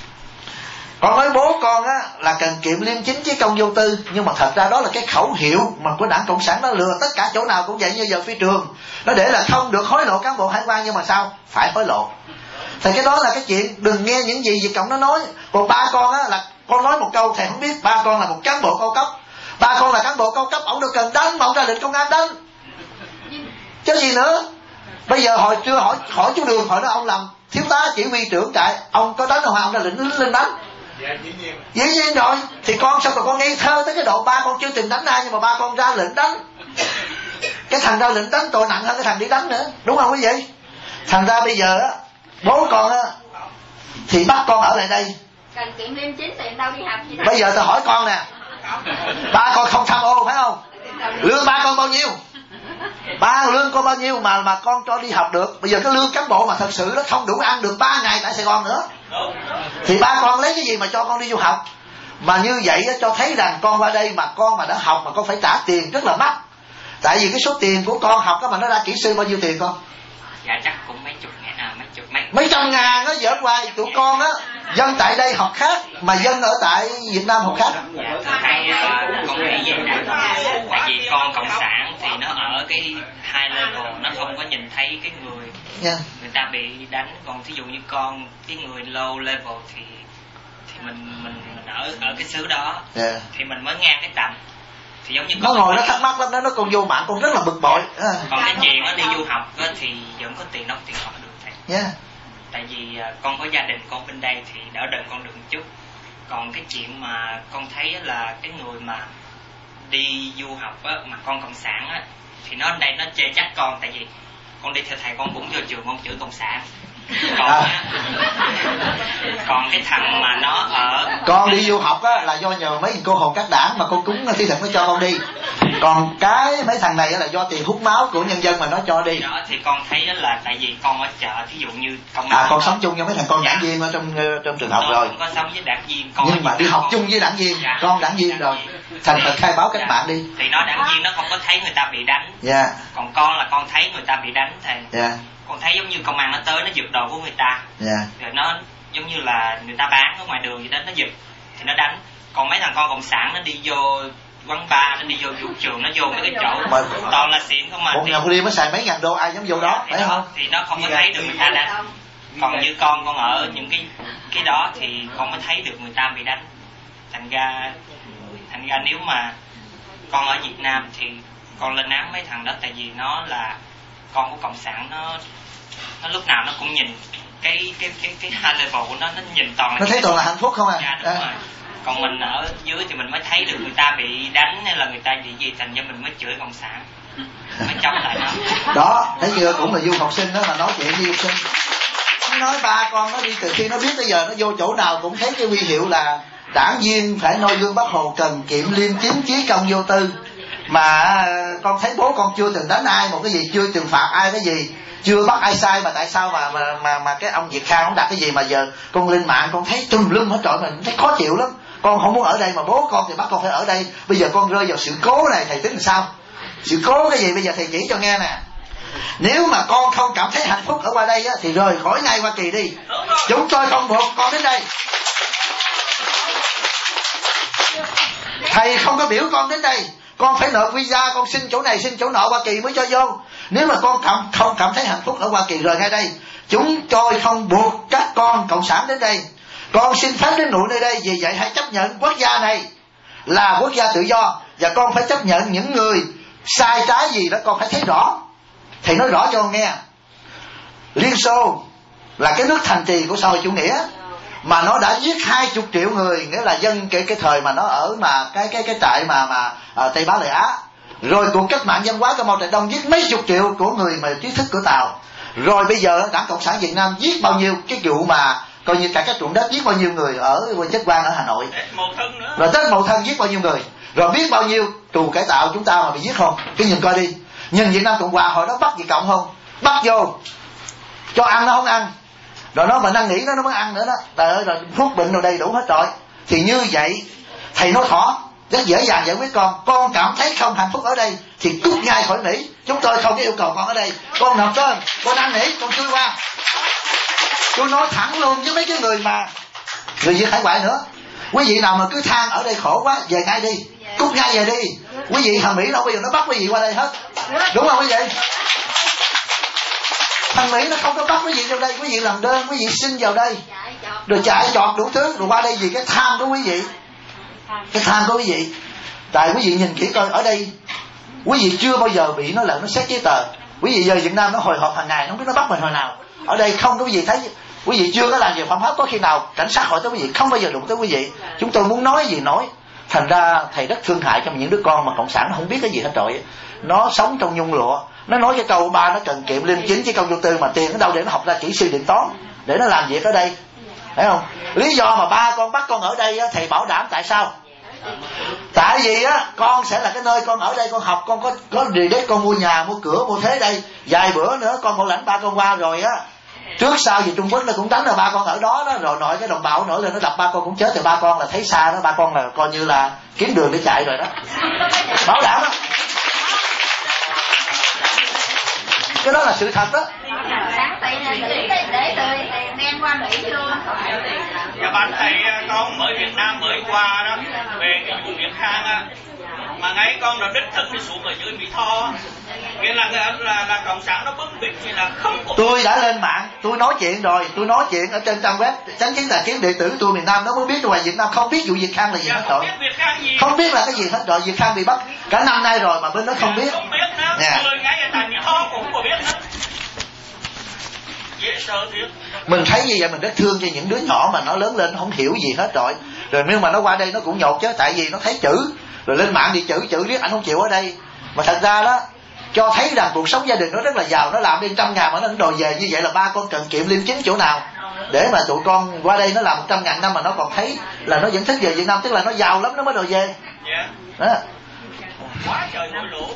con nói bố con á là cần kiệm liêm chính, chí công vô tư, nhưng mà thật ra đó là cái khẩu hiệu mà của Đảng Cộng sản nó lừa. Tất cả chỗ nào cũng vậy, như giờ phi trường nó để là không được hối lộ cán bộ hải quan, nhưng mà sao phải hối lộ. Thì cái đó là cái chuyện đừng nghe những gì Việt Cộng nó nói. Còn ba con á là con nói một câu thầy không biết, ba con là một cán bộ cao cấp, ba con là cán bộ cao cấp, ông đâu cần đánh mà ông ra lệnh công an đánh chứ gì nữa. Bây giờ hồi trưa hỏi chú Đường, hỏi nó ông làm thiếu tá chỉ huy trưởng trại, ông có đánh không? Ông ra lệnh lên đánh. Dĩ nhiên rồi. Thì con sao mà con ngây thơ tới cái độ ba con chưa từng đánh ai, nhưng mà ba con ra lệnh đánh. Cái thằng ra lệnh đánh tội nặng hơn cái thằng đi đánh nữa, đúng không quý vị? Thành ra bây giờ á, bố con á thì bắt con ở lại đây. Cần kiệm liêm chính thì đâu đi học gì đâu. Bây giờ tôi hỏi con nè, ba con không tham ô phải không? Lương ba con bao nhiêu? Ba lương con bao nhiêu mà con cho đi học được? Bây giờ cái lương cán bộ mà thật sự nó không đủ ăn được 3 ngày tại Sài Gòn nữa, thì ba con lấy cái gì mà cho con đi du học? Mà như vậy cho thấy rằng con qua đây mà con mà đã học mà con phải trả tiền rất là mắc. Tại vì cái số tiền của con học đó mà nó ra kỹ sư bao nhiêu tiền con? Dạ chắc cũng mấy trăm ngàn đó. Giỡn hoài. Tụi con á, dân tại đây học khác mà dân ở tại Việt Nam học khác. Dạ thưa thầy, con nghĩ vậy nè, tại vì con cộng sản thì nó ở cái high level, nó không có nhìn thấy cái người người ta bị đánh. Còn thí dụ như con cái người low level thì mình ở cái xứ đó thì mình mới ngang cái tầm. Thì giống như nó ngồi nó thắc mắc lắm đó, nó còn vô mạng con rất là bực bội. Còn cái chuyện nó đi du học đó, thì vẫn có tiền đóng tiền học được thầy. Tại vì con có gia đình con bên đây thì đỡ đần con được một chút. Còn cái chuyện mà con thấy là cái người mà đi du học á, mà con cộng sản á, thì nó đây nó chê trách con. Tại vì con đi theo thầy con cũng vô trường con chửi cộng sản. Còn cái thằng mà nó ở con đi du học á là do nhờ mấy cô hồn các đảng mà con cúng thi thần nó cho con đi. Còn cái mấy thằng này là do tiền hút máu của nhân dân mà nó cho đi. Đó thì con thấy đó là tại vì con ở chợ, thí dụ như con sống chung với mấy thằng con đảng viên ở trong trường học rồi. Con sống với đảng viên. Con nhưng mà đi học chung với đảng viên, con đảng viên rồi. Thành thật khai báo cách mạng đi. Thì nó đảng viên nó không có thấy người ta bị đánh. Còn con là con thấy người ta bị đánh thầy. Con thấy giống như công an nó tới nó giật đồ của người ta. Rồi nó giống như là người ta bán ở ngoài đường gì đó, nó giật thì nó đánh. Còn mấy thằng con cộng sản nó đi vô quán bar, nó đi vô vũ trường, nó vô mấy cái chỗ toàn là xịn không mà. Một ngày đi mới xài mấy ngàn đô, ai dám vô đó, phải không? Thì nó không có thấy được người ta đánh. Còn như con ở những cái đó thì con mới thấy được người ta bị đánh. Thành ra nếu mà con ở Việt Nam thì con lên án mấy thằng đó, tại vì nó là con của cộng sản, nó lúc nào nó cũng nhìn cái high level của nó nhìn toàn là nó thấy toàn là hạnh phúc không à? Dạ, đúng rồi. Còn mình ở dưới thì mình mới thấy được người ta bị đánh hay là người ta bị gì, thành ra mình mới chửi cộng sản, mới chống lại nó. Đó, thấy chưa, cũng là du học sinh đó mà nói chuyện đi học sinh. Nó nói ba con nó đi từ khi nó biết tới giờ, nó vô chỗ nào cũng thấy cái huy hiệu là đảng viên phải noi gương Bác Hồ, cần kiệm liêm chính, chí công vô tư. Mà con thấy bố con chưa từng đánh ai một cái gì, chưa trừng phạt ai cái gì, chưa bắt ai sai, mà tại sao mà cái ông Việt Khang không đặt cái gì mà giờ con lên mạng con thấy tùm lum hết trọi, mình thấy khó chịu lắm. Con không muốn ở đây mà bố con thì bắt con phải ở đây. Bây giờ con rơi vào sự cố này, thầy tính làm sao? Sự cố cái gì? Bây giờ thầy chỉ cho nghe nè. Nếu mà con không cảm thấy hạnh phúc ở qua đây á, thì rời khỏi ngay Hoa Kỳ đi. Chúng tôi không buộc con đến đây. Thầy không có biểu con đến đây. Con phải nộp visa, con xin chỗ này xin chỗ nọ Hoa Kỳ mới cho vô. Nếu mà con không cảm thấy hạnh phúc ở Hoa Kỳ, rời ngay đây. Chúng tôi không buộc các con cộng sản đến đây. Con xin phép đến nội nơi đây, vì vậy hãy chấp nhận quốc gia này là quốc gia tự do, và con phải chấp nhận những người sai trái gì đó con phải thấy rõ. Thầy nói rõ cho con nghe. Liên Xô là cái nước thành trì của xã hội chủ nghĩa, mà nó đã giết 20 triệu người, nghĩa là dân cái thời mà nó ở mà cái trại mà Tây Á Lại Á. Rồi cuộc cách mạng văn hóa của Mao Trạch Đông giết mấy chục triệu của người mà trí thức của Tàu. Rồi bây giờ Đảng Cộng sản Việt Nam giết bao nhiêu cái vụ mà coi như cả các ruộng đất, giết bao nhiêu người ở Chết Quang ở Hà Nội. Rồi Tết Mậu Thân giết bao nhiêu người. Rồi biết bao nhiêu tù cải tạo chúng ta mà bị giết không? Cứ nhìn coi đi. Nhìn Việt Nam Cộng Hòa hồi đó bắt Việt Cộng không? Bắt vô cho ăn nó không ăn, rồi nó mà năn nỉ nó mới ăn nữa đó. Trời ơi, rồi thuốc bệnh rồi đầy đủ hết rồi. Thì như vậy thầy nói thỏ rất dễ dàng giải quyết. Con cảm thấy không hạnh phúc ở đây thì cút ngay khỏi Mỹ. Chúng tôi không có yêu cầu con ở đây. Con nộp đơn, con năn nỉ, con chui qua. Tôi nói thẳng luôn với mấy cái người mà người Việt hải ngoại nữa. Quý vị nào mà cứ than ở đây khổ quá, về ngay đi, cút ngay về đi. Quý vị thằng Mỹ đâu bây giờ nó bắt quý vị qua đây hết, đúng không quý vị? Thằng Mỹ nó không có bắt quý vị vào đây. Quý vị làm đơn, quý vị xin vào đây, rồi chạy chọt đủ thứ, rồi qua đây vì cái tham của quý vị. Cái tham của quý vị. Tại quý vị nhìn kỹ coi, ở đây quý vị chưa bao giờ bị nó lợn nó xét giấy tờ. Quý vị về Việt Nam nó hồi hộp hàng ngày, nó không biết nó bắt mình hồi nào. Ở đây không có quý vị thấy. Quý vị chưa có làm gì phạm pháp, có khi nào cảnh sát hỏi tới quý vị, không bao giờ đụng tới quý vị. Chúng tôi muốn nói gì nói. Thành ra thầy rất thương hại trong những đứa con mà cộng sản nó không biết cái gì hết rồi. Nó sống trong nhung lụa. Nó nói cái câu ba nó cần kiệm liêm chính chứ câu vô tư, mà tiền ở đâu để nó học ra kỹ sư điện toán để nó làm việc ở đây, thấy không? Lý do mà ba con bắt con ở đây thầy bảo đảm tại sao? Tại vì con sẽ là cái nơi con ở đây con học, con có gì đấy, con mua nhà mua cửa mua thế đây. Vài bữa nữa con lãnh ba con qua rồi trước sau gì Trung Quốc nó cũng đánh là ba con ở đó đó, rồi nội cái đồng bào nổi lên nó đập ba con cũng chết, thì ba con là thấy xa đó, ba con là coi như là kiếm đường để chạy rồi đó, bảo đảm đó. Cái đó là sự thật đó. Dạ bạn thầy, con mới Việt Nam mới qua đó, về cái vùng Việt Khang á, mà ngay con đã đích thân đi xuống ở dưới Mỹ Tho, nghĩa là cộng sản nó bưng bít thì là không có. Tôi đã lên mạng, tôi nói chuyện rồi, tôi nói chuyện ở trên trang web Chánh Kiến Tài Kiến đệ tử tôi miền Nam nó mới biết, ngoài Việt Nam không biết vụ Việt Khang là gì hết rồi. Không biết là cái gì hết rồi. Việt Khang bị bắt cả năm nay rồi mà bên đó không biết. Không biết nữa. Người ngay ở tại Mỹ Tho cũng có biết nữa. Dễ sợ thiệt. Mình thấy như vậy mình rất thương cho những đứa nhỏ mà nó lớn lên nó không hiểu gì hết rồi. Rồi nếu mà nó qua đây nó cũng nhột chứ, tại vì nó thấy chữ rồi lên mạng thì chữ riết anh không chịu ở đây. Mà thật ra đó cho thấy rằng cuộc sống gia đình nó rất là giàu, nó làm đến 100.000 mà nó đòi về như vậy là ba con cần kiệm liêm chính chỗ nào để mà tụi con qua đây nó làm 100.000 năm mà nó còn thấy là nó vẫn thích về Việt Nam, tức là nó giàu lắm nó mới đòi về. Đó. Quá trời nổi lỗ.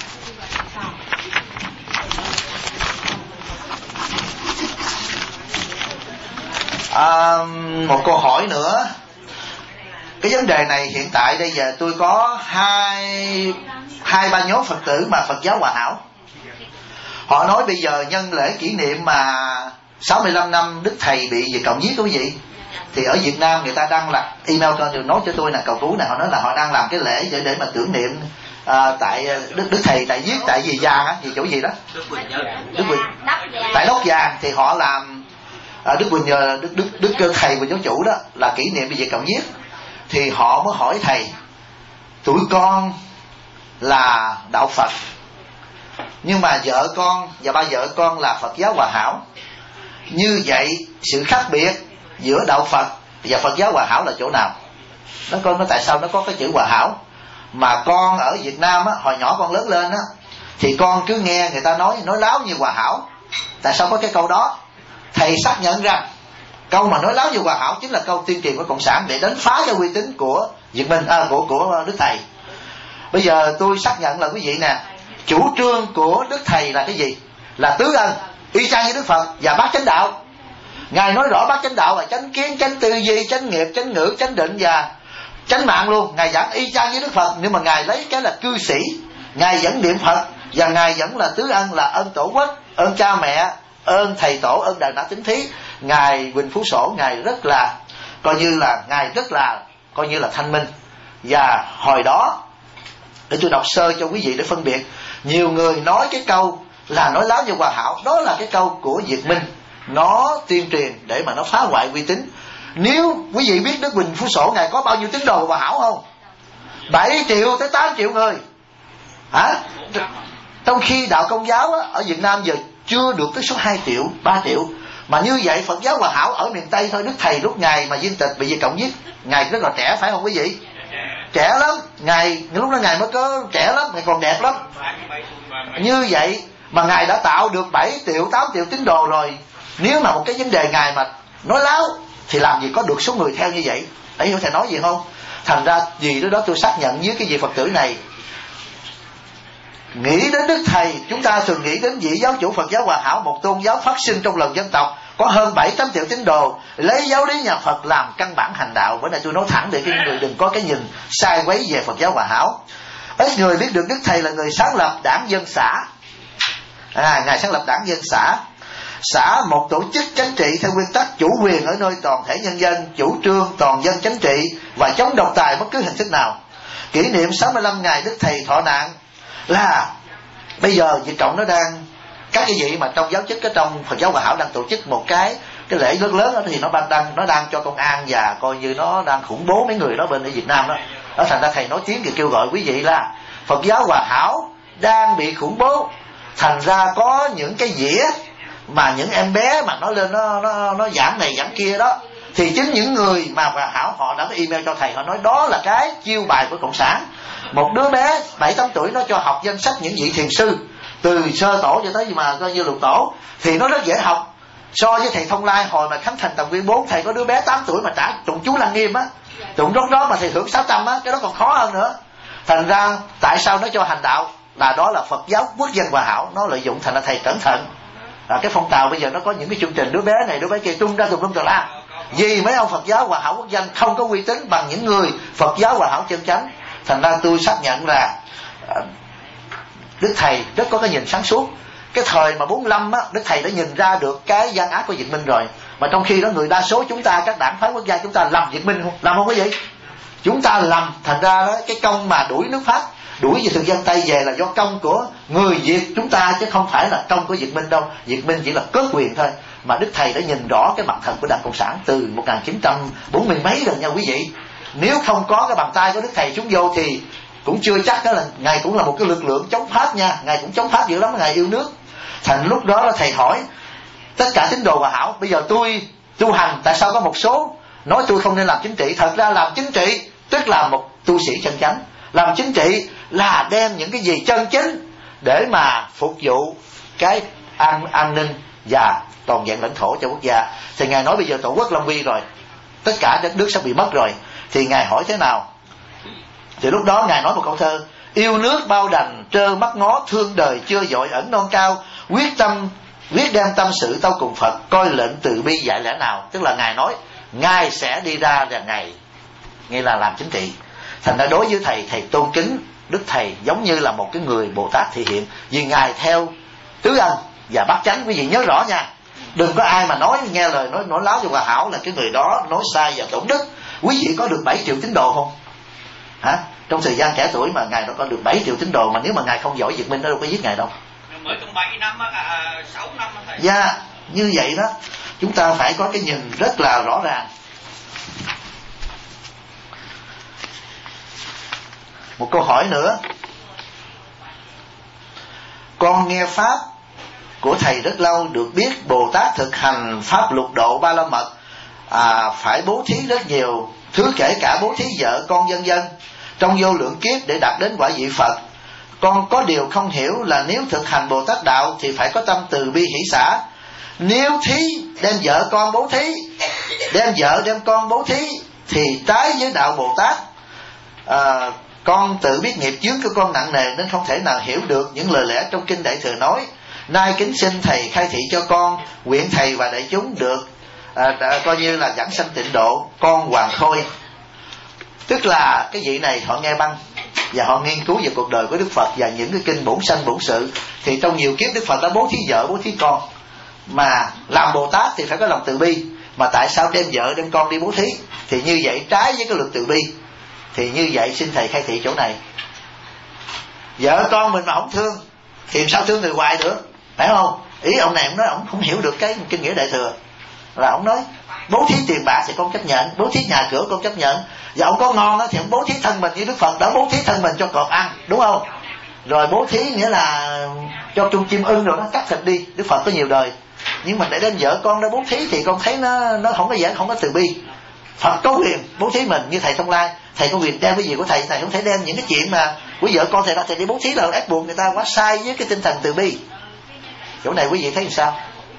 Một câu hỏi nữa. Cái vấn đề này hiện tại bây giờ tôi có hai ba nhóm Phật tử mà Phật giáo Hòa Hảo. Họ nói bây giờ nhân lễ kỷ niệm mà 65 năm Đức Thầy bị Việt Cộng giết, quý vị, thì ở Việt Nam người ta đang là email nói cho tôi là cầu cứu này, họ nói là họ đang làm cái lễ để mà tưởng niệm tại Đức Thầy tại giết tại gì Giang á, gì chỗ gì đó Đức Quỳnh tại Đốc Giang, thì họ làm Đức Quỳnh Đức Cơ Thầy của giáo chủ đó là kỷ niệm bị Việt Cộng giết. Thì họ mới hỏi thầy, tụi con là đạo Phật nhưng mà vợ con và ba vợ con là Phật giáo Hòa Hảo, như vậy sự khác biệt giữa đạo Phật và Phật giáo Hòa Hảo là chỗ nào? Nó con nói tại sao nó có cái chữ Hòa Hảo mà con ở Việt Nam á, hồi nhỏ con lớn lên á thì con cứ nghe người ta nói láo như Hòa Hảo. Tại sao có cái câu đó? Thầy xác nhận rằng câu mà nói láo như Hòa Hảo chính là câu tuyên truyền của Cộng sản để đánh phá cho uy tín của Việt Minh, của Đức Thầy. Bây giờ tôi xác nhận là quý vị nè, chủ trương của Đức Thầy là cái gì? Là tứ ân, y chang như Đức Phật và bát chánh đạo. Ngài nói rõ bát chánh đạo là chánh kiến, chánh tư duy, chánh nghiệp, chánh ngữ, chánh định và chánh mạng luôn. Ngài giảng y chang như Đức Phật, nhưng mà Ngài lấy cái là cư sĩ. Ngài vẫn niệm Phật và Ngài vẫn là tứ ân, là ơn tổ quốc, ơn cha mẹ, ơn thầy tổ, ơn đàn đã tính thí. Ngài Huỳnh Phú Sổ, Ngài rất là coi như là Ngài rất là coi như là thanh minh. Và hồi đó để tôi đọc sơ cho quý vị để phân biệt, nhiều người nói cái câu là nói láo như Hòa Hảo, đó là cái câu của Việt Minh, nó tuyên truyền để mà nó phá hoại uy tín. Nếu quý vị biết Đức Huỳnh Phú Sổ Ngài có bao nhiêu tín đồ Hòa Hảo không? 7 triệu tới 8 triệu người. Trong khi đạo Công giáo ở Việt Nam giờ chưa được tới số 2 triệu 3 triệu. Mà như vậy Phật giáo Hòa Hảo ở miền Tây thôi, Đức Thầy lúc Ngài mà viên tịch bị Việt Cộng giết, Ngài rất là trẻ phải không quý vị? Trẻ lắm, Ngài lúc đó Ngài mới có trẻ lắm, Ngài còn đẹp lắm. Như vậy mà Ngài đã tạo được 7 triệu 8 triệu tín đồ rồi. Nếu mà một cái vấn đề Ngài mà nói láo thì làm gì có được số người theo như vậy. Ấy hiểu Thầy nói gì không? Thành ra vì đó tôi xác nhận với cái vị Phật tử này, nghĩ đến Đức Thầy, chúng ta thường nghĩ đến vị giáo chủ Phật giáo Hòa Hảo, một tôn giáo phát sinh trong lòng dân tộc, có hơn 7-8 triệu tín đồ, lấy giáo lý nhà Phật làm căn bản hành đạo. Bữa nay tôi nói thẳng để cái người đừng có cái nhìn sai quấy về Phật giáo Hòa Hảo. Ít người biết được Đức Thầy là người sáng lập Đảng Dân Xã. Ngài sáng lập Đảng Dân Xã. Xã một tổ chức chính trị theo nguyên tắc chủ quyền ở nơi toàn thể nhân dân, chủ trương toàn dân chính trị và chống độc tài bất cứ hình thức nào. Kỷ niệm 65 ngày Đức Thầy thọ nạn là bây giờ Việt Cộng nó đang, các cái vị mà trong giáo chức ở trong Phật giáo Hòa Hảo đang tổ chức một cái lễ lớn lớn đó, thì nó đang cho công an và coi như nó đang khủng bố mấy người đó bên ở Việt Nam đó. Đó thành ra Thầy nói tiếng thì kêu gọi quý vị là Phật giáo Hòa Hảo đang bị khủng bố. Thành ra có những cái dĩa mà những em bé mà nó lên nó giảng này giảng kia đó, thì chính những người mà Hòa Hảo họ đã có email cho Thầy, họ nói đó là cái chiêu bài của Cộng sản. Một đứa bé 7-8 tuổi nó cho học danh sách những vị thiền sư từ sơ tổ cho tới mà coi như lục tổ, thì nó rất dễ học. So với Thầy Thông Lai hồi mà khánh thành Tầm Nguyên 4, Thầy có đứa bé 8 tuổi mà trả tụng chú Lăng Nghiêm á, tụng đó mà Thầy hưởng 600 á, cái đó còn khó hơn nữa. Thành ra tại sao nó cho hành đạo là đó là Phật giáo quốc dân Hòa Hảo, nó lợi dụng. Thành ra Thầy cẩn thận. Cái phong trào bây giờ nó có những cái chương trình đứa bé này đứa bé kia tung ra tùm lum tùm la, vì mấy ông Phật giáo Hòa Hảo quốc dân không có uy tín bằng những người Phật giáo Hòa Hảo chân chánh. Thành ra tôi xác nhận là Đức Thầy rất có cái nhìn sáng suốt. Cái thời mà 45 á, Đức Thầy đã nhìn ra được cái gian ác của Việt Minh rồi. Mà trong khi đó người đa số chúng ta, các đảng phái quốc gia chúng ta làm Việt Minh không? Làm không có gì? Chúng ta làm. Thành ra đó cái công mà đuổi nước Pháp, đuổi về thực dân Tây về là do công của người Việt chúng ta, chứ không phải là công của Việt Minh đâu. Việt Minh chỉ là cướp quyền thôi. Mà Đức Thầy đã nhìn rõ cái mặt thật của Đảng Cộng sản từ 1940 mấy rồi nha quý vị. Nếu không có cái bàn tay của Đức Thầy xuống vô thì cũng chưa chắc đó là Ngài cũng là một cái lực lượng chống Pháp nha. Ngài cũng chống Pháp dữ lắm, Ngài yêu nước. Thành lúc đó là Thầy hỏi tất cả tín đồ Hòa Hảo, bây giờ tôi tu hành, tại sao có một số nói tôi không nên làm chính trị? Thật ra làm chính trị tức là một tu sĩ chân chánh. Làm chính trị là đem những cái gì chân chính để mà phục vụ cái an ninh và toàn vẹn lãnh thổ cho quốc gia. Thì Ngài nói bây giờ tổ quốc lâm nguy rồi, tất cả đất nước sắp bị mất rồi. Thì Ngài hỏi thế nào? Thì lúc đó Ngài nói một câu thơ: yêu nước bao đành trơ mắt ngó, thương đời chưa dội ẩn non cao, quyết đem tâm sự tâu cùng Phật, coi lệnh từ bi dạy lẽ nào. Tức là Ngài nói Ngài sẽ đi ra là Ngài nghĩa là làm chính trị. Thành ra đối với Thầy, Thầy tôn kính Đức Thầy giống như là một cái người Bồ Tát thị hiện, vì Ngài theo tứ ân và bát chánh. Quý vị nhớ rõ nha, đừng có ai mà nói nghe lời nói láo cho Hòa Hảo là cái người đó nói sai và tổn đức. Quý vị có được 7 triệu tín đồ không? Hả? Trong thời gian trẻ tuổi mà Ngài đã có được 7 triệu tín đồ, mà nếu mà Ngài không giỏi Việt Minh nó đâu có giết Ngài đâu. Mới trong 7 năm 6 năm Thầy. Dạ, như vậy đó, chúng ta phải có cái nhìn rất là rõ ràng. Một câu hỏi nữa. Con nghe Pháp của Thầy rất lâu, được biết Bồ Tát thực hành Pháp lục độ Ba La Mật phải bố thí rất nhiều thứ, kể cả bố thí vợ con vân vân, trong vô lượng kiếp để đạt đến quả vị Phật. Con có điều không hiểu là nếu thực hành Bồ Tát đạo thì phải có tâm từ bi hỷ xả. Nếu thí đem vợ con bố thí, đem vợ đem con bố thí thì trái với đạo Bồ Tát. Con tự biết nghiệp chướng của con nặng nề nên không thể nào hiểu được những lời lẽ trong kinh Đại Thừa nói. Nay kính xin Thầy khai thị cho con, nguyện Thầy và đại chúng được coi như là giảng sanh tịnh độ. Con Hoàng Khôi. Tức là cái vị này họ nghe băng và họ nghiên cứu về cuộc đời của Đức Phật và những cái kinh bổn sanh bổn sự. Thì trong nhiều kiếp Đức Phật đã bố thí vợ bố thí con, mà làm Bồ Tát thì phải có lòng từ bi, mà tại sao đem vợ đem con đi bố thí? Thì như vậy trái với cái luật từ bi. Thì như vậy xin Thầy khai thị chỗ này. Vợ con mình mà không thương thì làm sao thương người ngoài được, phải không? Ý ông này ông nói ông không hiểu được cái kinh nghĩa Đại Thừa, là ông nói bố thí tiền bạc thì con chấp nhận, bố thí nhà cửa con chấp nhận, và ông có ngon đó thì ông bố thí thân mình như Đức Phật đã bố thí thân mình cho cọp ăn, đúng không? Rồi bố thí nghĩa là cho chung chim ưng rồi nó cắt thịt đi. Đức Phật có nhiều đời, nhưng mà để đến vợ con đó bố thí thì con thấy nó không có dễ, không có từ bi. Phật có quyền bố thí mình, như thầy Thông Lai, thầy có quyền đem cái gì của thầy không thể đem những cái chuyện mà của vợ con thầy ra thầy đi bố thí là ép buộc người ta, quá sai với cái tinh thần từ bi. Chỗ này quý vị thấy làm sao?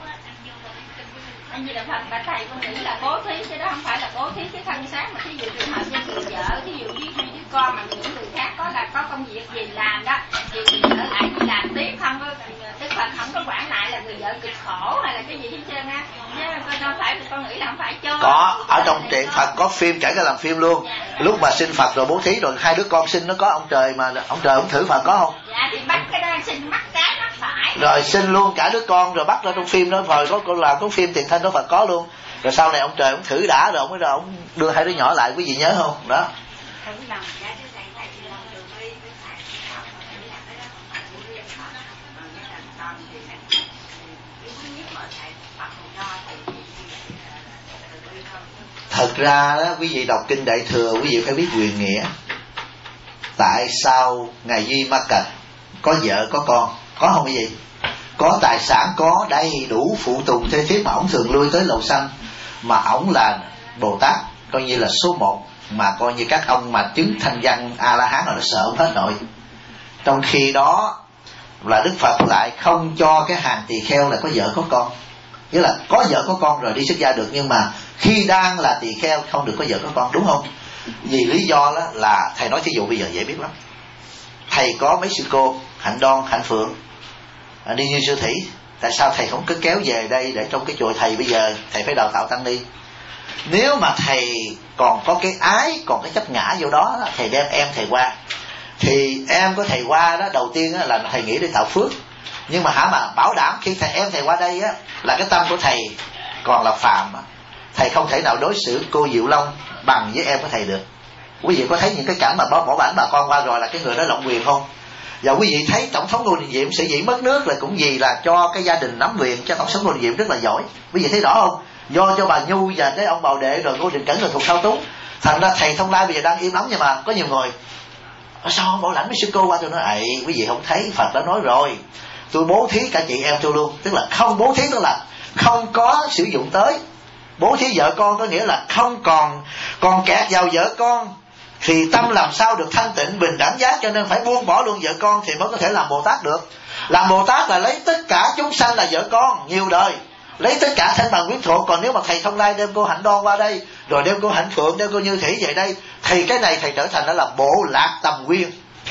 Như là Phật bà thầy con nghĩ là bố thí chứ đó không phải là bố thí cái thân xác, mà thí dụ trường hợp như người vợ, thí dụ với con mà những người khác có công việc gì làm đó thì người vợ lại đi làm tiếp, không có Đức Phật không có quản lại là người vợ cực khổ hay là cái gì hết trơn á. Chứ không phải, con nghĩ là không phải cho. Có ở trong truyện Phật có phim kể ra làm phim luôn. Lúc mà sinh Phật rồi bố thí rồi hai đứa con sinh nó có ông trời mà ông trời ông thử Phật có không? Dạ thì bắt cái đó sinh mắc trái mắc phải. Rồi sinh luôn cả đứa con rồi bắt ra trong phim đó, rồi có làm có phim tiền thân đó Phật có luôn. Rồi sau này ông trời ông thử đã rồi ông đưa hai đứa nhỏ lại, quý vị nhớ không? Đó. Thật ra đó, quý vị đọc kinh Đại Thừa quý vị phải biết quyền nghĩa. Tại sao ngài Duy Ma Cật có vợ có con, có không quý vị? Có tài sản có đầy đủ phụ tùng thế thiết mà ổng thường lui tới lầu xanh, mà ổng là Bồ Tát coi như là số 1, mà coi như các ông mà chứng thanh văn A La Hán rồi nó sợ ông hết nội. Trong khi đó là Đức Phật lại không cho cái hàng tỳ kheo là có vợ có con, nghĩa là có vợ có con rồi đi xuất gia được, nhưng mà khi đang là tỳ kheo không được có vợ có con, đúng không? Vì lý do đó là thầy nói thí dụ bây giờ dễ biết lắm. Thầy có mấy sư cô Hạnh Đoan, Hạnh Phượng đi như sư thủy, tại sao thầy không cứ kéo về đây để trong cái chùa thầy bây giờ thầy phải đào tạo tăng ni? Nếu mà thầy còn có cái ái, còn cái chấp ngã vô đó, thầy đem em thầy qua, thì em của thầy qua đó đầu tiên là thầy nghĩ để tạo phước. Nhưng mà mà bảo đảm khi em thầy qua đây á, là cái tâm của thầy còn là phàm, thầy không thể nào đối xử cô Diệu Long bằng với em của thầy được. Quý vị có thấy những cái cảnh mà bỏ bản bà con qua rồi là cái người đó lộng quyền không? Và quý vị thấy tổng thống Ngô Đình Diệm sở dĩ mất nước là cũng vì là cho cái gia đình nắm quyền, cho tổng thống Ngô Đình Diệm rất là giỏi. Quý vị thấy rõ không? Do cho bà Nhu và cái ông Bào Đệ rồi Ngô Đình Cẩn rồi thuộc thao túng. Thành ra thầy Thông Lai bây giờ đang im lắm, nhưng mà có nhiều người sao không bảo lãnh với sư cô qua? Tôi nói ấy, quý vị không thấy Phật đã nói rồi, tôi bố thí cả chị em tôi luôn. Tức là không bố thí, tức là không có sử dụng tới. Bố thí vợ con có nghĩa là không còn kẹt vào vợ con thì tâm làm sao được thanh tịnh bình đẳng giác, cho nên phải buông bỏ luôn vợ con thì mới có thể làm Bồ Tát được. Làm Bồ Tát là lấy tất cả chúng sanh là vợ con nhiều đời, lấy tất cả thanh bằng quyến thuộc. Còn nếu mà thầy Thông Lai đem cô Hạnh Đoan qua đây, rồi đem cô Hạnh Phượng, đem cô Như Thủy về đây, thì cái này thầy trở thành đó là Bộ Lạc Tầm Quyên.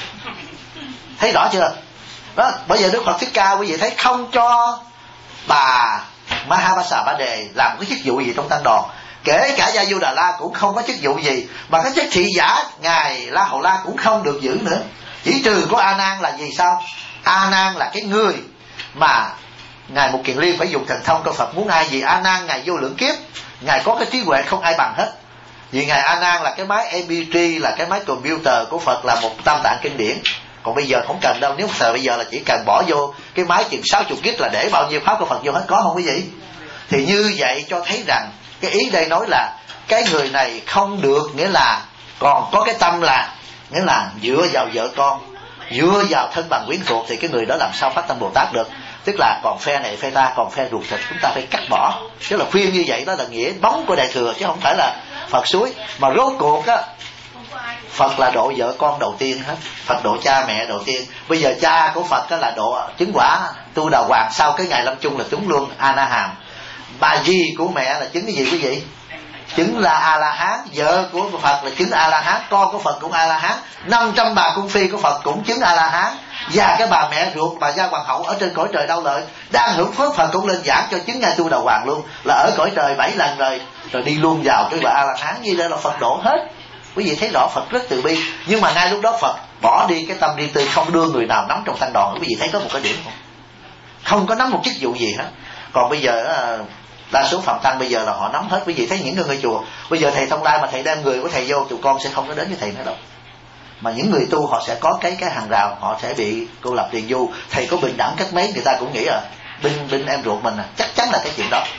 Thấy rõ chưa? Đó, bởi giờ Đức Phật Thích Ca quý vị thấy không cho bà Mahabasa Ba Đề làm cái chức vụ gì trong tăng đoàn, kể cả Gia Du Đà La cũng không có chức vụ gì, mà cái chức thị giả ngài La Hầu La cũng không được giữ nữa. Chỉ trừ có A Nan là gì sao? A Nan là cái người mà ngài Mục Kiền Liên phải dùng thần thông, câu Phật muốn ai gì. A Nan ngài vô lượng kiếp, ngài có cái trí huệ không ai bằng hết. Vì ngài A Nan là cái máy MP3, là cái máy computer của Phật, là một tam tạng kinh điển. Còn bây giờ không cần đâu, nếu thời bây giờ là chỉ cần bỏ vô cái máy chừng 60 GB là để bao nhiêu pháp của Phật vô hết, có không quý vị? Thì như vậy cho thấy rằng cái ý đây nói là cái người này không được, nghĩa là còn có cái tâm là nghĩa là dựa vào vợ con, dựa vào thân bằng quyến thuộc, thì cái người đó làm sao phát tâm Bồ Tát được? Tức là còn phe này phe ta, còn phe ruột thịt chúng ta phải cắt bỏ. Chứ là khuyên như vậy đó là nghĩa bóng của Đại Thừa, chứ không phải là Phật suối. Mà rốt cuộc á, Phật là độ vợ con đầu tiên hết, Phật độ cha mẹ đầu tiên. Bây giờ cha của Phật là độ chứng quả Tu Đà Hoàng, sau cái ngày lâm chung là chứng luôn A Na Hàm. Bà dì của mẹ là chứng cái gì quý vị? Chứng là A La Hán. Vợ của Phật là chứng A La Hán, con của Phật cũng A La Hán, 500 bà cung phi của Phật cũng chứng A La Hán. Và cái bà mẹ ruột bà Gia Hoàng hậu ở trên cõi trời Đau Lợi đang hưởng phước, Phật cũng lên giảng cho chứng ngay Tu Đà Hoàng luôn, là ở cõi trời 7 lần rồi đi luôn vào cái bà A La Hán. Như đây là Phật độ hết. Quý vị thấy rõ Phật rất từ bi. Nhưng mà ngay lúc đó Phật bỏ đi cái tâm riêng tư, không đưa người nào nắm trong tăng đoàn. Quý vị thấy có một cái điểm không? Không có nắm một chức vụ gì hết. Còn bây giờ đa số phạm tăng bây giờ là họ nắm hết. Quý vị thấy những người chùa bây giờ thầy Thông Lai mà thầy đem người của thầy vô, tụi con sẽ không có đến với thầy nữa đâu. Mà những người tu họ sẽ có cái hàng rào, họ sẽ bị cô lập tiền du. Thầy có bình đẳng cách mấy người ta cũng nghĩ binh em ruột mình chắc chắn là cái chuyện đó.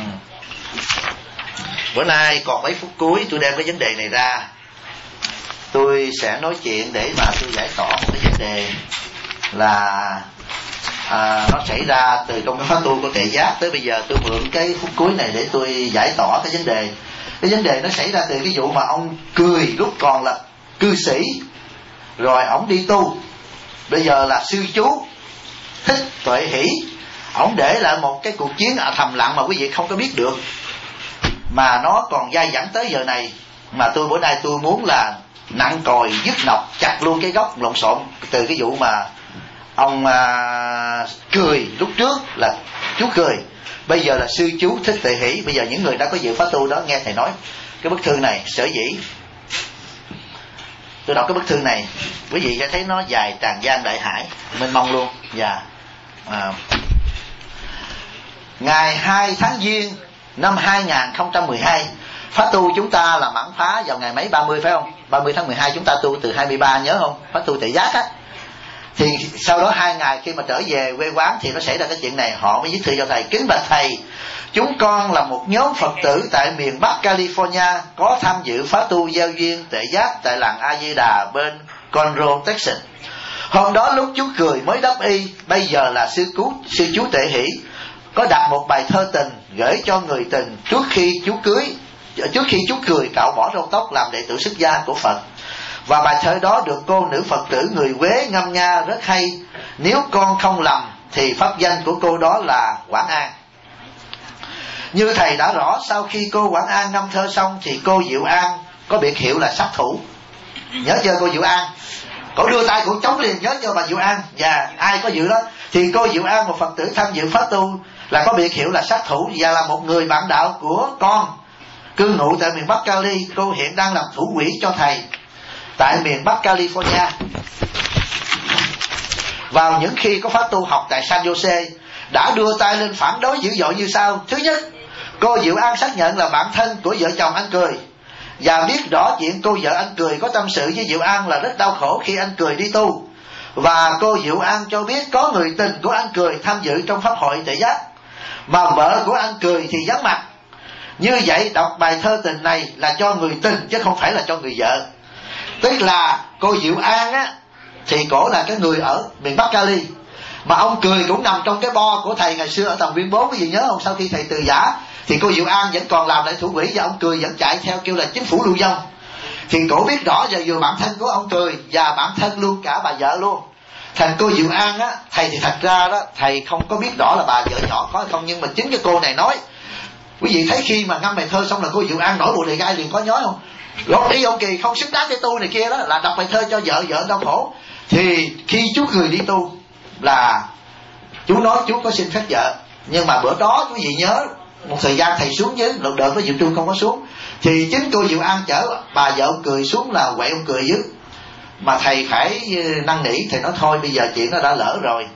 Bữa nay còn mấy phút cuối tôi đem cái vấn đề này ra, tôi sẽ nói chuyện để mà tôi giải tỏa một cái vấn đề là nó xảy ra từ trong cái pháp tu của Tuệ Giác. Tới bây giờ tôi mượn cái phút cuối này để tôi giải tỏa cái vấn đề. Cái vấn đề nó xảy ra từ cái vụ mà ông Cười lúc còn là cư sĩ, rồi ổng đi tu, bây giờ là sư chú Thích Tuệ Hỷ, ổng để lại một cái cuộc chiến thầm lặng mà quý vị không có biết được, mà nó còn dai dẳng tới giờ này. Mà bữa nay tôi muốn là nặng còi dứt nọc, chặt luôn cái gốc lộn xộn từ cái vụ mà ông Cười lúc trước là chú Cười, bây giờ là sư chú Thích Tuệ Hỷ. Bây giờ những người đã có dự pháp tu đó nghe thầy nói cái bức thư này. Sở dĩ tôi đọc cái bức thư này, quý vị sẽ thấy nó dài tràn gian đại hải, mênh mông luôn. Và ngày 2 tháng Giêng năm 2012, pháp tu chúng ta là mãn phá vào ngày mấy, 30 phải không? 30 tháng 12 chúng ta tu từ 23, nhớ không? Pháp tu Tuệ Giác á. Thì sau đó 2 ngày khi mà trở về quê quán thì nó xảy ra cái chuyện này. Họ mới viết thư cho thầy: kính bạch thầy, chúng con là một nhóm Phật tử tại miền Bắc California có tham dự pháp tu giao duyên Tuệ Giác tại làng A Di Đà bên Conroe, Texas. Hôm đó lúc chú Cười mới đắp y, bây giờ là sư chú Tuệ Hỷ, có đặt một bài thơ tình gửi cho người tình trước khi chú Cười cạo bỏ râu tóc làm đệ tử xuất gia của Phật. Và bài thơ đó được cô nữ Phật tử người Huế ngâm nga rất hay. Nếu con không lầm thì pháp danh của cô đó là Quảng An. Như thầy đã rõ, sau khi cô Quảng An ngâm thơ xong thì cô Diệu An có biệt hiệu là sát thủ. Nhớ chưa cô Diệu An? Cổ đưa tay cổ chống liền, nhớ chưa bà Diệu An? Và ai có dự đó? Thì cô Diệu An, một Phật tử tham dự pháp tu, là có biệt hiệu là sát thủ và là một người bạn đạo của con cư ngụ tại miền Bắc Cali. Cô hiện đang làm thủ quỹ cho thầy tại miền Bắc California. Vào những khi có pháp tu học tại San Jose, đã đưa tay lên phản đối dữ dội như sau. Thứ nhất, cô Diệu An xác nhận là bạn thân của vợ chồng anh Cười, và biết rõ chuyện cô vợ anh Cười có tâm sự với Diệu An là rất đau khổ khi anh Cười đi tu. Và cô Diệu An cho biết có người tình của anh Cười tham dự trong pháp hội Tuệ Giác, mà vợ của anh Cười thì vắng mặt. Như vậy đọc bài thơ tình này là cho người tình chứ không phải là cho người vợ. Tức là cô Diệu An á thì cổ là cái người ở miền Bắc Cali, mà ông Cười cũng nằm trong cái bo của thầy ngày xưa ở Tầng Viên 4. Quý vị nhớ không? Sau khi thầy từ giả thì cô Diệu An vẫn còn làm lại thủ quỹ, và ông Cười vẫn chạy theo kêu là chính phủ lưu vong. Thì cổ biết rõ và vừa bản thân của ông Cười và bản thân luôn cả bà vợ luôn. Thành cô Diệu An á, thầy thì thật ra đó thầy không có biết rõ là bà vợ nhỏ có hay không, nhưng mà chính cái cô này nói. Quý vị thấy khi mà ngâm bài thơ xong là cô Diệu An nổi bộ đề gai liền, có nhói không? Góp ý ông Kỳ không xứng đáng để tu này kia, đó là đọc bài thơ cho vợ đau khổ. Thì khi chú Cười đi tu là chú nói chú có xin phép vợ, nhưng mà bữa đó quý vị nhớ một thời gian thầy xuống dưới đợt đó Diệu Trung không có xuống, thì chính cô Diệu An chở bà vợ ông Cười xuống là quậy ông Cười dưới. Mà thầy phải năn nỉ, thầy nói thôi bây giờ chuyện nó đã lỡ rồi.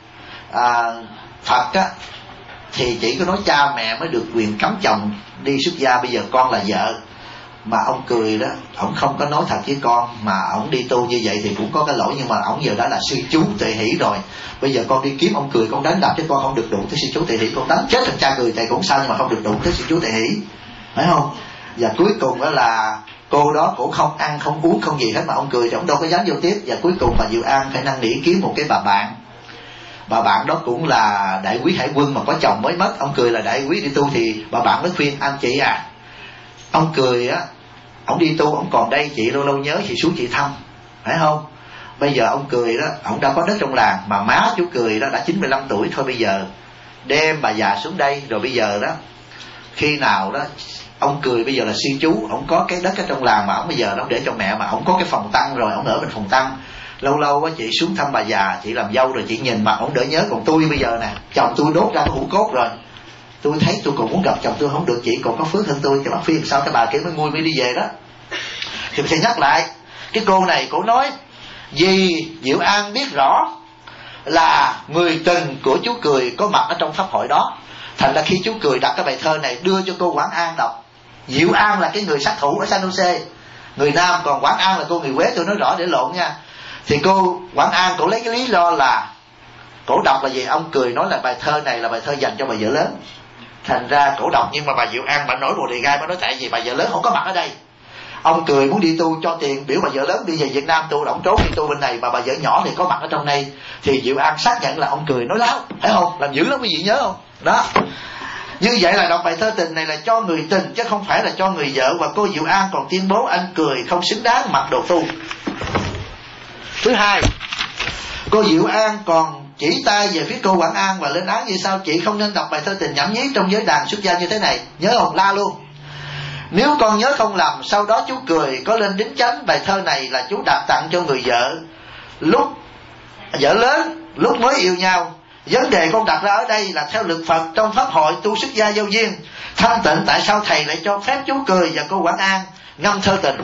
Phật á thì chỉ có nói cha mẹ mới được quyền cấm chồng đi xuất gia, bây giờ con là vợ. Mà ông Cười đó, ổng không có nói thật với con, mà ổng đi tu như vậy thì cũng có cái lỗi, nhưng mà ổng giờ đã là sư chú Tuệ Hỷ rồi. Bây giờ con đi kiếm ông Cười con đánh đập chứ con không được đụng tới sư chú Tuệ Hỷ, con đánh chết thằng cha Cười thầy cũng sao, nhưng mà không được đụng tới sư chú Tuệ Hỷ, phải không? Và cuối cùng đó là cô đó cũng không ăn không uống không gì hết, mà ông Cười thì ông đâu có dám vô tiếp. Và cuối cùng bà Diệu An phải năn nỉ kiếm một cái bà bạn đó cũng là đại quý hải quân mà có chồng mới mất. Ông Cười là đại quý đi tu, thì bà bạn mới khuyên anh chị à, ông Cười á, ông đi tu ông còn đây, chị lâu lâu nhớ chị xuống chị thăm, phải không? Bây giờ ông Cười đó, ông đã có đất trong làng, mà má chú Cười đó đã 95 tuổi thôi, bây giờ đem bà già xuống đây, rồi bây giờ đó khi nào đó ông Cười bây giờ là sư chú, ông có cái đất ở trong làng mà ông bây giờ nó để cho mẹ, mà ông có cái phòng tăng rồi, ông ở bên phòng tăng. Lâu lâu á chị xuống thăm bà già, chị làm dâu rồi chị nhìn mặt ông đỡ nhớ. Còn tôi bây giờ nè, chồng tôi đốt ra cái hũ cốt rồi, tôi thấy tôi còn muốn gặp chồng tôi không được, chị còn có phước hơn tôi. Cái bác Phiên sao cái bà kia mới đi về đó. Thì mình sẽ nhắc lại cái cô này, cổ nói vì Diệu An biết rõ là người tình của chú Cười có mặt ở trong pháp hội đó, thành ra khi chú Cười đặt cái bài thơ này đưa cho cô Quảng An đọc. Diệu An là cái người sát thủ ở San Jose, người Nam, còn Quảng An là cô người Huế, tôi nói rõ để lộn nha. Thì cô Quảng An cổ lấy cái lý do là cổ đọc là gì, ông Cười nói là bài thơ này là bài thơ dành cho bà vợ lớn, thành ra cổ đọc. Nhưng mà bà Diệu An bà nổi bộ đề gai, bà nói tại vì bà vợ lớn không có mặt ở đây. Ông cười muốn đi tu cho tiền, biểu bà vợ lớn đi về Việt Nam tu, ổng trốn đi tu bên này, mà bà vợ nhỏ thì có mặt ở trong này. Thì Diệu An xác nhận là ông cười nói láo, phải không? Làm dữ lắm quý vị nhớ không? Đó. Như vậy là đọc bài thơ tình này là cho người tình chứ không phải là cho người vợ. Và cô Diệu An còn tuyên bố anh cười không xứng đáng mặc đồ tu. Thứ hai, cô Diệu An còn chỉ tay về phía cô Quảng An và lên án như sau: chị không nên đọc bài thơ tình nhảm nhí trong giới đàn xuất gia như thế này. Nhớ không? La luôn. Nếu con nhớ không lầm, sau đó chú Cười có lên đính chánh bài thơ này là chú đặt tặng cho người vợ lúc vợ lớn, lúc mới yêu nhau. Vấn đề con đặt ra ở đây là theo luật Phật trong pháp hội tu xuất gia giao duyên thanh tịnh, tại sao thầy lại cho phép chú Cười và cô Quảng An ngâm thơ tình?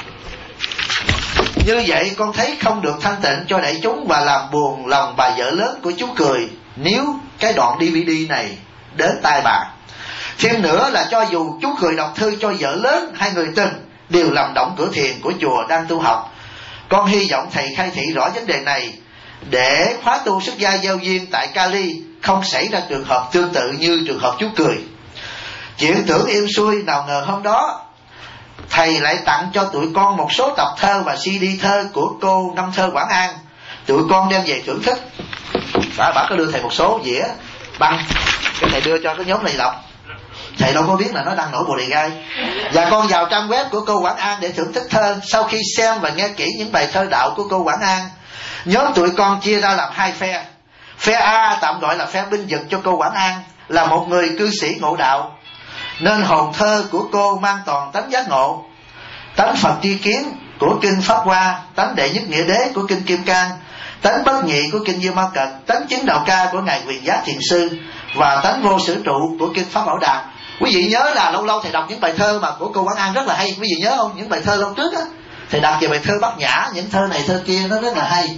Như vậy con thấy không được thanh tịnh cho đại chúng và làm buồn lòng bà vợ lớn của chú Cười nếu cái đoạn DVD này đến tai bà. Thêm nữa là cho dù chú Cười đọc thư cho vợ lớn hay người tình đều làm động cửa thiền của chùa đang tu học. Con hy vọng thầy khai thị rõ vấn đề này để khóa tu xuất gia giao duyên tại Cali không xảy ra trường hợp tương tự như trường hợp chú Cười. Chuyện tưởng êm xuôi, nào ngờ hôm đó thầy lại tặng cho tụi con một số tập thơ và CD thơ của cô ngâm thơ Quảng An. Tụi con đem về thưởng thức. Bà có đưa thầy một số dĩa băng, cái thầy đưa cho cái nhóm này đọc. Thầy đâu có biết là nó đang nổi Bồ Đề Gai. Và con vào trang web của cô Quảng An để thưởng thức thơ. Sau khi xem và nghe kỹ những bài thơ đạo của cô Quảng An, nhóm tụi con chia ra làm hai phe. Phe A tạm gọi là phe binh vực cho cô Quảng An, là một người cư sĩ ngộ đạo, nên hồn thơ của cô mang toàn tánh giác ngộ, tánh Phật tri kiến của kinh Pháp Hoa, tánh đệ nhất nghĩa đế của kinh Kim Cang, tánh bất nhị của kinh Dương Ma Cật, tánh chính đạo ca của ngài Quyền Giác Thiền Sư và tánh vô sử trụ của kinh Pháp Bảo Đà. Quý vị nhớ là lâu lâu thầy đọc những bài thơ mà của cô Quảng An rất là hay. Quý vị nhớ không? Những bài thơ lâu trước á, thầy đọc về bài thơ Bát Nhã, những thơ này thơ kia nó rất là hay.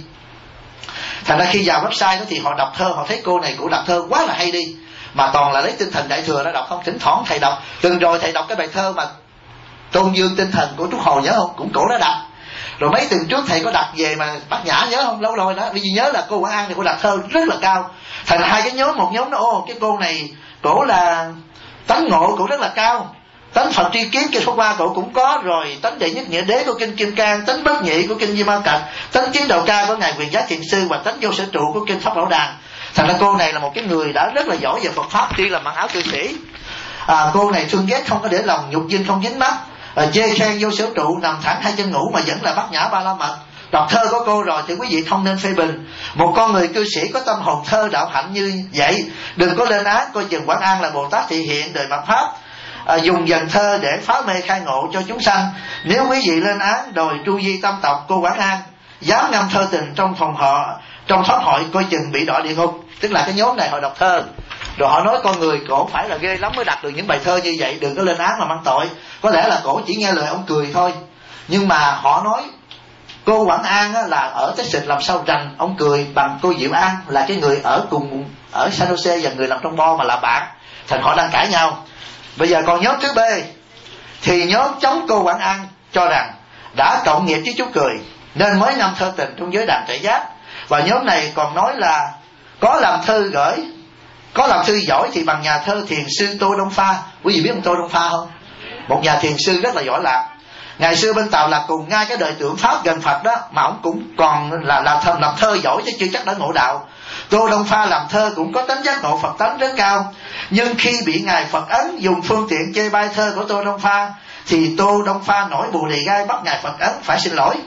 Thành ra khi vào website đó thì họ đọc thơ, họ thấy cô này cũng đọc thơ quá là hay đi, mà toàn là lấy tinh thần Đại Thừa ra đọc không. Thỉnh thoảng thầy đọc, từng rồi thầy đọc cái bài thơ mà tôn dương tinh thần của Trúc Hồ, nhớ không? Cũng cổ đã đặt. Rồi mấy tuần trước thầy có đặt về mà Bát Nhã, nhớ không? Lâu rồi đó. Vì nhớ là cô Quảng An thì cô đặt thơ rất là cao. Thành ra hai cái nhóm, một nhóm nó cái cô này cổ là tánh ngộ cổ rất là cao, tánh Phật tri kiến kinh Pháp Hoa cổ cũng có rồi, tánh đệ nhất nghĩa đế của kinh Kim Cang, tánh bất nhị của kinh Di Ma Cật, tánh chính đạo ca của ngài Quyền Giác Thiền Sư và tánh vô sở trụ của kinh Pháp Bảo Đàn. Thành ra cô này là một cái người đã rất là giỏi về Phật pháp, tuy là mặc áo cư sĩ. Cô này thương ghét không có để lòng, nhục dinh không dính mắt, chê khen vô sở trụ, nằm thẳng hai chân ngủ mà vẫn là Bát Nhã Ba La Mật. Đọc thơ của cô rồi thì quý vị không nên phê bình. Một con người cư sĩ có tâm hồn thơ đạo hạnh như vậy, đừng có lên án coi chừng Quảng An là Bồ Tát thị hiện đời mặt pháp, dùng dần thơ để phá mê khai ngộ cho chúng sanh. Nếu quý vị lên án đòi tru di tâm tộc cô Quảng An dám ngâm thơ tình trong phòng họ, trong pháp hội, coi chừng bị đọa địa ngục. Tức là cái nhóm này họ đọc thơ rồi họ nói con người cổ phải là ghê lắm mới đặt được những bài thơ như vậy, đừng có lên án mà mang tội. Có lẽ là cổ chỉ nghe lời ông Cười thôi, nhưng mà họ nói cô Quảng An là ở Texas làm sao rành ông Cười bằng cô Diệu An là cái người ở cùng ở San Jose và người làm trong bo mà là bạn. Thành họ đang cãi nhau. Bây giờ còn nhóm thứ B thì nhóm chống cô Quảng An cho rằng đã cộng nghiệp với chú Cười nên mới ngâm thơ tình trong giới đàn Tuệ Giác. Và nhóm này còn nói là có làm thư gửi, có làm thư giỏi thì bằng nhà thơ thiền sư Tô Đông Pha. Quý vị biết ông Tô Đông Pha không? Một nhà thiền sư rất là giỏi lạc. Ngày xưa bên Tàu là cùng ngay cái đời tượng Pháp gần Phật đó, mà ông cũng còn là làm thơ giỏi chứ chưa chắc đã ngộ đạo. Tô Đông Pha làm thơ cũng có tính giác ngộ Phật tánh rất cao, nhưng khi bị ngài Phật Ấn dùng phương tiện chê bai thơ của Tô Đông Pha thì Tô Đông Pha nổi Bồ Đề Gai bắt ngài Phật Ấn phải xin lỗi.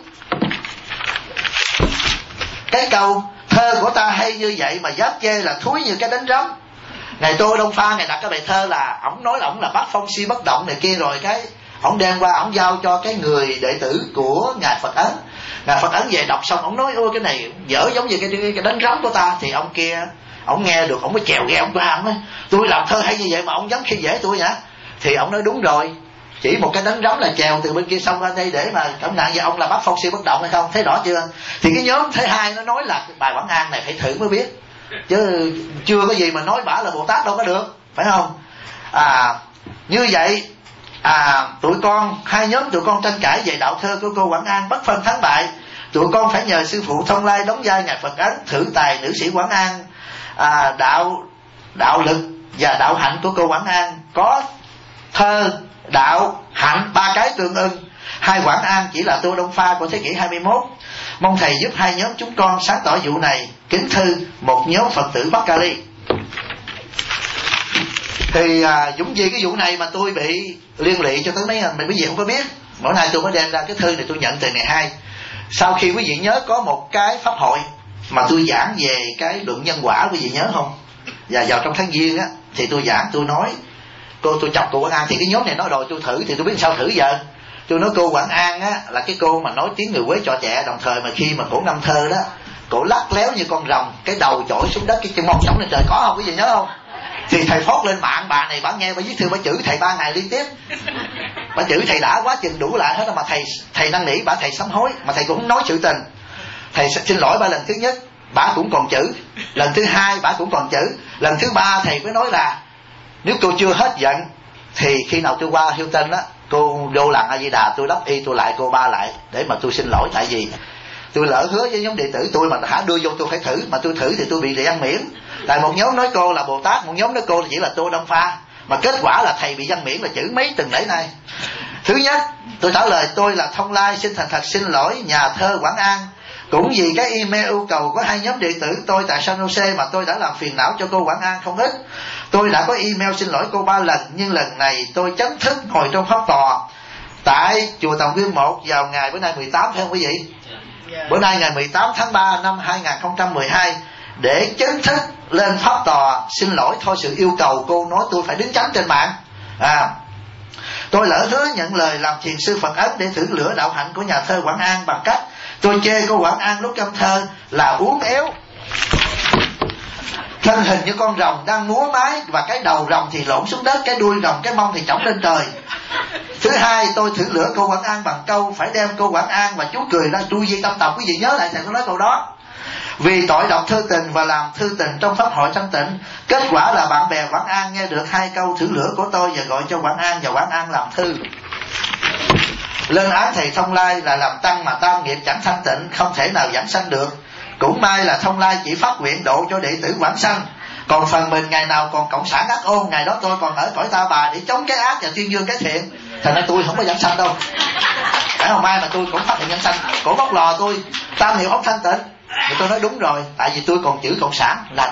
Cái câu thơ của ta hay như vậy mà dám chê là thúi như cái đánh rắm. Ngài Tô Đông Pha ngài đặt cái bài thơ là ổng nói là ổng là bát phong si bất động này kia, rồi cái ổng đem qua ổng giao cho cái người đệ tử của ngài Phật Ấn. Ngài Phật Ấn về đọc xong ổng nói ôi cái này dở giống như cái đánh rắm của ta. Thì ông kia ổng nghe được ổng mới chèo ghe ổng qua, ổng nói tôi làm thơ hay như vậy mà ổng dám khi dễ tôi hả? Thì ổng nói đúng rồi, chỉ một cái đánh rắm là chèo từ bên kia xong ra đây để mà cảm nạn. Và ông là bác phong siêu bất động hay không, thấy rõ chưa? Thì cái nhóm thứ hai nó nói là bài Quảng An này phải thử mới biết, chứ chưa có gì mà nói bả là Bồ Tát đâu có được, phải không? Như vậy tụi con, hai nhóm tụi con tranh cãi về đạo thơ của cô Quảng An bất phân thắng bại. Tụi con phải nhờ sư phụ Thông Lai đóng vai ngài Phật Ấn thử tài nữ sĩ Quảng An. Đạo lực và đạo hạnh của cô Quảng An có thơ, đạo, hạnh, ba cái tương ưng. Hai Quảng An chỉ là Tô Đông Pha của thế kỷ 21. Mong thầy giúp hai nhóm chúng con sáng tỏ vụ này. Kính thư một nhóm Phật tử Bắc Cali. Thì dũng gì cái vụ này mà tôi bị liên lụy cho tới mấy quý vị không có biết. Mỗi nay tôi mới đem ra cái thư này, tôi nhận từ ngày 2. Sau khi quý vị nhớ có một cái pháp hội mà tôi giảng về cái luận nhân quả, quý vị nhớ không? Và vào trong tháng Giêng á thì tôi giảng, tôi nói tôi chọc cô Quảng An, thì cái nhóm này nói đòi tôi thử, thì tôi biết sao thử giờ. Tôi nói cô Quảng An á là cái cô mà nói tiếng người Quế trọ trẻ, đồng thời mà khi mà cổ ngâm thơ đó, cổ lắc léo như con rồng, cái đầu chổi xuống đất, cái chân mông sống lên trời, có không quý vị nhớ không? Thì thầy phót lên mạng, bà này bà nghe bà viết thư, bà chửi thầy 3 ngày liên tiếp. Bà chửi thầy đã quá chừng đủ lại hết, mà thầy năn nỉ bà, thầy sám hối mà thầy cũng không nói sự tình. Thầy xin lỗi bà lần thứ nhất, bà cũng còn chửi. Lần thứ 2 bà cũng còn chửi. Lần thứ 3 thầy mới nói là nếu cô chưa hết giận thì khi nào tôi qua Hilton á, cô vô làng A Di Đà, tôi đắp y tôi lại cô ba lại để mà tôi xin lỗi. Tại vì tôi lỡ hứa với nhóm đệ tử tôi mà hả đưa vô tôi phải thử, mà tôi thử thì tôi bị văn miễn. Tại một nhóm nói cô là Bồ Tát, một nhóm nói cô chỉ là Tô Đông Pha, mà kết quả là thầy bị văn miễn là chữ mấy tuần lễ nay. Thứ nhất, tôi trả lời tôi là Thông Lai, xin thành thật xin lỗi nhà thơ Quảng An. Cũng vì cái email yêu cầu của hai nhóm đệ tử tôi tại San Jose mà tôi đã làm phiền não cho cô Quảng An không ít. Tôi đã có email xin lỗi cô 3 lần, nhưng lần này tôi chính thức ngồi trong pháp tòa tại chùa Tòng Nguyên 1 vào ngày bữa nay 18 phải không quý vị? Bữa nay ngày 18 tháng 3 năm 2012 để chính thức lên pháp tòa xin lỗi thôi sự yêu cầu cô nói tôi phải đứng chắn trên mạng. Tôi lỡ hứa nhận lời làm thiền sư Phật ấn để thử lửa đạo hạnh của nhà thơ Quảng An bằng cách tôi chê cô Quảng An lúc ngâm thơ là uốn éo, thân hình như con rồng đang múa mái, và cái đầu rồng thì lộn xuống đất, cái đuôi rồng, cái mông thì chổng lên trời. Thứ hai, tôi thử lửa cô Quảng An bằng câu phải đem cô Quảng An và chú cười ra tru di tâm tộc. Quý vị nhớ lại thầy có nói câu đó. Vì tội đọc thư tình và làm thư tình trong pháp hội thanh tịnh, kết quả là bạn bè Quảng An nghe được 2 câu thử lửa của tôi và gọi cho Quảng An, và Quảng An làm thư lên án thầy Thông Lai là làm tăng mà tam nghiệp chẳng thanh tịnh, không thể nào giảng sanh được. Cũng may là Thông Lai chỉ phát nguyện độ cho đệ tử quảng sanh, còn phần mình ngày nào còn cộng sản ác ôn, ngày đó tôi còn ở cõi Ta Bà để chống cái ác và tuyên dương cái thiện. Thành ra tôi không có giảng sanh đâu. Phải không ai mà tôi cũng phát hiện giảng sanh. Cổ bóc lò tôi tam nghiệp không thanh tịnh. Thì tôi nói đúng rồi, tại vì tôi còn chữ cộng sản là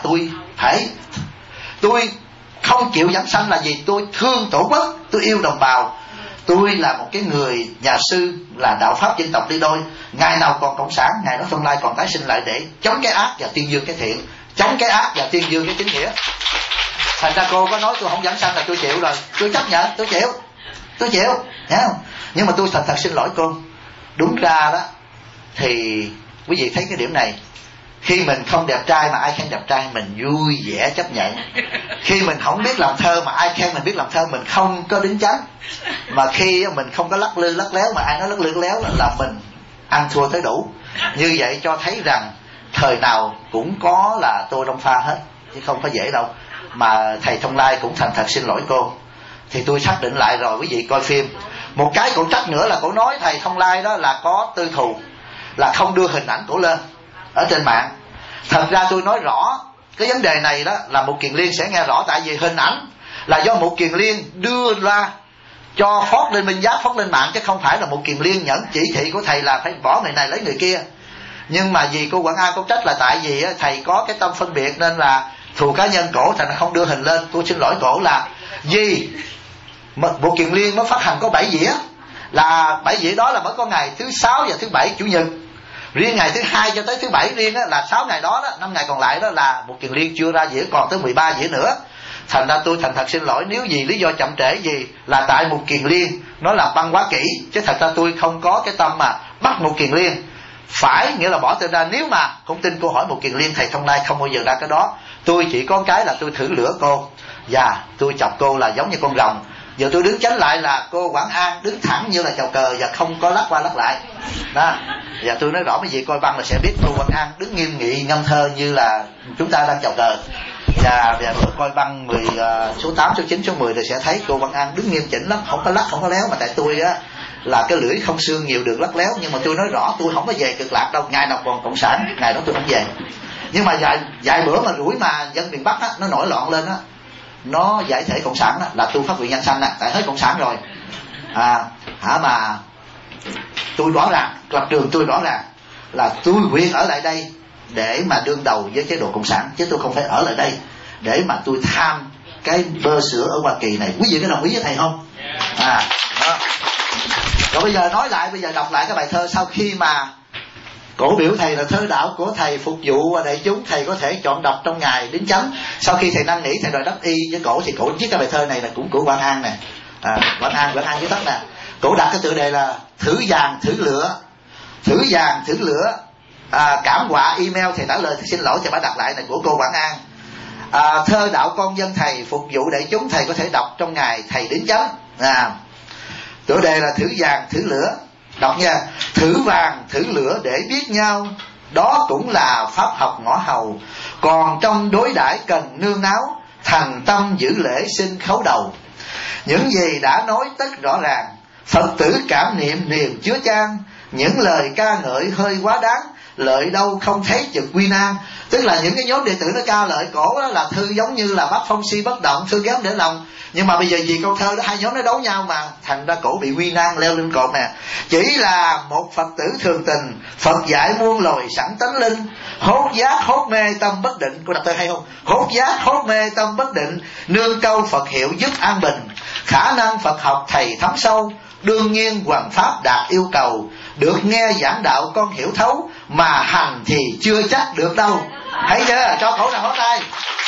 tôi không chịu giảng sanh là vì tôi thương tổ quốc, tôi yêu đồng bào. Tôi là một cái người nhà sư, là đạo pháp dân tộc đi đôi. Ngày nào còn cộng sản, ngày đó Thông Lai còn tái sinh lại để chống cái ác và tuyên dương cái thiện, chống cái ác và tuyên dương cái chính nghĩa. Thành ra cô có nói tôi không giảng sanh là tôi chịu rồi, tôi chấp nhận, tôi chịu, hiểu không? Nhưng mà tôi thật xin lỗi cô. Đúng ra đó thì quý vị thấy cái điểm này, khi mình không đẹp trai mà ai khen đẹp trai mình vui vẻ chấp nhận. Khi mình không biết làm thơ mà ai khen mình biết làm thơ mình không có đính chánh. Mà khi mình không có lắc lư lắc léo mà ai nói lắc lư lắc léo là mình ăn thua tới đủ. Như vậy cho thấy rằng thời nào cũng có là Tô Đông Pha hết, chứ không có dễ đâu. Mà thầy Thông Lai cũng thành thật xin lỗi cô. Thì tôi xác định lại rồi, quý vị coi phim. Một cái cổ trách nữa là cổ nói thầy Thông Lai đó là có tư thù, là không đưa hình ảnh cổ lên ở trên mạng. Thật ra tôi nói rõ cái vấn đề này đó là một Kiền Liên sẽ nghe rõ. Tại vì hình ảnh là do một Kiền Liên đưa ra cho phót lên Minh Giác, phót lên mạng, chứ không phải là một Kiền Liên nhận chỉ thị của thầy là phải bỏ người này lấy người kia. Nhưng mà vì cô Quảng An có trách là tại vì thầy có cái tâm phân biệt nên là thù cá nhân cổ, thành không đưa hình lên. Tôi xin lỗi cổ là vì một Kiền Liên mới phát hành có 7 dĩa, là 7 dĩa đó là mới có ngày thứ 6 và thứ 7 chủ nhật. Riêng ngày thứ 2 cho tới thứ 7 riêng đó, là 6 ngày đó, 5 ngày còn lại đó là một Kiền Liên chưa ra dĩa, còn tới 13 dĩa nữa. Thành ra tôi thành thật xin lỗi nếu gì lý do chậm trễ gì là tại một Kiền Liên nó làm băng quá kỹ, chứ thật ra tôi không có cái tâm mà bắt một Kiền Liên phải nghĩa là bỏ tên ra. Nếu mà không tin cô hỏi một Kiền Liên, thầy Thông Lai không bao giờ ra cái đó. Tôi chỉ có cái là tôi thử lửa cô và tôi chọc cô là giống như con rồng. Giờ tôi đứng chánh lại là cô Quảng An đứng thẳng như là chào cờ và không có lắc qua lắc lại đó. Và tôi nói rõ mấy vị coi băng là sẽ biết cô Quảng An đứng nghiêm nghị ngâm thơ như là chúng ta đang chào cờ. Và coi băng số 8, số 9, số 10 thì sẽ thấy cô Quảng An đứng nghiêm chỉnh lắm, không có lắc, không có léo. Mà tại tôi á là cái lưỡi không xương nhiều được lắc léo. Nhưng mà tôi nói rõ tôi không có về Cực Lạc đâu. Ngày nào còn cộng sản, ngày đó tôi không về. Nhưng mà vài bữa mà rủi mà dân miền Bắc á, nó nổi loạn lên á, nó giải thể cộng sản đó, là tôi phát nguyện nhân sanh nè, tại hết cộng sản rồi. Mà tôi rõ ràng, lập trường tôi rõ ràng là tôi nguyện ở lại đây để mà đương đầu với chế độ cộng sản, chứ tôi không phải ở lại đây để mà tôi tham cái bơ sữa ở Hoa Kỳ này. Quý vị có đồng ý với thầy không? Rồi bây giờ nói lại, bây giờ đọc lại cái bài thơ sau khi mà cổ biểu thầy là thơ đạo của thầy phục vụ đại chúng, thầy có thể chọn đọc trong ngày đính chánh. Sau khi thầy năn nỉ, thầy đòi đắc y với cổ thì cổ viết cái bài thơ này là cũng của Quảng An nè, Quảng An viết tắt nè. Cổ đặt cái tựa đề là thử vàng thử lửa, thử vàng thử lửa. Cảm họa email thầy trả lời, thầy xin lỗi thầy phải đặt lại này của cô Quảng An. Thơ đạo con dân thầy phục vụ đại chúng, thầy có thể đọc trong ngày thầy đính chánh. Tựa đề là thử vàng thử lửa. Đọc nha. Thử vàng thử lửa để biết nhau, đó cũng là pháp học ngõ hầu. Còn trong đối đãi cần nương náu, thành tâm giữ lễ xin khấu đầu. Những gì đã nói tất rõ ràng, Phật tử cảm niệm niềm chứa chan. Những lời ca ngợi hơi quá đáng, lợi đâu không thấy chực quy nan. Tức là những cái nhóm đệ tử nó ca lợi cổ đó là thư giống như là bác phong si bất động, thư ghém để lòng. Nhưng mà bây giờ vì câu thơ đó hai nhóm nó đấu nhau mà thành ra cổ bị quy nan leo lên cột nè. Chỉ là một Phật tử thường tình, Phật dạy muôn loài sẵn tánh linh. Hốt giác hốt mê tâm bất định. Cô đọc thơ hay không? Hốt giác hốt mê tâm bất định, nương câu Phật hiệu giúp an bình. Khả năng Phật học thầy thấm sâu, đương nhiên hoằng pháp đạt yêu cầu. Được nghe giảng đạo con hiểu thấu, mà hành thì chưa chắc được đâu. Thấy chưa? Cho cổ nào hốt tay.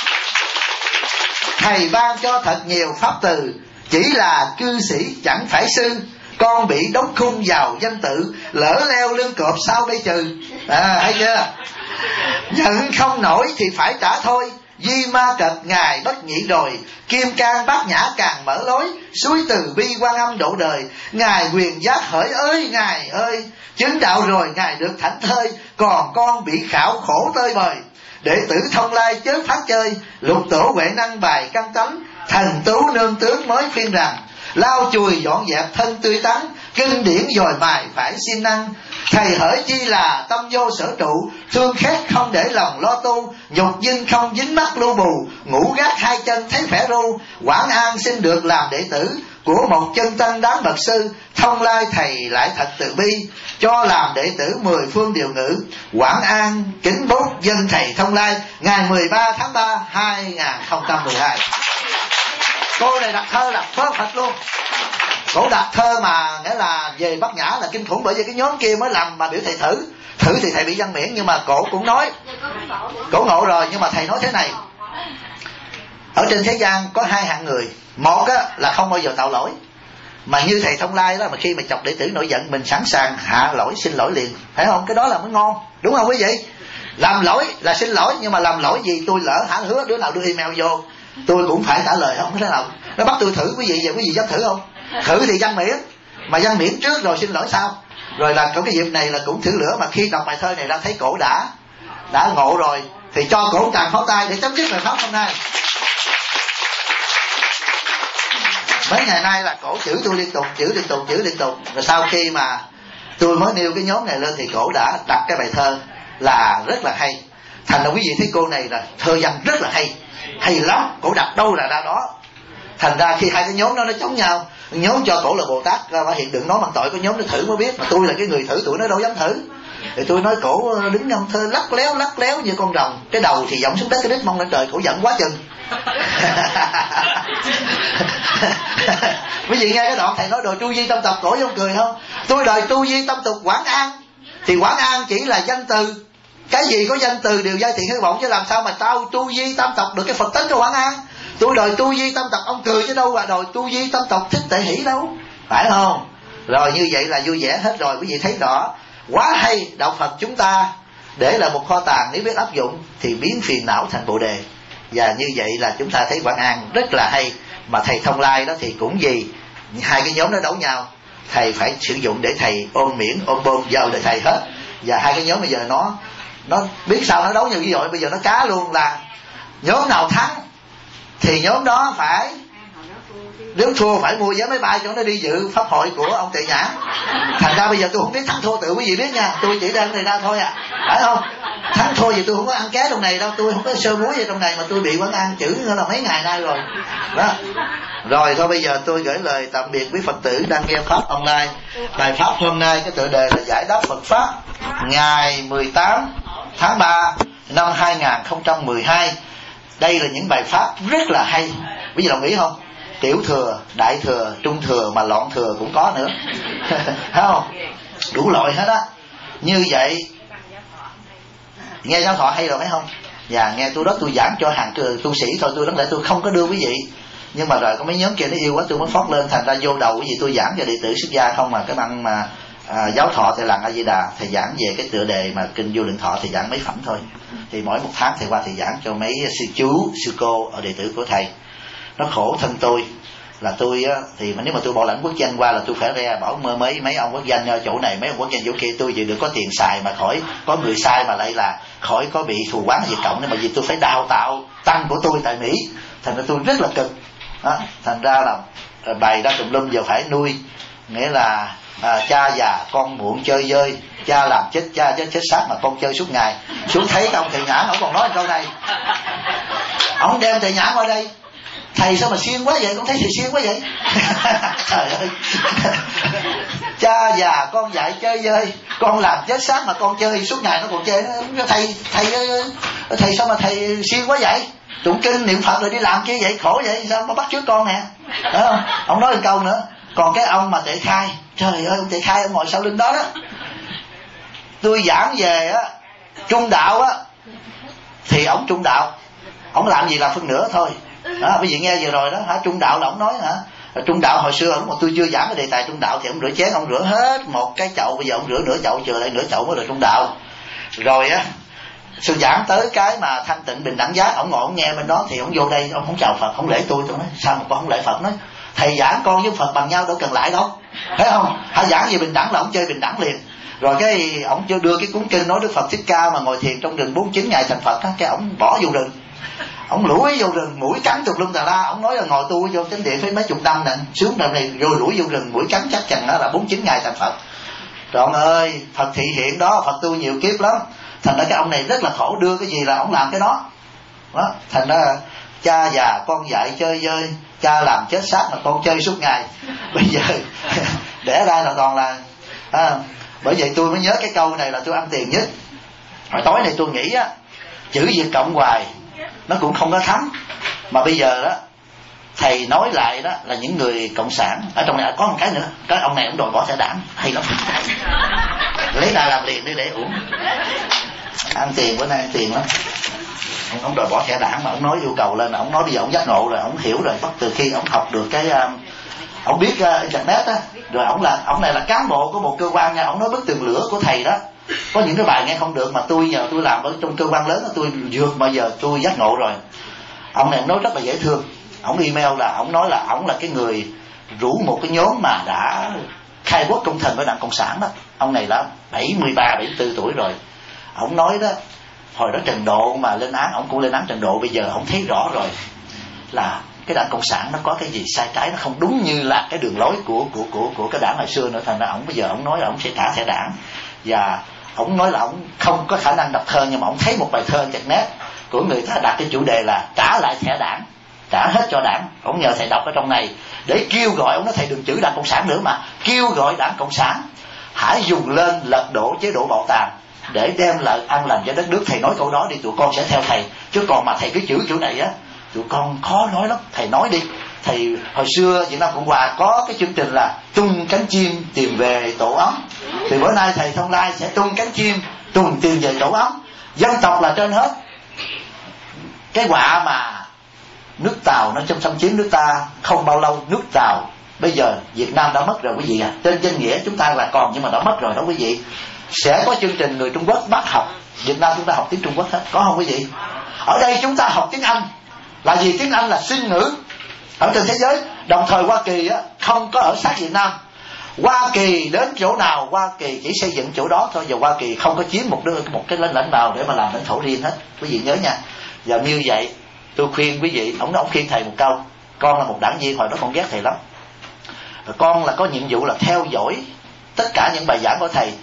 Thầy ban cho thật nhiều pháp từ, chỉ là cư sĩ chẳng phải sư. Con bị đóng khung vào danh tự, lỡ leo lưng cọp sao bây trừ. Thấy chưa? Nhận không nổi thì phải trả thôi, Di ma cật ngài bất nhị rồi. Kim cang bát nhã càng mở lối, suối từ bi quan âm độ đời. Ngài quyền giác hỡi ơi ngài ơi, chứng đạo rồi ngài được thảnh thơi. Còn con bị khảo khổ tơi bời, đệ tử thông lai chớ phát chơi. Lục tổ huệ năng bài căn tánh, thần tú nương tướng mới khuyên rằng. Lau chùi dọn dẹp thân tươi tắn, kinh điển dồi mài phải siêng năng. Thầy hỡi chi là tâm vô sở trụ, thương khét không để lòng lo tu. Nhục dinh không dính mắt lưu bù, ngủ gác hai chân thấy khỏe ru. Quảng An xin được làm đệ tử của một chân tăng đáng bậc sư. Thông lai thầy lại thật từ bi, cho làm đệ tử 10 phương điều ngữ. Quảng An kính bút dân thầy Thông Lai, ngày 13 tháng 3 2012. Cô này đặt thơ là phớ Phật luôn. Cổ đặt thơ mà nghĩa là về Bát Nhã là kinh khủng, bởi vì cái nhóm kia mới làm mà biểu thầy thử thì thầy bị văn miễn. Nhưng mà cổ cũng nói, cổ ngộ rồi. Nhưng mà thầy nói thế này: ở trên thế gian có hai hạng người. Một á, là không bao giờ tạo lỗi, mà như thầy Thông Lai đó, mà khi mà chọc đệ tử nổi giận mình sẵn sàng hạ lỗi xin lỗi liền, phải không? Cái đó là mới ngon, đúng không quý vị? Làm lỗi là xin lỗi, nhưng mà làm lỗi gì tôi lỡ hả hứa đứa nào đưa email vô tôi cũng phải trả lời, không thế nào. Nó bắt tôi thử quý vị, giờ quý vị dám thử không? Thử thì văn miễn, mà văn miễn trước rồi xin lỗi sau. Rồi là cái dịp này là cũng thử lửa. Mà khi đọc bài thơ này ra thấy cổ đã ngộ rồi thì cho cổ tràng pháo tay để chấm dứt bài pháp hôm nay. Mấy ngày nay là cổ chửi tôi liên tục. Rồi sau khi mà tôi mới nêu cái nhóm này lên thì cổ đã đặt cái bài thơ là rất là hay. Thành ra quý vị thấy cô này là thơ văn rất là hay lắm. Cổ đặt đâu là ra đó. Thành ra khi hai cái nhóm đó nó chống nhau, nhóm cho cổ là Bồ Tát ra hiện đừng nói bằng tội, có nhóm nó thử mới biết. Mà tôi là cái người thử, tụi nó đâu dám thử. Thì tôi nói cổ đứng trong thơ lắc léo như con rồng, cái đầu thì giọng xuống đất, cái đít mong lên trời. Cổ giận quá chừng. Quý vị nghe cái đoạn thầy nói đòi tu vi tâm tập, cổ không cười không? Tôi đòi tu vi tâm tục Quảng An. Thì Quảng An chỉ là danh từ, cái gì có danh từ đều giai thiện hy vọng, chứ làm sao mà tao tu vi tâm tập được cái Phật tính cho Quảng An. Tôi đòi tu vi tâm tập ông cười chứ đâu là đòi tu vi tâm tập thích tệ hỷ đâu, phải không? Rồi như vậy là vui vẻ hết rồi. Quý vị thấy rõ quá hay. Đạo Phật chúng ta để là một kho tàng, nếu biết áp dụng thì biến phiền não thành bồ đề. Và như vậy là chúng ta thấy Quảng An rất là hay. Mà thầy Thông Lai đó thì cũng gì, hai cái nhóm nó đấu nhau, thầy phải sử dụng để thầy ôn miễn ôn bôn giờ để thầy hết. Và hai cái nhóm bây giờ nó biết sao nó đấu nhau như vậy. Bây giờ nó cá luôn là nhóm nào thắng thì nhóm đó phải, nếu thua phải mua vé máy bay cho nó đi dự pháp hội của ông Tệ Nhã. Thành ra bây giờ tôi không biết thắng thua tự quý vị biết nha, tôi chỉ đem này ra thôi à, phải không? Thắng thua vì tôi không có ăn cá trong này đâu, tôi không có sơ muối gì trong này, mà tôi bị quán ăn chữ nữa là mấy ngày nay rồi đó. Rồi thôi bây giờ tôi gửi lời tạm biệt quý Phật tử đang nghe pháp online. Bài pháp hôm nay cái tựa đề là giải đáp Phật pháp ngày 18 tháng 3 năm 2012. Đây là những bài pháp rất là hay, quý vị đồng ý không? Tiểu thừa, đại thừa, trung thừa, mà loạn thừa cũng có nữa. Thấy không? Đủ loại hết á. Như vậy nghe giáo thọ hay rồi phải không? Dạ, nghe tôi đó, tôi giảng cho hàng tu sĩ thôi, tôi đáng lẽ tôi không có đưa quý vị, nhưng mà rồi có mấy nhóm kia nó yêu quá tôi mới phót lên, thành ra vô đầu quý vị tôi giảng cho đệ tử xuất gia không, mà cái băng mà giáo thọ thầy Lặng A Di Đà thầy giảng về cái tựa đề mà kinh Vô Lượng Thọ thầy giảng mấy phẩm thôi. Thì mỗi một tháng thầy qua thầy giảng cho mấy sư chú sư cô ở đệ tử của thầy. Nó khổ thân tôi là tôi á, thì nếu mà tôi bảo lãnh quốc danh qua là tôi phải ra bảo mơ mấy ông quốc danh ở chỗ này, mấy ông quốc danh chỗ kia, tôi chỉ được có tiền xài mà khỏi có người sai, mà lại là khỏi có bị thù oán gì cộng, nhưng mà vì tôi phải đào tạo tăng của tôi tại Mỹ, thành ra tôi rất là cực đó. Thành ra là bày ra tùm lum, giờ phải nuôi, nghĩa là cha già con muộn chơi dơi, cha làm chết xác mà con chơi suốt ngày. Xuống thấy cái ông thầy Nhãn ông còn nói câu này, ông đem thầy Nhãn qua đây, thầy sao mà siêng quá vậy, con thấy thầy siêng quá vậy. Trời ơi. Cha già con dạy chơi dơi, con làm chết xác mà con chơi suốt ngày, nó còn chơi nó. Thầy sao mà thầy siêng quá vậy, tụng kinh niệm Phật rồi đi làm kia vậy, khổ vậy, sao mà bắt chước con nè. Ông nói một câu nữa, còn cái ông mà Tệ Khai, trời ơi ông Tệ Khai ông ngồi sau lưng đó đó, tôi giảng về á trung đạo á, thì ông trung đạo ông làm gì là phân nửa thôi đó. Quý vị nghe vừa rồi đó hả, trung đạo là ông nói hả, trung đạo hồi xưa ông mà tôi chưa giảng cái đề tài trung đạo thì ông rửa chén ông rửa hết một cái chậu, bây giờ ông rửa nửa chậu, chờ lại nửa chậu mới là trung đạo. Rồi á sư giảng tới cái mà thanh tịnh bình đẳng giác, ông ngồi ông nghe bên đó thì ông vô đây ông không chào Phật, không lễ tôi nói sao mà con không lễ Phật. Nói thầy giảng con với Phật bằng nhau đâu cần lại đâu, thấy không? Hả, giảng về bình đẳng là ông chơi bình đẳng liền. Rồi cái ông đưa cái cuốn kinh nói Đức Phật Thích Ca mà ngồi thiền trong rừng 49 ngày thành Phật, cái ông bỏ vô rừng, ông lủi vô rừng, mũi cắn tùm lum tà la. Ông nói là ngồi tu vô chánh điện phải mấy chục năm nè, sướng đời này rồi lủi vô rừng mũi cắn chắc chắn là 49 ngày thành Phật. Trọn ơi, Phật thị hiện đó, Phật tu nhiều kiếp lắm. Thành ra cái ông này rất là khổ, đưa cái gì là ông làm cái đó. Đó, thành ra cha già con dạy chơi dơi, cha làm chết xác mà con chơi suốt ngày. Bây giờ để ra là toàn là bởi vậy tôi mới nhớ cái câu này là tôi ăn tiền nhất. Hồi tối này tôi nghĩ á, chữ Việt Cộng hoài nó cũng không có thấm, mà bây giờ đó thầy nói lại đó là những người cộng sản. Ở trong này có một cái nữa, cái ông này ông đòi bỏ thẻ đảng hay lắm, lấy ra làm tiền đi để uổng, ăn tiền, bữa nay ăn tiền lắm. Ông đòi bỏ thẻ đảng mà ông nói yêu cầu lên, ông nói bây giờ ông giác ngộ rồi, ông hiểu rồi, bắt từ khi ông học được cái ông biết internet á, rồi ông này là cán bộ của một cơ quan nha, ông nói bức tường lửa của thầy đó, có những cái bài nghe không được mà tôi nhờ tôi làm ở trong cơ quan lớn tôi vượt, mà giờ tôi giác ngộ rồi. Ông này nói rất là dễ thương, ông email là ông nói là ông là cái người rủ một cái nhóm mà đã khai quốc công thần với Đảng Cộng sản đó. Ông này là 73, 74 tuổi rồi. Ông nói đó, hồi đó Trần Độ mà lên án, ông cũng lên án Trần Độ, bây giờ ông thấy rõ rồi là cái Đảng Cộng sản nó có cái gì sai trái, nó không đúng như là cái đường lối của cái đảng hồi xưa nữa. Thành ra ông bây giờ ông nói là ông sẽ trả thẻ đảng, và ông nói là ông không có khả năng đọc thơ, nhưng mà ông thấy một bài thơ chặt nét của người ta đặt cái chủ đề là trả lại thẻ đảng, trả hết cho đảng. Ông nhờ thầy đọc ở trong này để kêu gọi, ông nói thầy đừng chữ Đảng Cộng sản nữa mà kêu gọi Đảng Cộng sản hãy dùng lên lật đổ chế độ bạo tàn để đem lại an lành cho đất nước. Thầy nói câu đó đi, tụi con sẽ theo thầy, chứ còn mà thầy cứ chữ chỗ này á tụi con khó nói lắm. Thầy nói đi. Thầy hồi xưa Việt Nam Cộng Hòa có cái chương trình là tung cánh chim tìm về tổ ấm, thì bữa nay thầy Thông Lai sẽ tung cánh chim tìm về tổ ấm. Dân tộc là trên hết. Cái quả mà nước Tàu nó xâm chiếm nước ta không bao lâu, nước Tàu bây giờ Việt Nam đã mất rồi quý vị à. Trên danh nghĩa chúng ta là còn, nhưng mà đã mất rồi đó quý vị. Sẽ có chương trình người Trung Quốc bắt học, Việt Nam chúng ta học tiếng Trung Quốc hết, có không quý vị? Ở đây chúng ta học tiếng Anh là gì? Tiếng Anh là sinh ngữ ở trên thế giới. Đồng thời Hoa Kỳ á, không có ở sát Việt Nam. Hoa Kỳ đến chỗ nào Hoa Kỳ chỉ xây dựng chỗ đó thôi, và Hoa Kỳ không có chiếm một cái lãnh nào để mà làm lãnh thổ riêng hết, quý vị nhớ nha. Và như vậy tôi khuyên quý vị, ông khuyên thầy một câu, con là một đảng viên, hồi đó con ghét thầy lắm, con là có nhiệm vụ là theo dõi tất cả những bài giảng của thầy.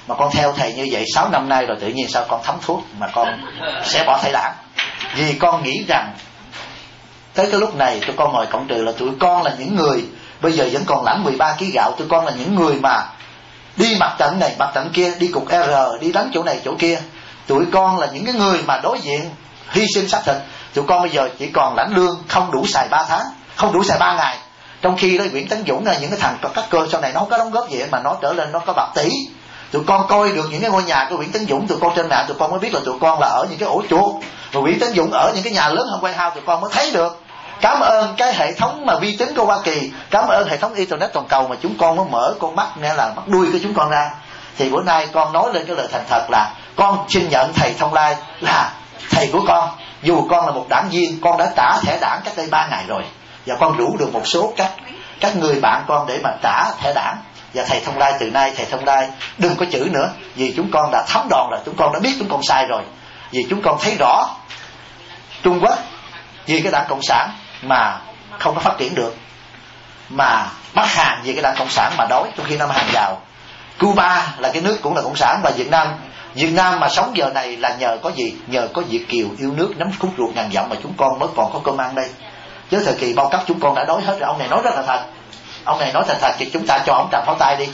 mà con theo thầy như vậy 6 năm nay rồi, tự nhiên sao con thấm thuốc mà con sẽ bỏ thầy Đảng? Vì con nghĩ rằng tới cái lúc này tụi con ngồi cộng trừ là tụi con là những người bây giờ vẫn còn lãnh 13 kg gạo. Tụi con là những người mà đi mặt trận này mặt trận kia, đi cục R, đi đánh chỗ này chỗ kia. Tụi con là những cái người mà đối diện hy sinh xác thịt. Tụi con bây giờ chỉ còn lãnh lương không đủ xài 3 tháng, không đủ xài 3 ngày. Trong khi đó Nguyễn Tấn Dũng là những cái thằng cắt cơ sau này nó không có đóng góp gì mà nó trở lên nó có bạc tỷ. Tụi con coi được những cái ngôi nhà của Nguyễn Tấn Dũng, tụi con trên mạng tụi con mới biết là tụi con là ở những cái ổ chuột, và Nguyễn Tấn Dũng ở những cái nhà lớn hơn White House, tụi con mới thấy được. Cảm ơn cái hệ thống mà vi tính của Hoa Kỳ, cảm ơn hệ thống internet toàn cầu mà chúng con mới mở con mắt, nghĩa là mắt đuôi của chúng con ra. Thì bữa nay con nói lên cái lời thành thật là con xin nhận thầy Thông Lai là thầy của con. Dù con là một đảng viên, con đã trả thẻ đảng cách đây 3 ngày rồi, và con rủ được một số các người bạn con để mà trả thẻ đảng. Và thầy Thông Lai, từ nay thầy Thông Lai đừng có chữ nữa, vì chúng con đã thấm đòn rồi, chúng con đã biết chúng con sai rồi. Vì chúng con thấy rõ Trung Quốc vì cái đảng Cộng sản mà không có phát triển được, mà Bắc Hàn vì cái đảng Cộng sản mà đói trong khi Nam Hàn giàu. Cuba là cái nước cũng là Cộng sản, và Việt Nam mà sống giờ này là nhờ có gì? Nhờ có Việt kiều yêu nước nắm khúc ruột ngàn dặm mà chúng con mới còn có cơm ăn đây. Chứ thời kỳ bao cấp chúng con đã đói hết rồi. Ông này nói rất là thật. Ông này nói thật thì chúng ta cho ông trầm pháo tay đi.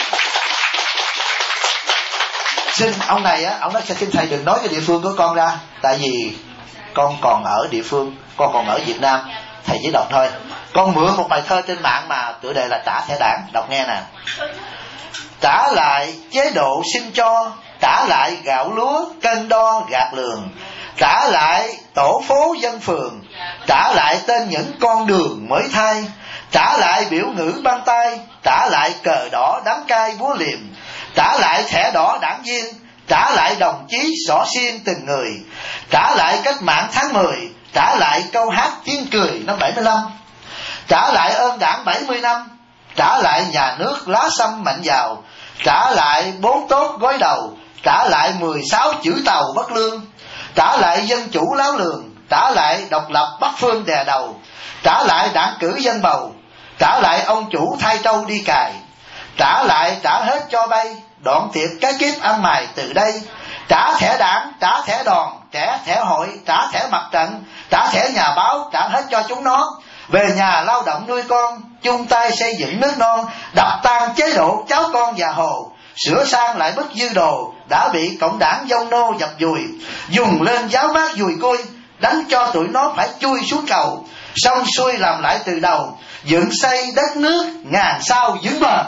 Xin ông này á, ông nói xin thầy đừng nói cái địa phương của con ra, tại vì con còn ở địa phương, con còn ở Việt Nam, thầy chỉ đọc thôi. Con mượn một bài thơ trên mạng mà tựa đề là Trả thẻ đảng, đọc nghe nè. Trả lại chế độ xin cho, trả lại gạo lúa cân đo gạt lường, trả lại tổ phố dân phường, trả lại tên những con đường mới thay, trả lại biểu ngữ băng tay, trả lại cờ đỏ đắng cay búa liềm, trả lại thẻ đỏ đảng viên, trả lại đồng chí xỏ xiên từng người, trả lại cách mạng tháng 10, trả lại câu hát tiếng cười năm 75, trả lại ơn đảng 70 năm, trả lại nhà nước lá xăm mạnh giàu, trả lại 4 tốt gối đầu, trả lại 16 chữ tàu bất lương, trả lại dân chủ láo lường, trả lại độc lập Bắc phương đè đầu, trả lại đảng cử dân bầu, trả lại ông chủ thay trâu đi cài, trả lại trả hết cho bay, đoạn tiệc cái kiếp ăn mày từ đây, trả thẻ đảng, trả thẻ đòn, trả thẻ hội, trả thẻ mặt trận, trả thẻ nhà báo, trả hết cho chúng nó. Về nhà lao động nuôi con, chung tay xây dựng nước non, đập tan chế độ cháu con già hồ, sửa sang lại bức dư đồ đã bị cộng đảng dông nô dập dùi, dùng lên giáo mát dùi côi, đánh cho tụi nó phải chui xuống cầu, xong xuôi làm lại từ đầu, dựng xây đất nước ngàn sao vững bền.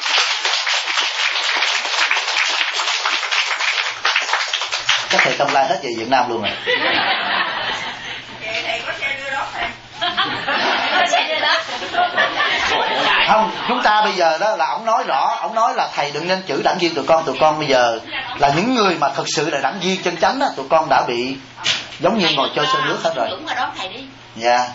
Các thầy Thông Lai hết về Việt Nam luôn rồi. Không, chúng ta bây giờ đó là ông nói rõ, ông nói là thầy đừng nên chửi đảng viên tụi con bây giờ là những người mà thực sự là đảng viên chân chánh đó, tụi con đã bị giống như ngồi chơi sân nước hết rồi. Đúng rồi đó thầy đi. Dạ.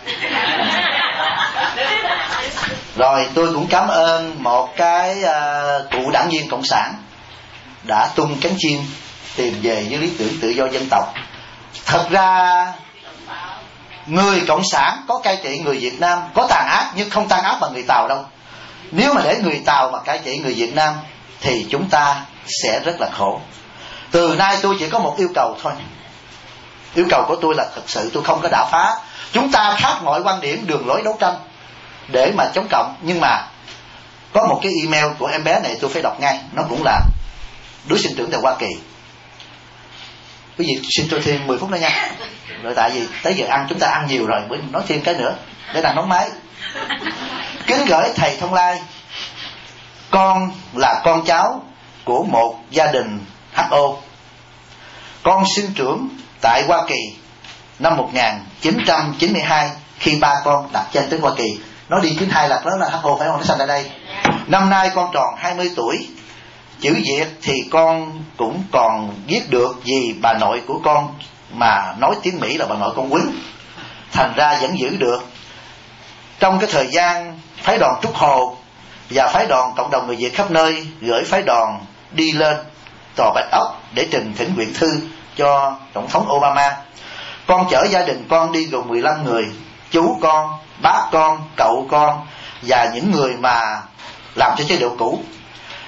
Rồi tôi cũng cảm ơn một cái cụ đảng viên cộng sản đã tung cánh chim tìm về với lý tưởng tự do dân tộc. Thật ra người cộng sản có cai trị người Việt Nam có tàn ác, nhưng không tàn ác bằng người Tàu đâu. Nếu mà để người Tàu mà cai trị người Việt Nam thì chúng ta sẽ rất là khổ. Từ nay tôi chỉ có một yêu cầu thôi. Yêu cầu của tôi là thật sự tôi không có đả phá. Chúng ta khác mọi quan điểm, đường lối đấu tranh để mà chống cộng. Nhưng mà có một cái email của em bé này tôi phải đọc ngay. Nó cũng là đứa sinh trưởng tại Hoa Kỳ. Quý vị xin tôi thêm 10 phút nữa nha. Rồi tại vì tới giờ ăn chúng ta ăn nhiều rồi, bữa nói thêm cái nữa để đang nóng máy. Kính gửi thầy Thông Lai, con là con cháu của một gia đình HO. Con sinh trưởng tại Hoa Kỳ năm 1992 khi ba con đặt chân tới Hoa Kỳ. Nó đi 92 là nó là HO phải không? Nó sinh tại đây. Năm nay con tròn 20 tuổi. Chữ Việt thì con cũng còn viết được vì bà nội của con mà nói tiếng Mỹ là bà nội con Quýnh, thành ra vẫn giữ được. Trong cái thời gian phái đoàn Trúc Hồ và phái đoàn cộng đồng người Việt khắp nơi gửi phái đoàn đi lên Tòa Bạch Ốc để trình thỉnh nguyện thư cho Tổng thống Obama, con chở gia đình con đi gồm 15 người, chú con, bác con, cậu con và những người mà làm cho chế độ cũ.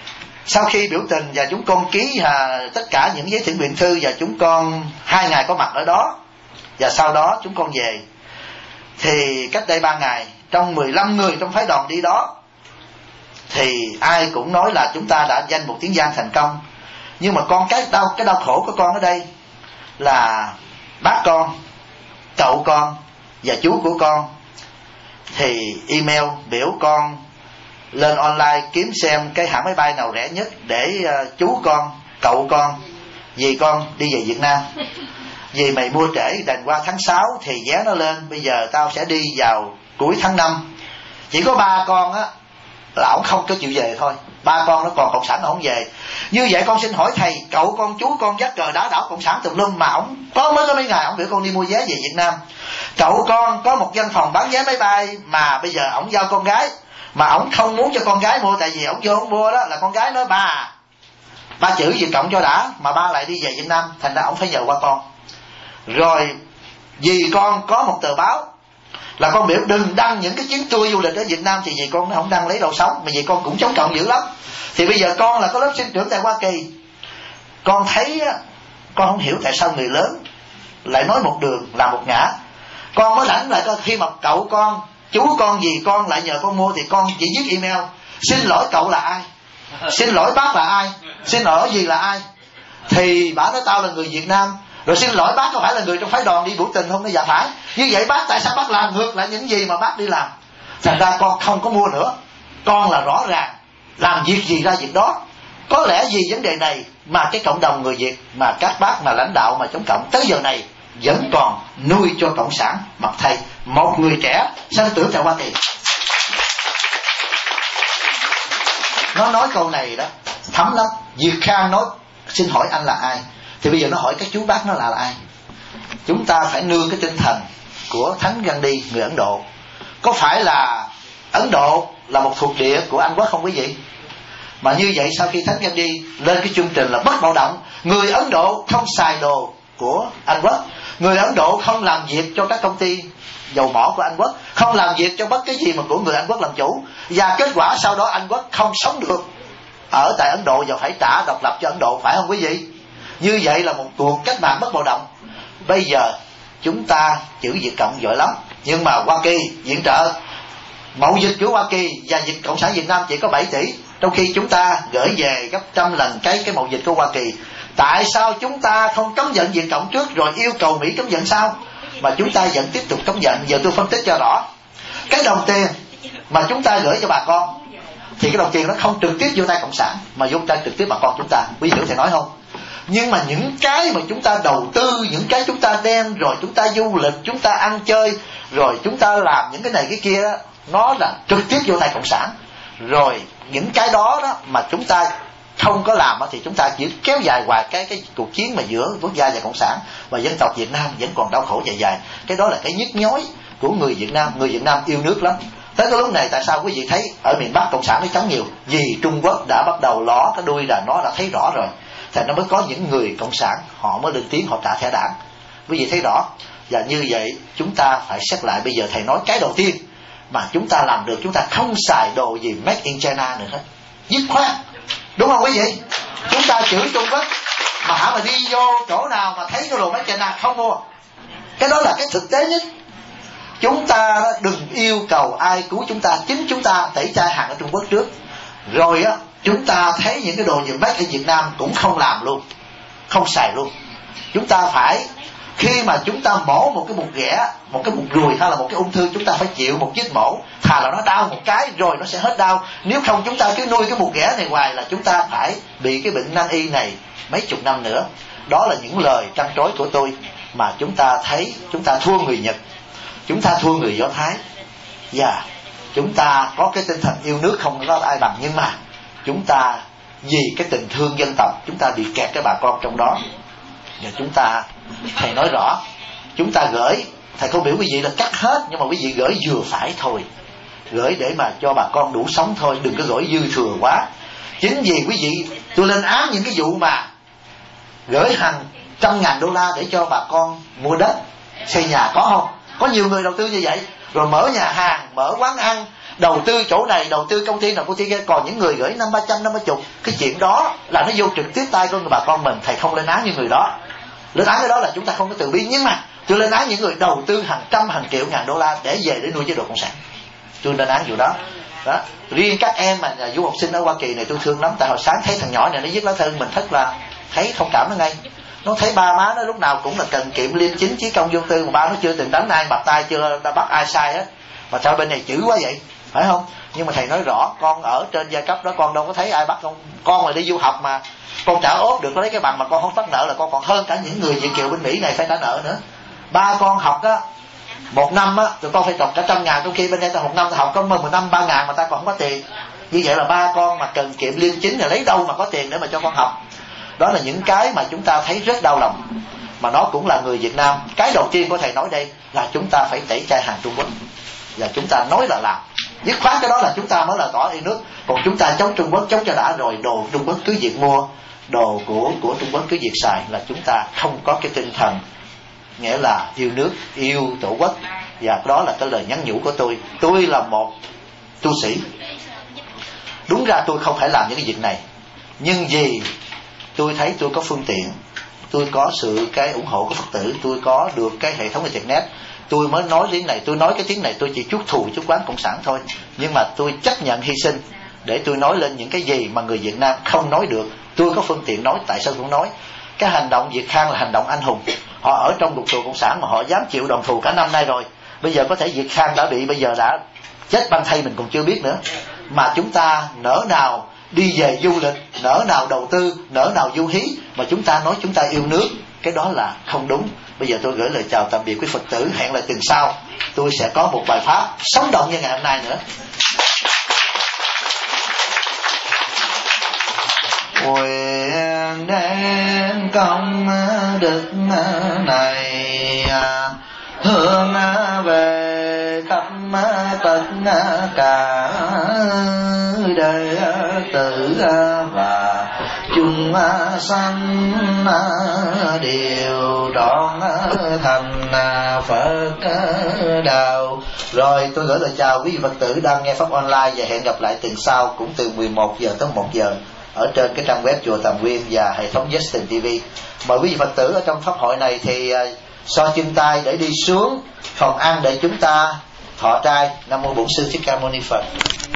Sau khi biểu tình và chúng con ký tất cả những giấy thiện nguyện thư, và chúng con 2 ngày có mặt ở đó, và sau đó chúng con về. Thì cách đây 3 ngày, trong 15 người trong phái đoàn đi đó, thì ai cũng nói là chúng ta đã danh một tiếng Giang thành công. Nhưng mà cái đau khổ của con ở đây là bác con, cậu con và chú của con thì email biểu con lên online kiếm xem cái hãng máy bay nào rẻ nhất để chú con, cậu con, dì con đi về Việt Nam. Vì mày mua trễ đành qua tháng 6 thì vé nó lên, bây giờ tao sẽ đi vào cuối tháng 5. Chỉ có 3 con á là ổng không có chịu về thôi. 3 con nó còn cộng sản ổng về. Như vậy con xin hỏi thầy, cậu con, chú con dắt cờ đá đảo cộng sản tùm lum, mà ổng mới có mấy ngày ổng biểu con đi mua vé về Việt Nam. Cậu con có một văn phòng bán vé máy bay, mà bây giờ ổng giao con gái, mà ổng không muốn cho con gái mua, tại vì ổng vô ổng mua đó là con gái nói ba chữ Việt Cộng cho đã, mà ba lại đi về Việt Nam, thành ra ổng phải nhờ qua con. Rồi vì con có một tờ báo là con biểu đừng đăng những cái chuyến tour du lịch ở Việt Nam, thì vì con nó không đăng lấy đâu sống, mà vì con cũng chống cộng dữ lắm. Thì bây giờ con là có lớp sinh trưởng tại Hoa Kỳ, con thấy con không hiểu tại sao người lớn lại nói một đường làm một ngã. Con mới lãnh lại coi, khi mà cậu con, chú con, dì con lại nhờ con mua thì con chỉ viết email xin lỗi cậu là ai, xin lỗi bác là ai, xin lỗi dì là ai. Thì bả nói tao là người Việt Nam. Rồi xin lỗi bác có phải là người trong phái đoàn đi biểu tình không? Nó dạ phải. Như vậy bác tại sao bác làm ngược lại những gì mà bác đi làm? Thành ra con không có mua nữa. Con là rõ ràng làm việc gì ra việc đó. Có lẽ vì vấn đề này mà cái cộng đồng người Việt, mà các bác mà lãnh đạo mà chống cộng tới giờ này vẫn còn nuôi cho cộng sản. Mặc thầy một người trẻ sinh tưởng tại Hoa Kỳ, nó nói câu này đó thấm lắm. Việt Khang nói xin hỏi anh là ai, thì bây giờ nó hỏi các chú bác nó là ai. Chúng ta phải nương cái tinh thần của Thánh Gandhi, người Ấn Độ. Có phải là Ấn Độ là một thuộc địa của Anh Quốc không quý vị? Mà như vậy sau khi Thánh Gandhi lên cái chương trình là bất bạo động, người Ấn Độ không xài đồ của Anh Quốc, người Ấn Độ không làm việc cho các công ty dầu mỏ của Anh Quốc, không làm việc cho bất cứ gì mà của người Anh Quốc làm chủ. Và kết quả sau đó Anh Quốc không sống được ở tại Ấn Độ và phải trả độc lập cho Ấn Độ, phải không quý vị? Như vậy là một cuộc cách mạng bất bạo động. Bây giờ chúng ta chữ Việt Cộng giỏi lắm, nhưng mà Hoa Kỳ viện trợ mậu dịch của Hoa Kỳ và dịch Cộng sản Việt Nam chỉ có 7 tỷ, trong khi chúng ta gửi về gấp 100 lần cái mậu dịch của Hoa Kỳ. Tại sao chúng ta không cấm vận Việt Cộng trước rồi yêu cầu Mỹ cấm vận sau, mà chúng ta vẫn tiếp tục cấm vận? Giờ tôi phân tích cho rõ. Cái đồng tiền mà chúng ta gửi cho bà con thì cái đồng tiền nó không trực tiếp vô tay Cộng sản, mà vô tay trực tiếp bà con chúng ta. Quý vị hiểu thầy nói không? Nhưng mà những cái mà chúng ta đầu tư, những cái chúng ta đem, rồi chúng ta du lịch, chúng ta ăn chơi, rồi chúng ta làm những cái này cái kia đó, nó là trực tiếp vô tay Cộng sản. Rồi những cái đó mà chúng ta không có làm thì chúng ta chỉ kéo dài hoài cái cuộc chiến mà giữa quốc gia và Cộng sản, và dân tộc Việt Nam vẫn còn đau khổ dài. Cái đó là cái nhức nhối của người Việt Nam. Người Việt Nam yêu nước lắm. Tới cái lúc này tại sao quý vị thấy ở miền Bắc Cộng sản nó chống nhiều? Vì Trung Quốc đã bắt đầu ló cái đuôi là nó đã thấy rõ rồi, thì nó mới có những người cộng sản họ mới lên tiếng, họ trả thẻ đảng. Quý vị thấy rõ. Và như vậy chúng ta phải xét lại. Bây giờ thầy nói cái đầu tiên mà chúng ta làm được, chúng ta không xài đồ gì made in China nữa hết, dứt khoát, đúng không quý vị? Chúng ta chửi Trung Quốc mà đi vô chỗ nào mà thấy cái đồ made in China không mua. Cái đó là cái thực tế nhất. Chúng ta đừng yêu cầu ai cứu chúng ta, chính chúng ta tẩy chay hàng ở Trung Quốc trước. Rồi chúng ta thấy những cái đồ gì made in Việt Nam cũng không làm luôn, không xài luôn. Chúng ta phải, khi mà chúng ta mổ một cái bụt ghẻ, một cái bụt ruồi hay là một cái ung thư, chúng ta phải chịu một vết mổ, thà là nó đau một cái rồi nó sẽ hết đau. Nếu không chúng ta cứ nuôi cái bụt ghẻ này hoài là chúng ta phải bị cái bệnh nan y này mấy chục năm nữa. Đó là những lời trăn trối của tôi. Mà chúng ta thấy chúng ta thua người Nhật, chúng ta thua người Do Thái, và chúng ta có cái tinh thần yêu nước không có ai bằng. Nhưng mà chúng ta vì cái tình thương dân tộc, chúng ta bị kẹt cái bà con trong đó. Và chúng ta, thầy nói rõ, chúng ta gửi, thầy không biểu quý vị là cắt hết, nhưng mà quý vị gửi vừa phải thôi, gửi để mà cho bà con đủ sống thôi, đừng có gửi dư thừa quá. Chính vì quý vị, tôi lên án những cái vụ mà gửi hàng $100,000 để cho bà con mua đất xây nhà, có không? Có nhiều người đầu tư như vậy, rồi mở nhà hàng, mở quán ăn, đầu tư chỗ này, đầu tư công ty nào công ty kia, còn những người gửi 500-300, 540, cái chuyện đó là nó vô trực tiếp tay của người bà con mình. Thầy không lên án những người đó, lên án cái đó là chúng ta không có từ bi. Nhưng mà tôi lên án những người đầu tư hàng trăm, hàng triệu, ngàn đô la để về để nuôi chế độ cộng sản. Tôi lên án vụ đó. Đó, riêng các em mà du học sinh ở Hoa Kỳ này tôi thương lắm. Tại hồi sáng thấy thằng nhỏ này nó viết lá thư, mình rất là thấy thông cảm nó ngay. Nó thấy ba má nó lúc nào cũng là cần kiệm, liêm chính, chí công, vô tư, mà ba nó chưa từng đánh ai, bạc tay, chưa bắt ai sai hết, mà sao bên này chữ quá vậy, phải không? Nhưng mà thầy nói rõ, con ở trên giai cấp đó con đâu có thấy ai bắt con mà đi du học mà con trả ốp được, lấy cái bằng mà con không phát nợ là con còn hơn cả những người Việt kiều bên Mỹ này phải trả nợ nữa. Ba con học á, một năm á tụi con phải trồng cả 100.000, trong khi bên đây ta một năm ta học có 10 năm 3.000 mà ta còn không có tiền. Như vậy là ba con mà cần kiệm liêm chính là lấy đâu mà có tiền để mà cho con học. Đó là những cái mà chúng ta thấy rất đau lòng, mà nó cũng là người Việt Nam. Cái đầu tiên của thầy nói đây là chúng ta phải tẩy chay hàng Trung Quốc, và chúng ta nói là làm, dứt khoát cái đó là chúng ta mới là tỏ yêu nước. Còn chúng ta chống Trung Quốc, chống cho đã rồi, đồ Trung Quốc cứ việc mua, đồ của Trung Quốc cứ việc xài, là chúng ta không có cái tinh thần nghĩa là yêu nước, yêu tổ quốc. Và đó là cái lời nhắn nhủ của tôi. Tôi là một tu sĩ, đúng ra tôi không phải làm những cái việc này, nhưng vì tôi thấy tôi có phương tiện, tôi có sự cái ủng hộ của Phật tử, tôi có được cái hệ thống internet, tôi mới nói tiếng này. Tôi nói cái tiếng này tôi chỉ chuốc thù chuốc oán cộng sản thôi, nhưng mà tôi chấp nhận hy sinh để tôi nói lên những cái gì mà người Việt Nam không nói được. Tôi có phương tiện nói, tại sao không nói? Cái hành động Việt Khang là hành động anh hùng. Họ ở trong ngục tù cộng sản mà họ dám chịu đòn thù cả năm nay rồi. Bây giờ có thể Việt Khang đã bị, bây giờ đã chết băng thay mình còn chưa biết nữa, mà chúng ta nỡ nào đi về du lịch, nỡ nào đầu tư, nỡ nào du hí, mà chúng ta nói chúng ta yêu nước, cái đó là không đúng. Bây giờ tôi gửi lời chào tạm biệt quý Phật tử, hẹn lại tuần sau tôi sẽ có một bài pháp sống động như ngày hôm nay nữa. Nguyện đem công đức này hướng về khắp tất cả đệ tử và chúng sanh đều trọn thành Phật đạo. Rồi tôi gửi lời chào quý vị Phật tử đang nghe pháp online, và hẹn gặp lại tuần sau cũng từ 11 giờ tới 1 giờ ở trên cái trang web Chùa Tàm Nguyên và hệ thống Justin TV. Mời quý vị Phật tử ở trong pháp hội này thì so chân tay để đi xuống phòng ăn để chúng ta thọ trai. Nam mô Bổn Sư Thích Ca Mâu Ni Phật.